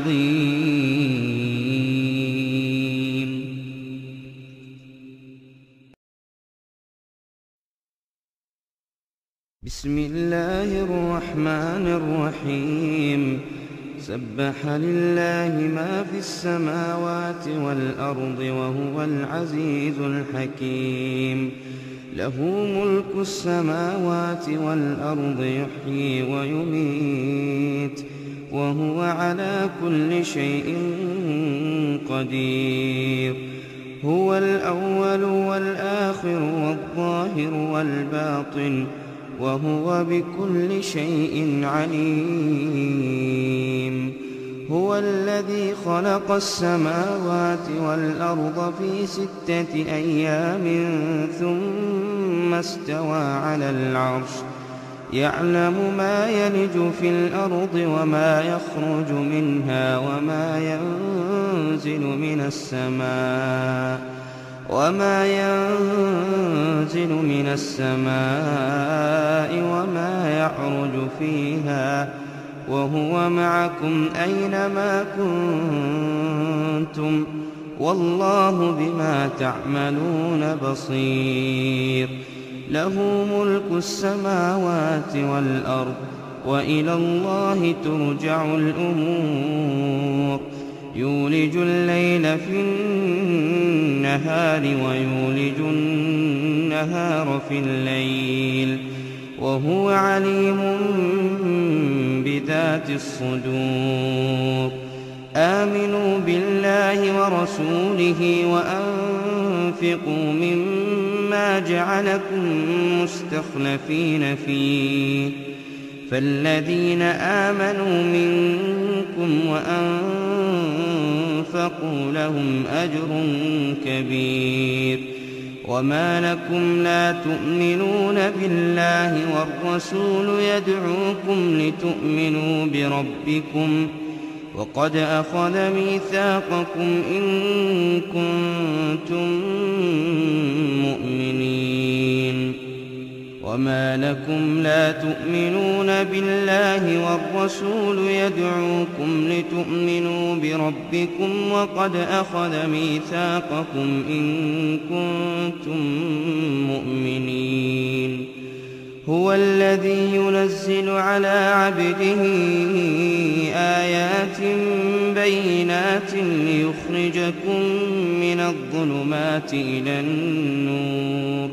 العظيم. بسم الله الرحمن الرحيم سبح لله ما في السماوات والأرض وهو العزيز الحكيم له ملك السماوات والأرض يحيي ويميت وهو على كل شيء قدير هو الأول والآخر والظاهر والباطن وهو بكل شيء عليم هو الذي خلق السماوات والأرض في ستة أيام ثم استوى على العرش يعلم ما يلج في الأرض وما يخرج منها وما ينزل من السماء وما ينزل من السماء وما يعرج فيها وهو معكم أينما كنتم والله بما تعملون بصير له ملك السماوات والأرض وإلى الله ترجع الأمور يولج الليل في النهار ويولج النهار في الليل وهو عليم بذات الصدور آمنوا بالله ورسوله وأنفقوا مما جعلكم مستخلفين فيه فالذين آمنوا منكم وأنفقوا لهم أجر كبير وما لكم لا تؤمنون بالله والرسول يدعوكم لتؤمنوا بربكم وقد أخذ ميثاقكم إن كنتم مؤمنين وما لكم لا تؤمنون بالله والرسول يدعوكم لتؤمنوا بربكم وقد أخذ ميثاقكم إن كنتم مؤمنين هو الذي ينزل على عبده آيات بينات ليخرجكم من الظلمات إلى النور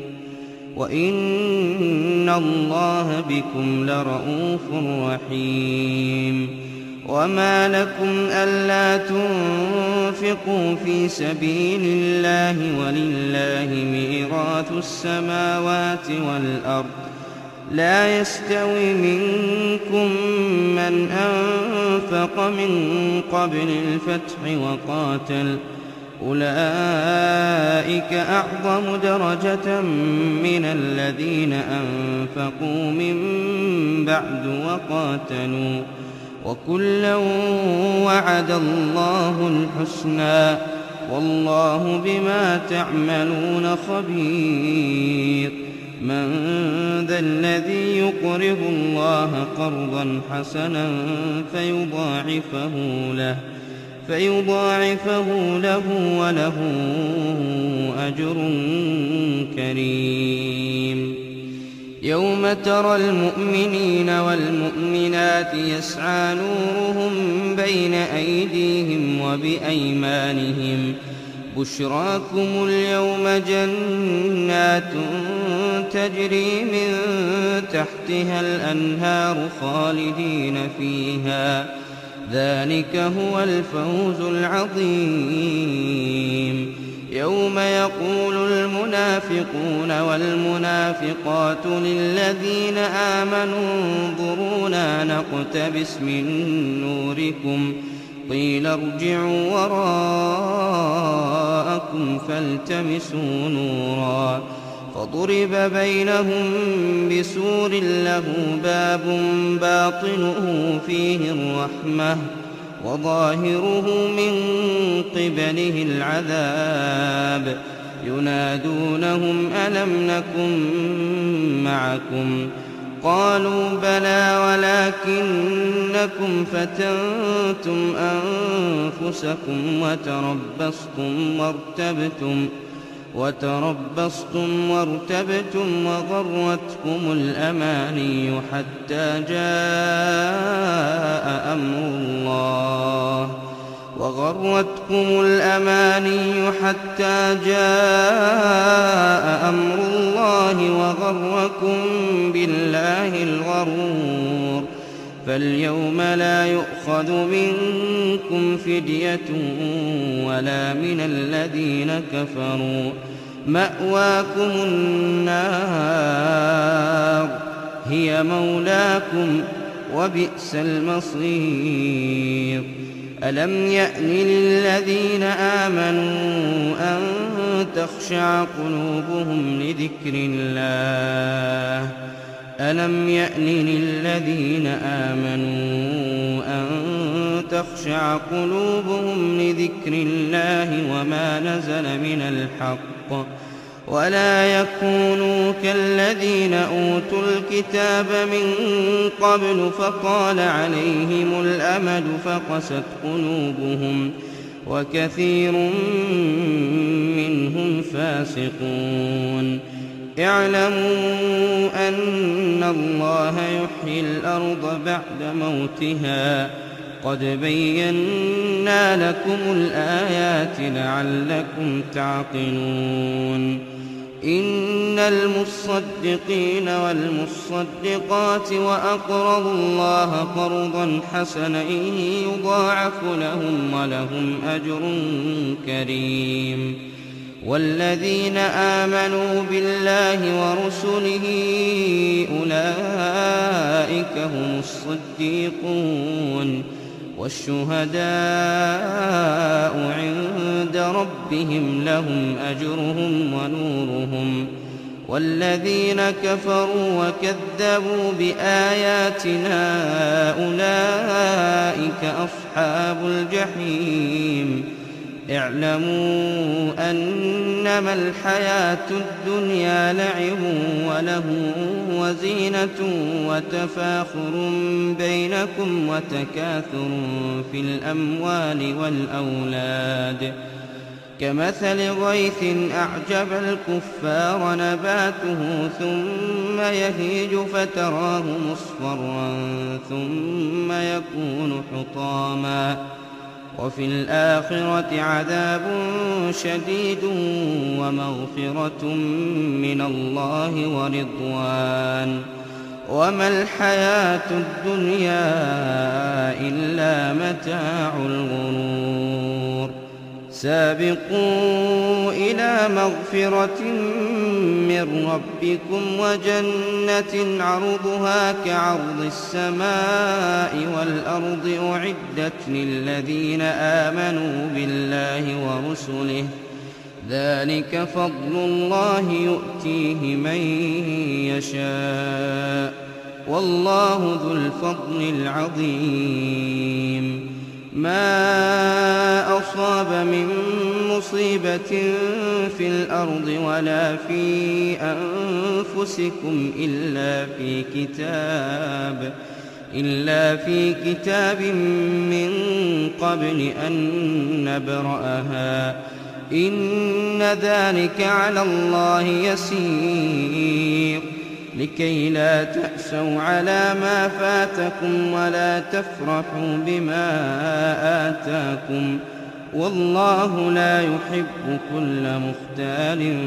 وإن الله بكم لرءوف رحيم وما لكم ألا تنفقوا في سبيل الله ولله ميراث السماوات والأرض لا يستوي منكم من أنفق من قبل الفتح وقاتل أولئك أعظم درجة من الذين أنفقوا من بعد وقاتلوا وكلا وعد الله الحسنى والله بما تعملون خبير. من ذا الذي يقرض الله قرضا حسنا فيضاعفه له فيضاعفه له وله أجر كريم. يوم ترى المؤمنين والمؤمنات يسعى نورهم بين أيديهم وبأيمانهم بشراكم اليوم جنات تجري من تحتها الأنهار خالدين فيها ذلك هو الفوز العظيم. يوم يقول المنافقون والمنافقات للذين آمنوا انظرونا نقتبس من نوركم قيل ارجعوا وراءكم فالتمسوا نورا فضرب بينهم بسور له باب باطنه فيه الرحمة وظاهره من قبله العذاب ينادونهم ألم نكن معكم قالوا بلى ولكنكم فتنتم أنفسكم وتربصتم وارتبتم وتربصتم وارتبتم وغرتكم الأماني حتى جاء أمر الله وغرتكم الأماني حتى جاء أمر الله وغركم بالله الغرور. فاليوم لا يؤخذ منكم فدية ولا من الذين كفروا مأواكم النار هي مولاكم وبئس المصير. ألم يأن للذين آمنوا أن تخشع قلوبهم لذكر الله ألم يأن للذين آمنوا أن تخشع قلوبهم لذكر الله وما نزل من الحق ولا يكونوا كالذين أوتوا الكتاب من قبل فطال عليهم الأمد فقست قلوبهم وكثير منهم فاسقون. اعلموا أن الله يحيي الأرض بعد موتها قد بينا لكم الآيات لعلكم تعقلون. إن المصدقين والمصدقات وأقرضوا الله قرضا حسنا يضاعف لهم ولهم أجر كريم. والذين آمنوا بالله ورسله أولئك هم الصديقون والشهداء عند ربهم لهم أجرهم ونورهم. والذين كفروا وكذبوا بآياتنا أولئك أصحاب الجحيم. اعلموا أنما الحياة الدنيا لعب وله وزينة وتفاخر بينكم وتكاثر في الأموال والأولاد كمثل غيث أعجب الكفار نباته ثم يهيج فتراه مصفرا ثم يكون حطاما وفي الآخرة عذاب شديد ومغفرة من الله ورضوان وما الحياة الدنيا إلا متاع الغرور. سابقوا إلى مغفرة من ربكم وجنة عرضها كعرض السماء والأرض أعدت للذين آمنوا بالله ورسله ذلك فضل الله يؤتيه من يشاء والله ذو الفضل العظيم. ما أصاب من مصيبة في الأرض ولا في أنفسكم إلا في كتاب إلا في كتاب من قبل أن نبرأها إن ذلك على الله يسير لكي لا تأسوا على ما فاتكم ولا تفرحوا بما آتاكم والله لا يحب كل مختال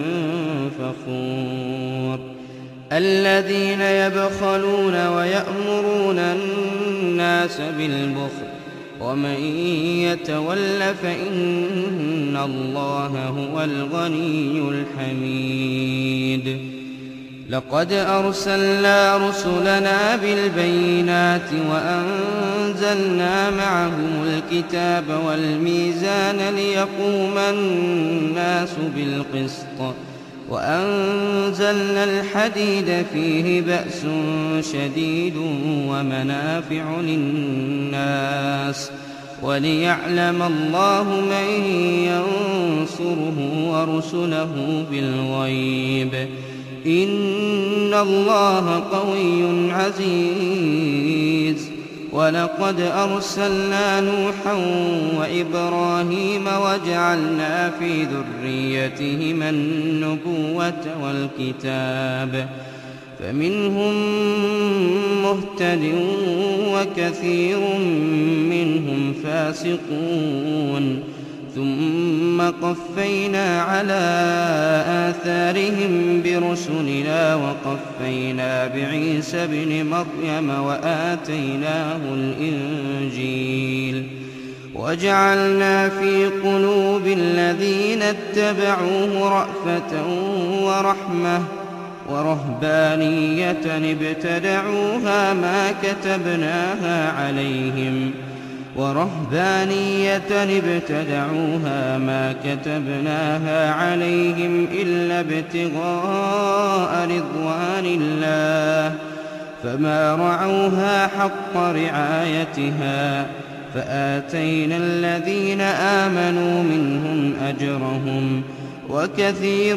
فخور. الذين يبخلون ويأمرون الناس بالبخل ومن يتول فإن الله هو الغني الحميد. لقد أرسلنا رسلنا بالبينات وأنزلنا معهم الكتاب والميزان ليقوم الناس بالقسط وأنزلنا الحديد فيه بأس شديد ومنافع للناس وليعلم الله من ينصره ورسله بالغيب إن الله قوي عزيز. ولقد أرسلنا نوحا وإبراهيم وجعلنا في ذريتهما النبوة والكتاب فمنهم مهتد وكثير منهم فاسقون ثم قفينا على آثارهم برسلنا وقفينا بعيسى ابن مريم وآتيناه الإنجيل وجعلنا في قلوب الذين اتبعوه رأفة ورحمة ورهبانية ابتدعوها ما كتبناها عليهم ورهبانية ابتدعوها ما كتبناها عليهم إلا ابتغاء رضوان الله فما رعوها حق رعايتها فآتينا الذين آمنوا منهم أجرهم وكثير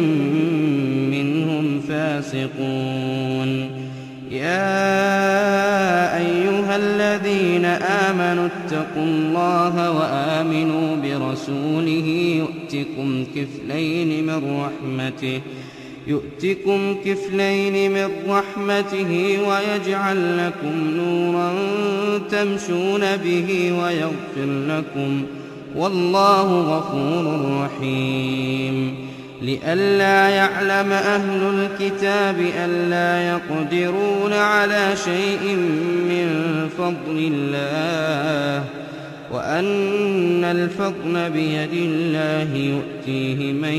منهم فاسقون. يا أيها الذين آمنوا اتقوا الله وآمنوا برسوله يؤتكم كفلين من رحمته يؤتكم كفلين من رحمته ويجعل لكم نورا تمشون به ويغفر لكم والله غفور رحيم. لئلا يعلم أهل الكتاب ألا يقدرون على شيء من فضل الله وأن الفضل بيد الله يؤتيه من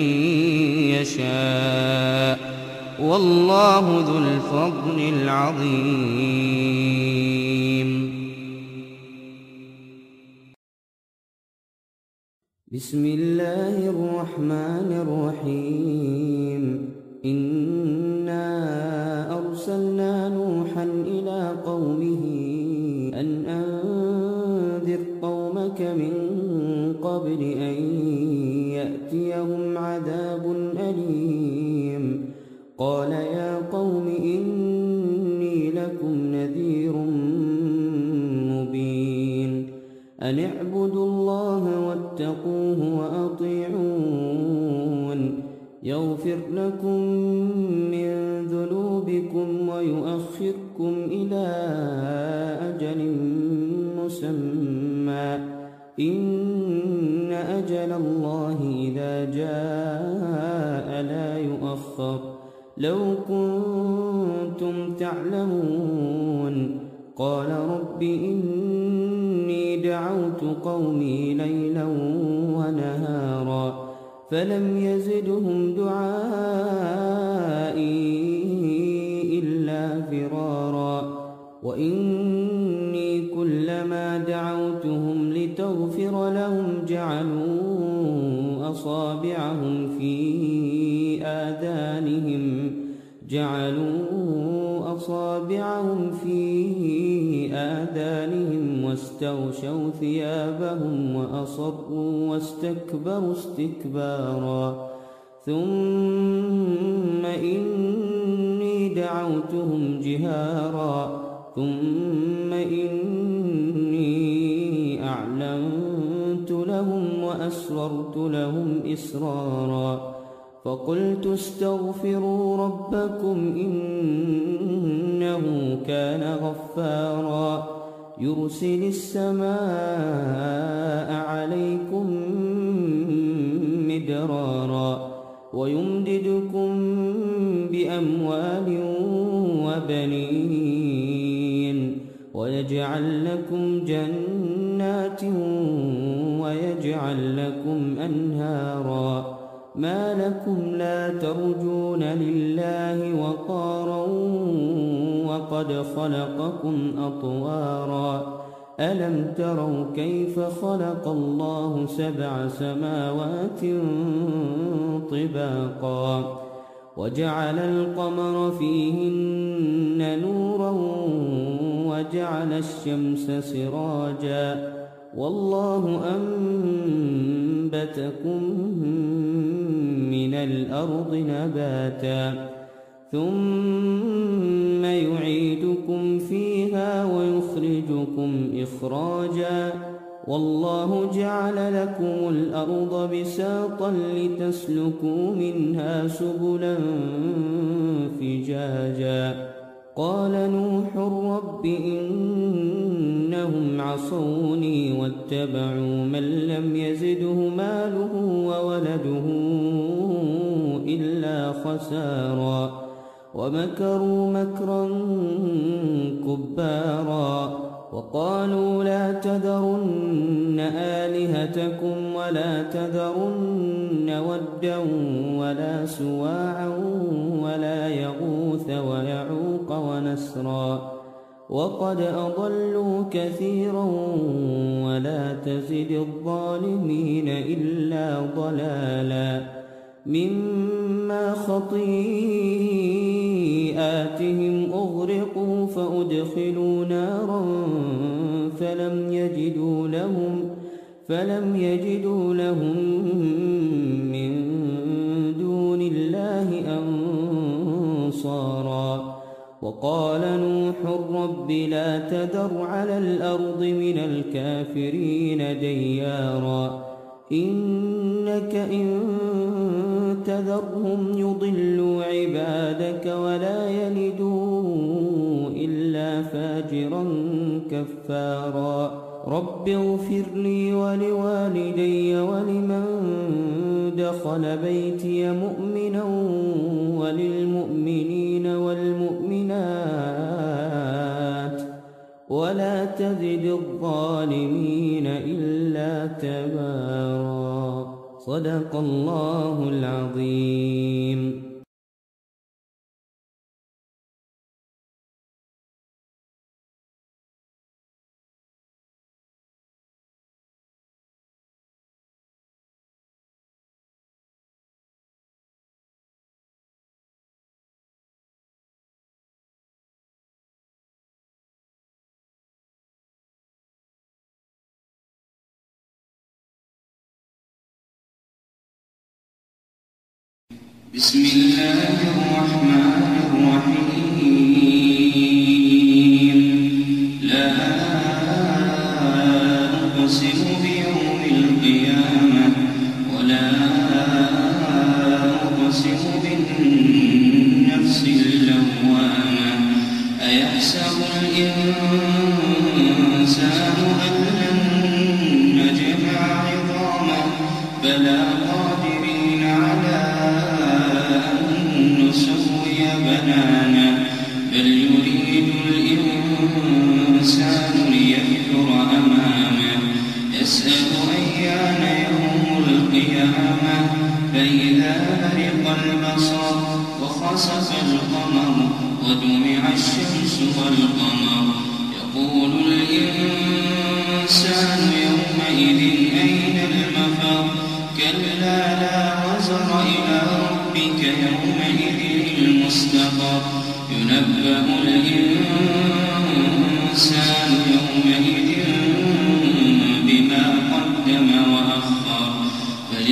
يشاء والله ذو الفضل العظيم. بسم الله الرحمن الرحيم. إنا أرسلنا نوحا إلى قومه أن أنذر قومك من قبل أن يأتيهم عذاب أليم. قال يا قوم إني لكم نذير مبين. أن اعبدوا الله واتقوه وأطيعون يغفر لكم من ذنوبكم ويؤخركم إلى أجل مسمى إن أجل الله إذا جاء لا يؤخر لو كنتم تعلمون. قال رب إني دعوت قومي ليلا ونهارا فلم يزدهم دعائي إلا فرارا وإني كلما دعوتهم لتغفر لهم جعلوا أصابعهم في آذانهم جعلوا أصابعهم في آذانهم واستغشوا ثيابهم وأصروا واستكبروا استكبارا ثم إني دعوتهم جهارا ثم إني أعلنت لهم وأسررت لهم إسرارا فقلت استغفروا ربكم إنه كان غفارا يرسل السماء عليكم مدرارا ويمددكم بأموال وبنين ويجعل لكم جنات ويجعل لكم أنهارا ما لكم لا ترجون لله وقارا وقد خلقكم أطوارا ألم تروا كيف خلق الله سبع سماوات طباقا وجعل القمر فيهن نورا وجعل الشمس سراجا والله أنبتكم من الأرض نباتا ثم يعيدكم فيها ويخرجكم إخراجا والله جعل لكم الأرض بساطا لتسلكوا منها سبلا فجاجا قال نوح رب إنهم عصوني واتبعوا من لم يزده ماله وولده إلا خسارا ومكروا مكرا كبارا وقالوا لا تذرن آلهتكم ولا تذرن ودا ولا سواعا ولا يغوث ويعوق ونسرا وقد أضلوا كثيرا ولا تزد الظالمين إلا ضلالا مما خطيئاتهم أغرقوا فأدخلوا نارا فلم يجدوا لهم فلم يجدوا لهم من دون الله أنصارا وقال نوح رب لا تذر على الأرض من الكافرين ديارا إنك إن تذرهم يضلوا عبادك ولا يلدوا إلا فاجرا كفارا رب اغفر لي ولوالدي ولمن دخل بيتي مؤمنا وللمؤمنين والمؤمنات ولا تزد الظالمين إلا تبارا صدق الله العظيم. بسم الله الرحمن الرحيم لا أقسم بيوم القيامة ولا أقسم بالنفس اللوامة أيحسب الإنسان أن لن نجمع عظامه بلى قادرين على نسوي بنانا بل يريد الإنسان ليفجر أمامه يسأل أيان يوم القيامة برق البصر وخسف القمر وجمع الشمس والقمر يقول الإنسان يومئذ أين المفر كلا لا وزر إلى ربك يومئذ المستقر ينبأ الإنسان يومئذ بما قدم وأخر بل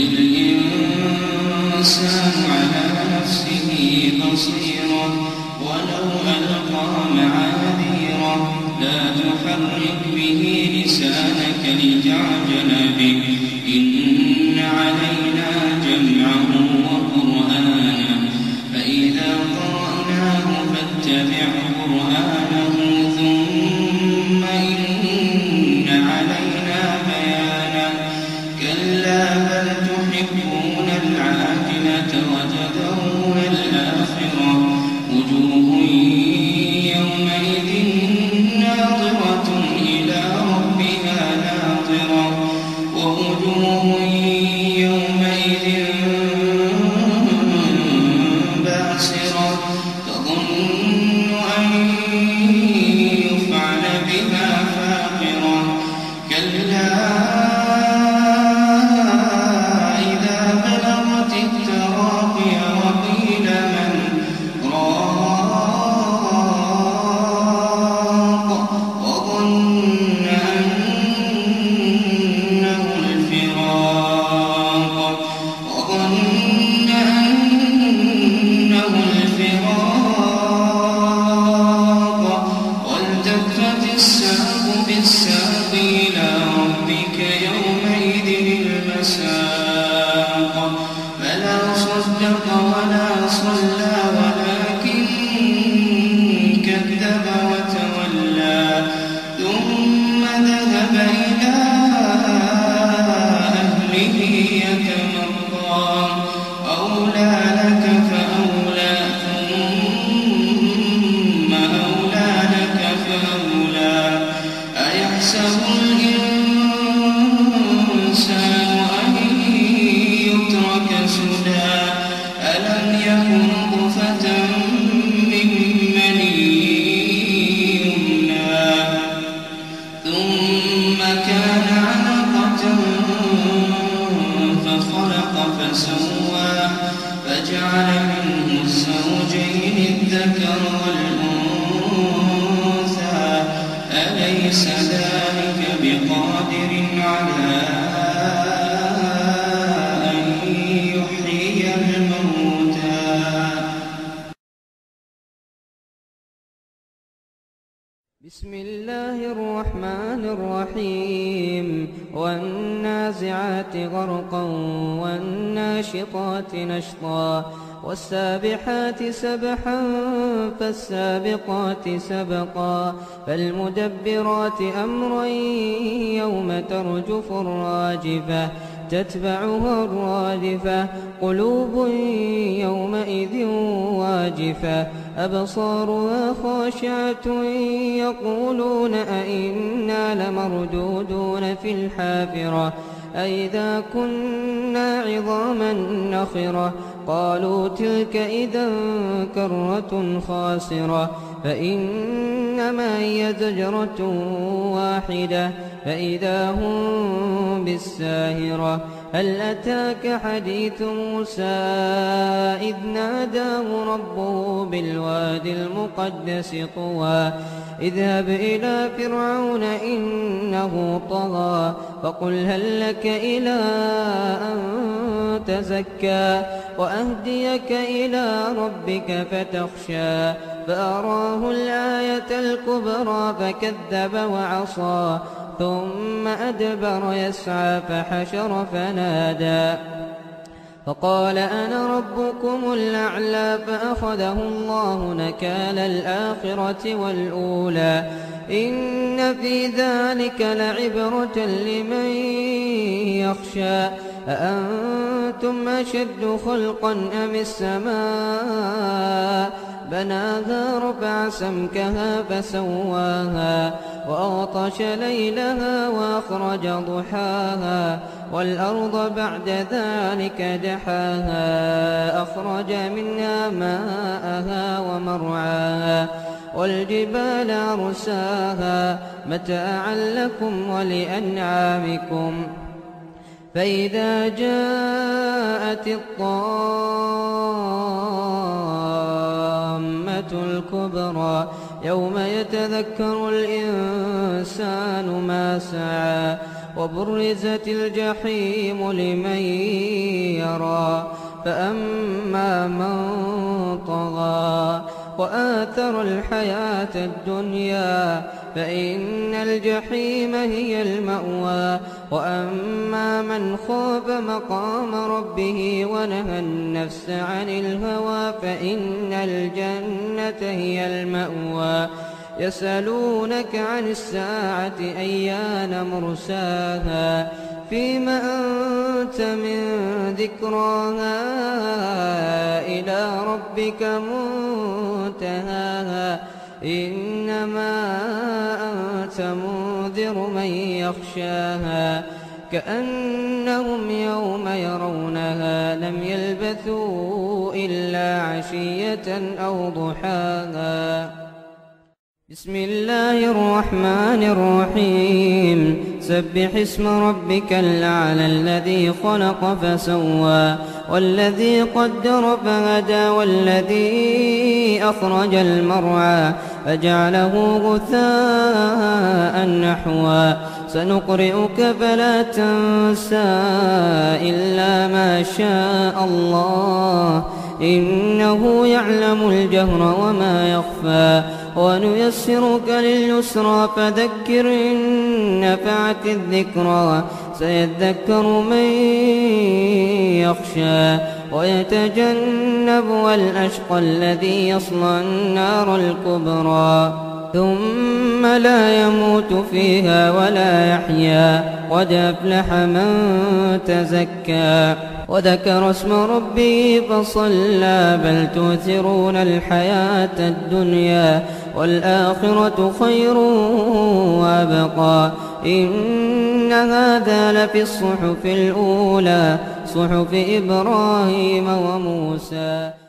الإنسان على نفسه بصيرا ولو ألقى معاذيرا لا تحرك به لسانك لتعجل به إن علينا جمعه وقرآنه فإذا قرأناه فاتبع قرآنه ثم إن علينا بيانه كلا بل تحبون العاجلة وتذرون الآخرة وجوه يومئذ ناظرة إلى ربها ناظرة ووجوه يومئذ باسرة تظن أن يفعل بها فاقرة كلا إذا بلغت التراقي وقيل من راق وظن أنه الفراق وظن أنه الفراق والتفت الساق بالساق إلى ربك يومئذ المساق فلا صدق ولا صلى ولكن كذب وتولى ثم ذهب إلى أهله يتمطى أولى لك فأولى ثم أولى لك فأولى أيحسب الإنسان أن يترك سدى ألم يكن نطفة من مني يمنى ثم كان علقة فخلق فسوى فجعل منه الزوجين الذكر والأنثى أليس ذلك بقادر على أن يحيي الموتى بسم الله الرحمن الرحيم والنازعات غرقا والناشطات نشطا والسابحات سبحا فالسابقات سبقا فالمدبرات أمرا يوم ترجف الراجفة تتبعها الرادفة قلوب يومئذ واجفة أبصارها خاشعة يقولون أئنا لمردودون في الحافرة أئذا كنا عظاما نخرة قالوا تلك إذا كرة خاسرة فإنما هي زجرة واحدة فإذا هم بالساهرة هل أتاك حديث موسى إذ ناداه ربه بالوادي المقدس طوى اذهب إلى فرعون إنه طغى فقل هل لك إلى أن تزكى وأهديك إلى ربك فتخشى فأراه الآية الكبرى فكذب وعصى ثم أدبر يسعى فحشر فنادى فقال أنا ربكم الأعلى فأخذه الله نكال الآخرة والأولى إن في ذلك لعبرة لمن يخشى أأنتم أشد خلقا أم السماء بناها رفع سمكها فسواها وأغطش ليلها وأخرج ضحاها والأرض بعد ذلك دحاها أخرج منها ماءها ومرعاها والجبال أرساها متاعا لكم ولأنعامكم فإذا جاءت الطامة الكبرى يوم يتذكر الإنسان ما سعى وبرزت الجحيم لمن يرى فأما من طغى وآثر الحياة الدنيا فإن الجحيم هي المأوى وأما من خاف مقام ربه ونهى النفس عن الهوى فإن الجنة هي المأوى يسألونك عن الساعة أيان مرساها فيما أنت من ذكراها إلى ربك منتهاها إنما أنت منذر من يخشاها كأنهم يوم يرونها لم يلبثوا إلا عشية أو ضحاها بسم الله الرحمن الرحيم سبح اسم ربك الأعلى الذي خلق فسوى والذي قدر فهدى والذي أخرج المرعى فجعله غثاء نحوا سنقرئك فلا تنسى إلا ما شاء الله إنه يعلم الجهر وما يخفى ونيسرك لليسرى فذكر إن نفعت الذكرى سيذكر من يخشى ويتجنبها الأشقى الذي يصلى النار الكبرى ثم لا يموت فيها ولا يحيا قد أفلح من تزكى وذكر اسم ربه فصلى بل تؤثرون الحياة الدنيا والآخرة خير وأبقى إن هذا لفي الصحف الأولى صحف إبراهيم وموسى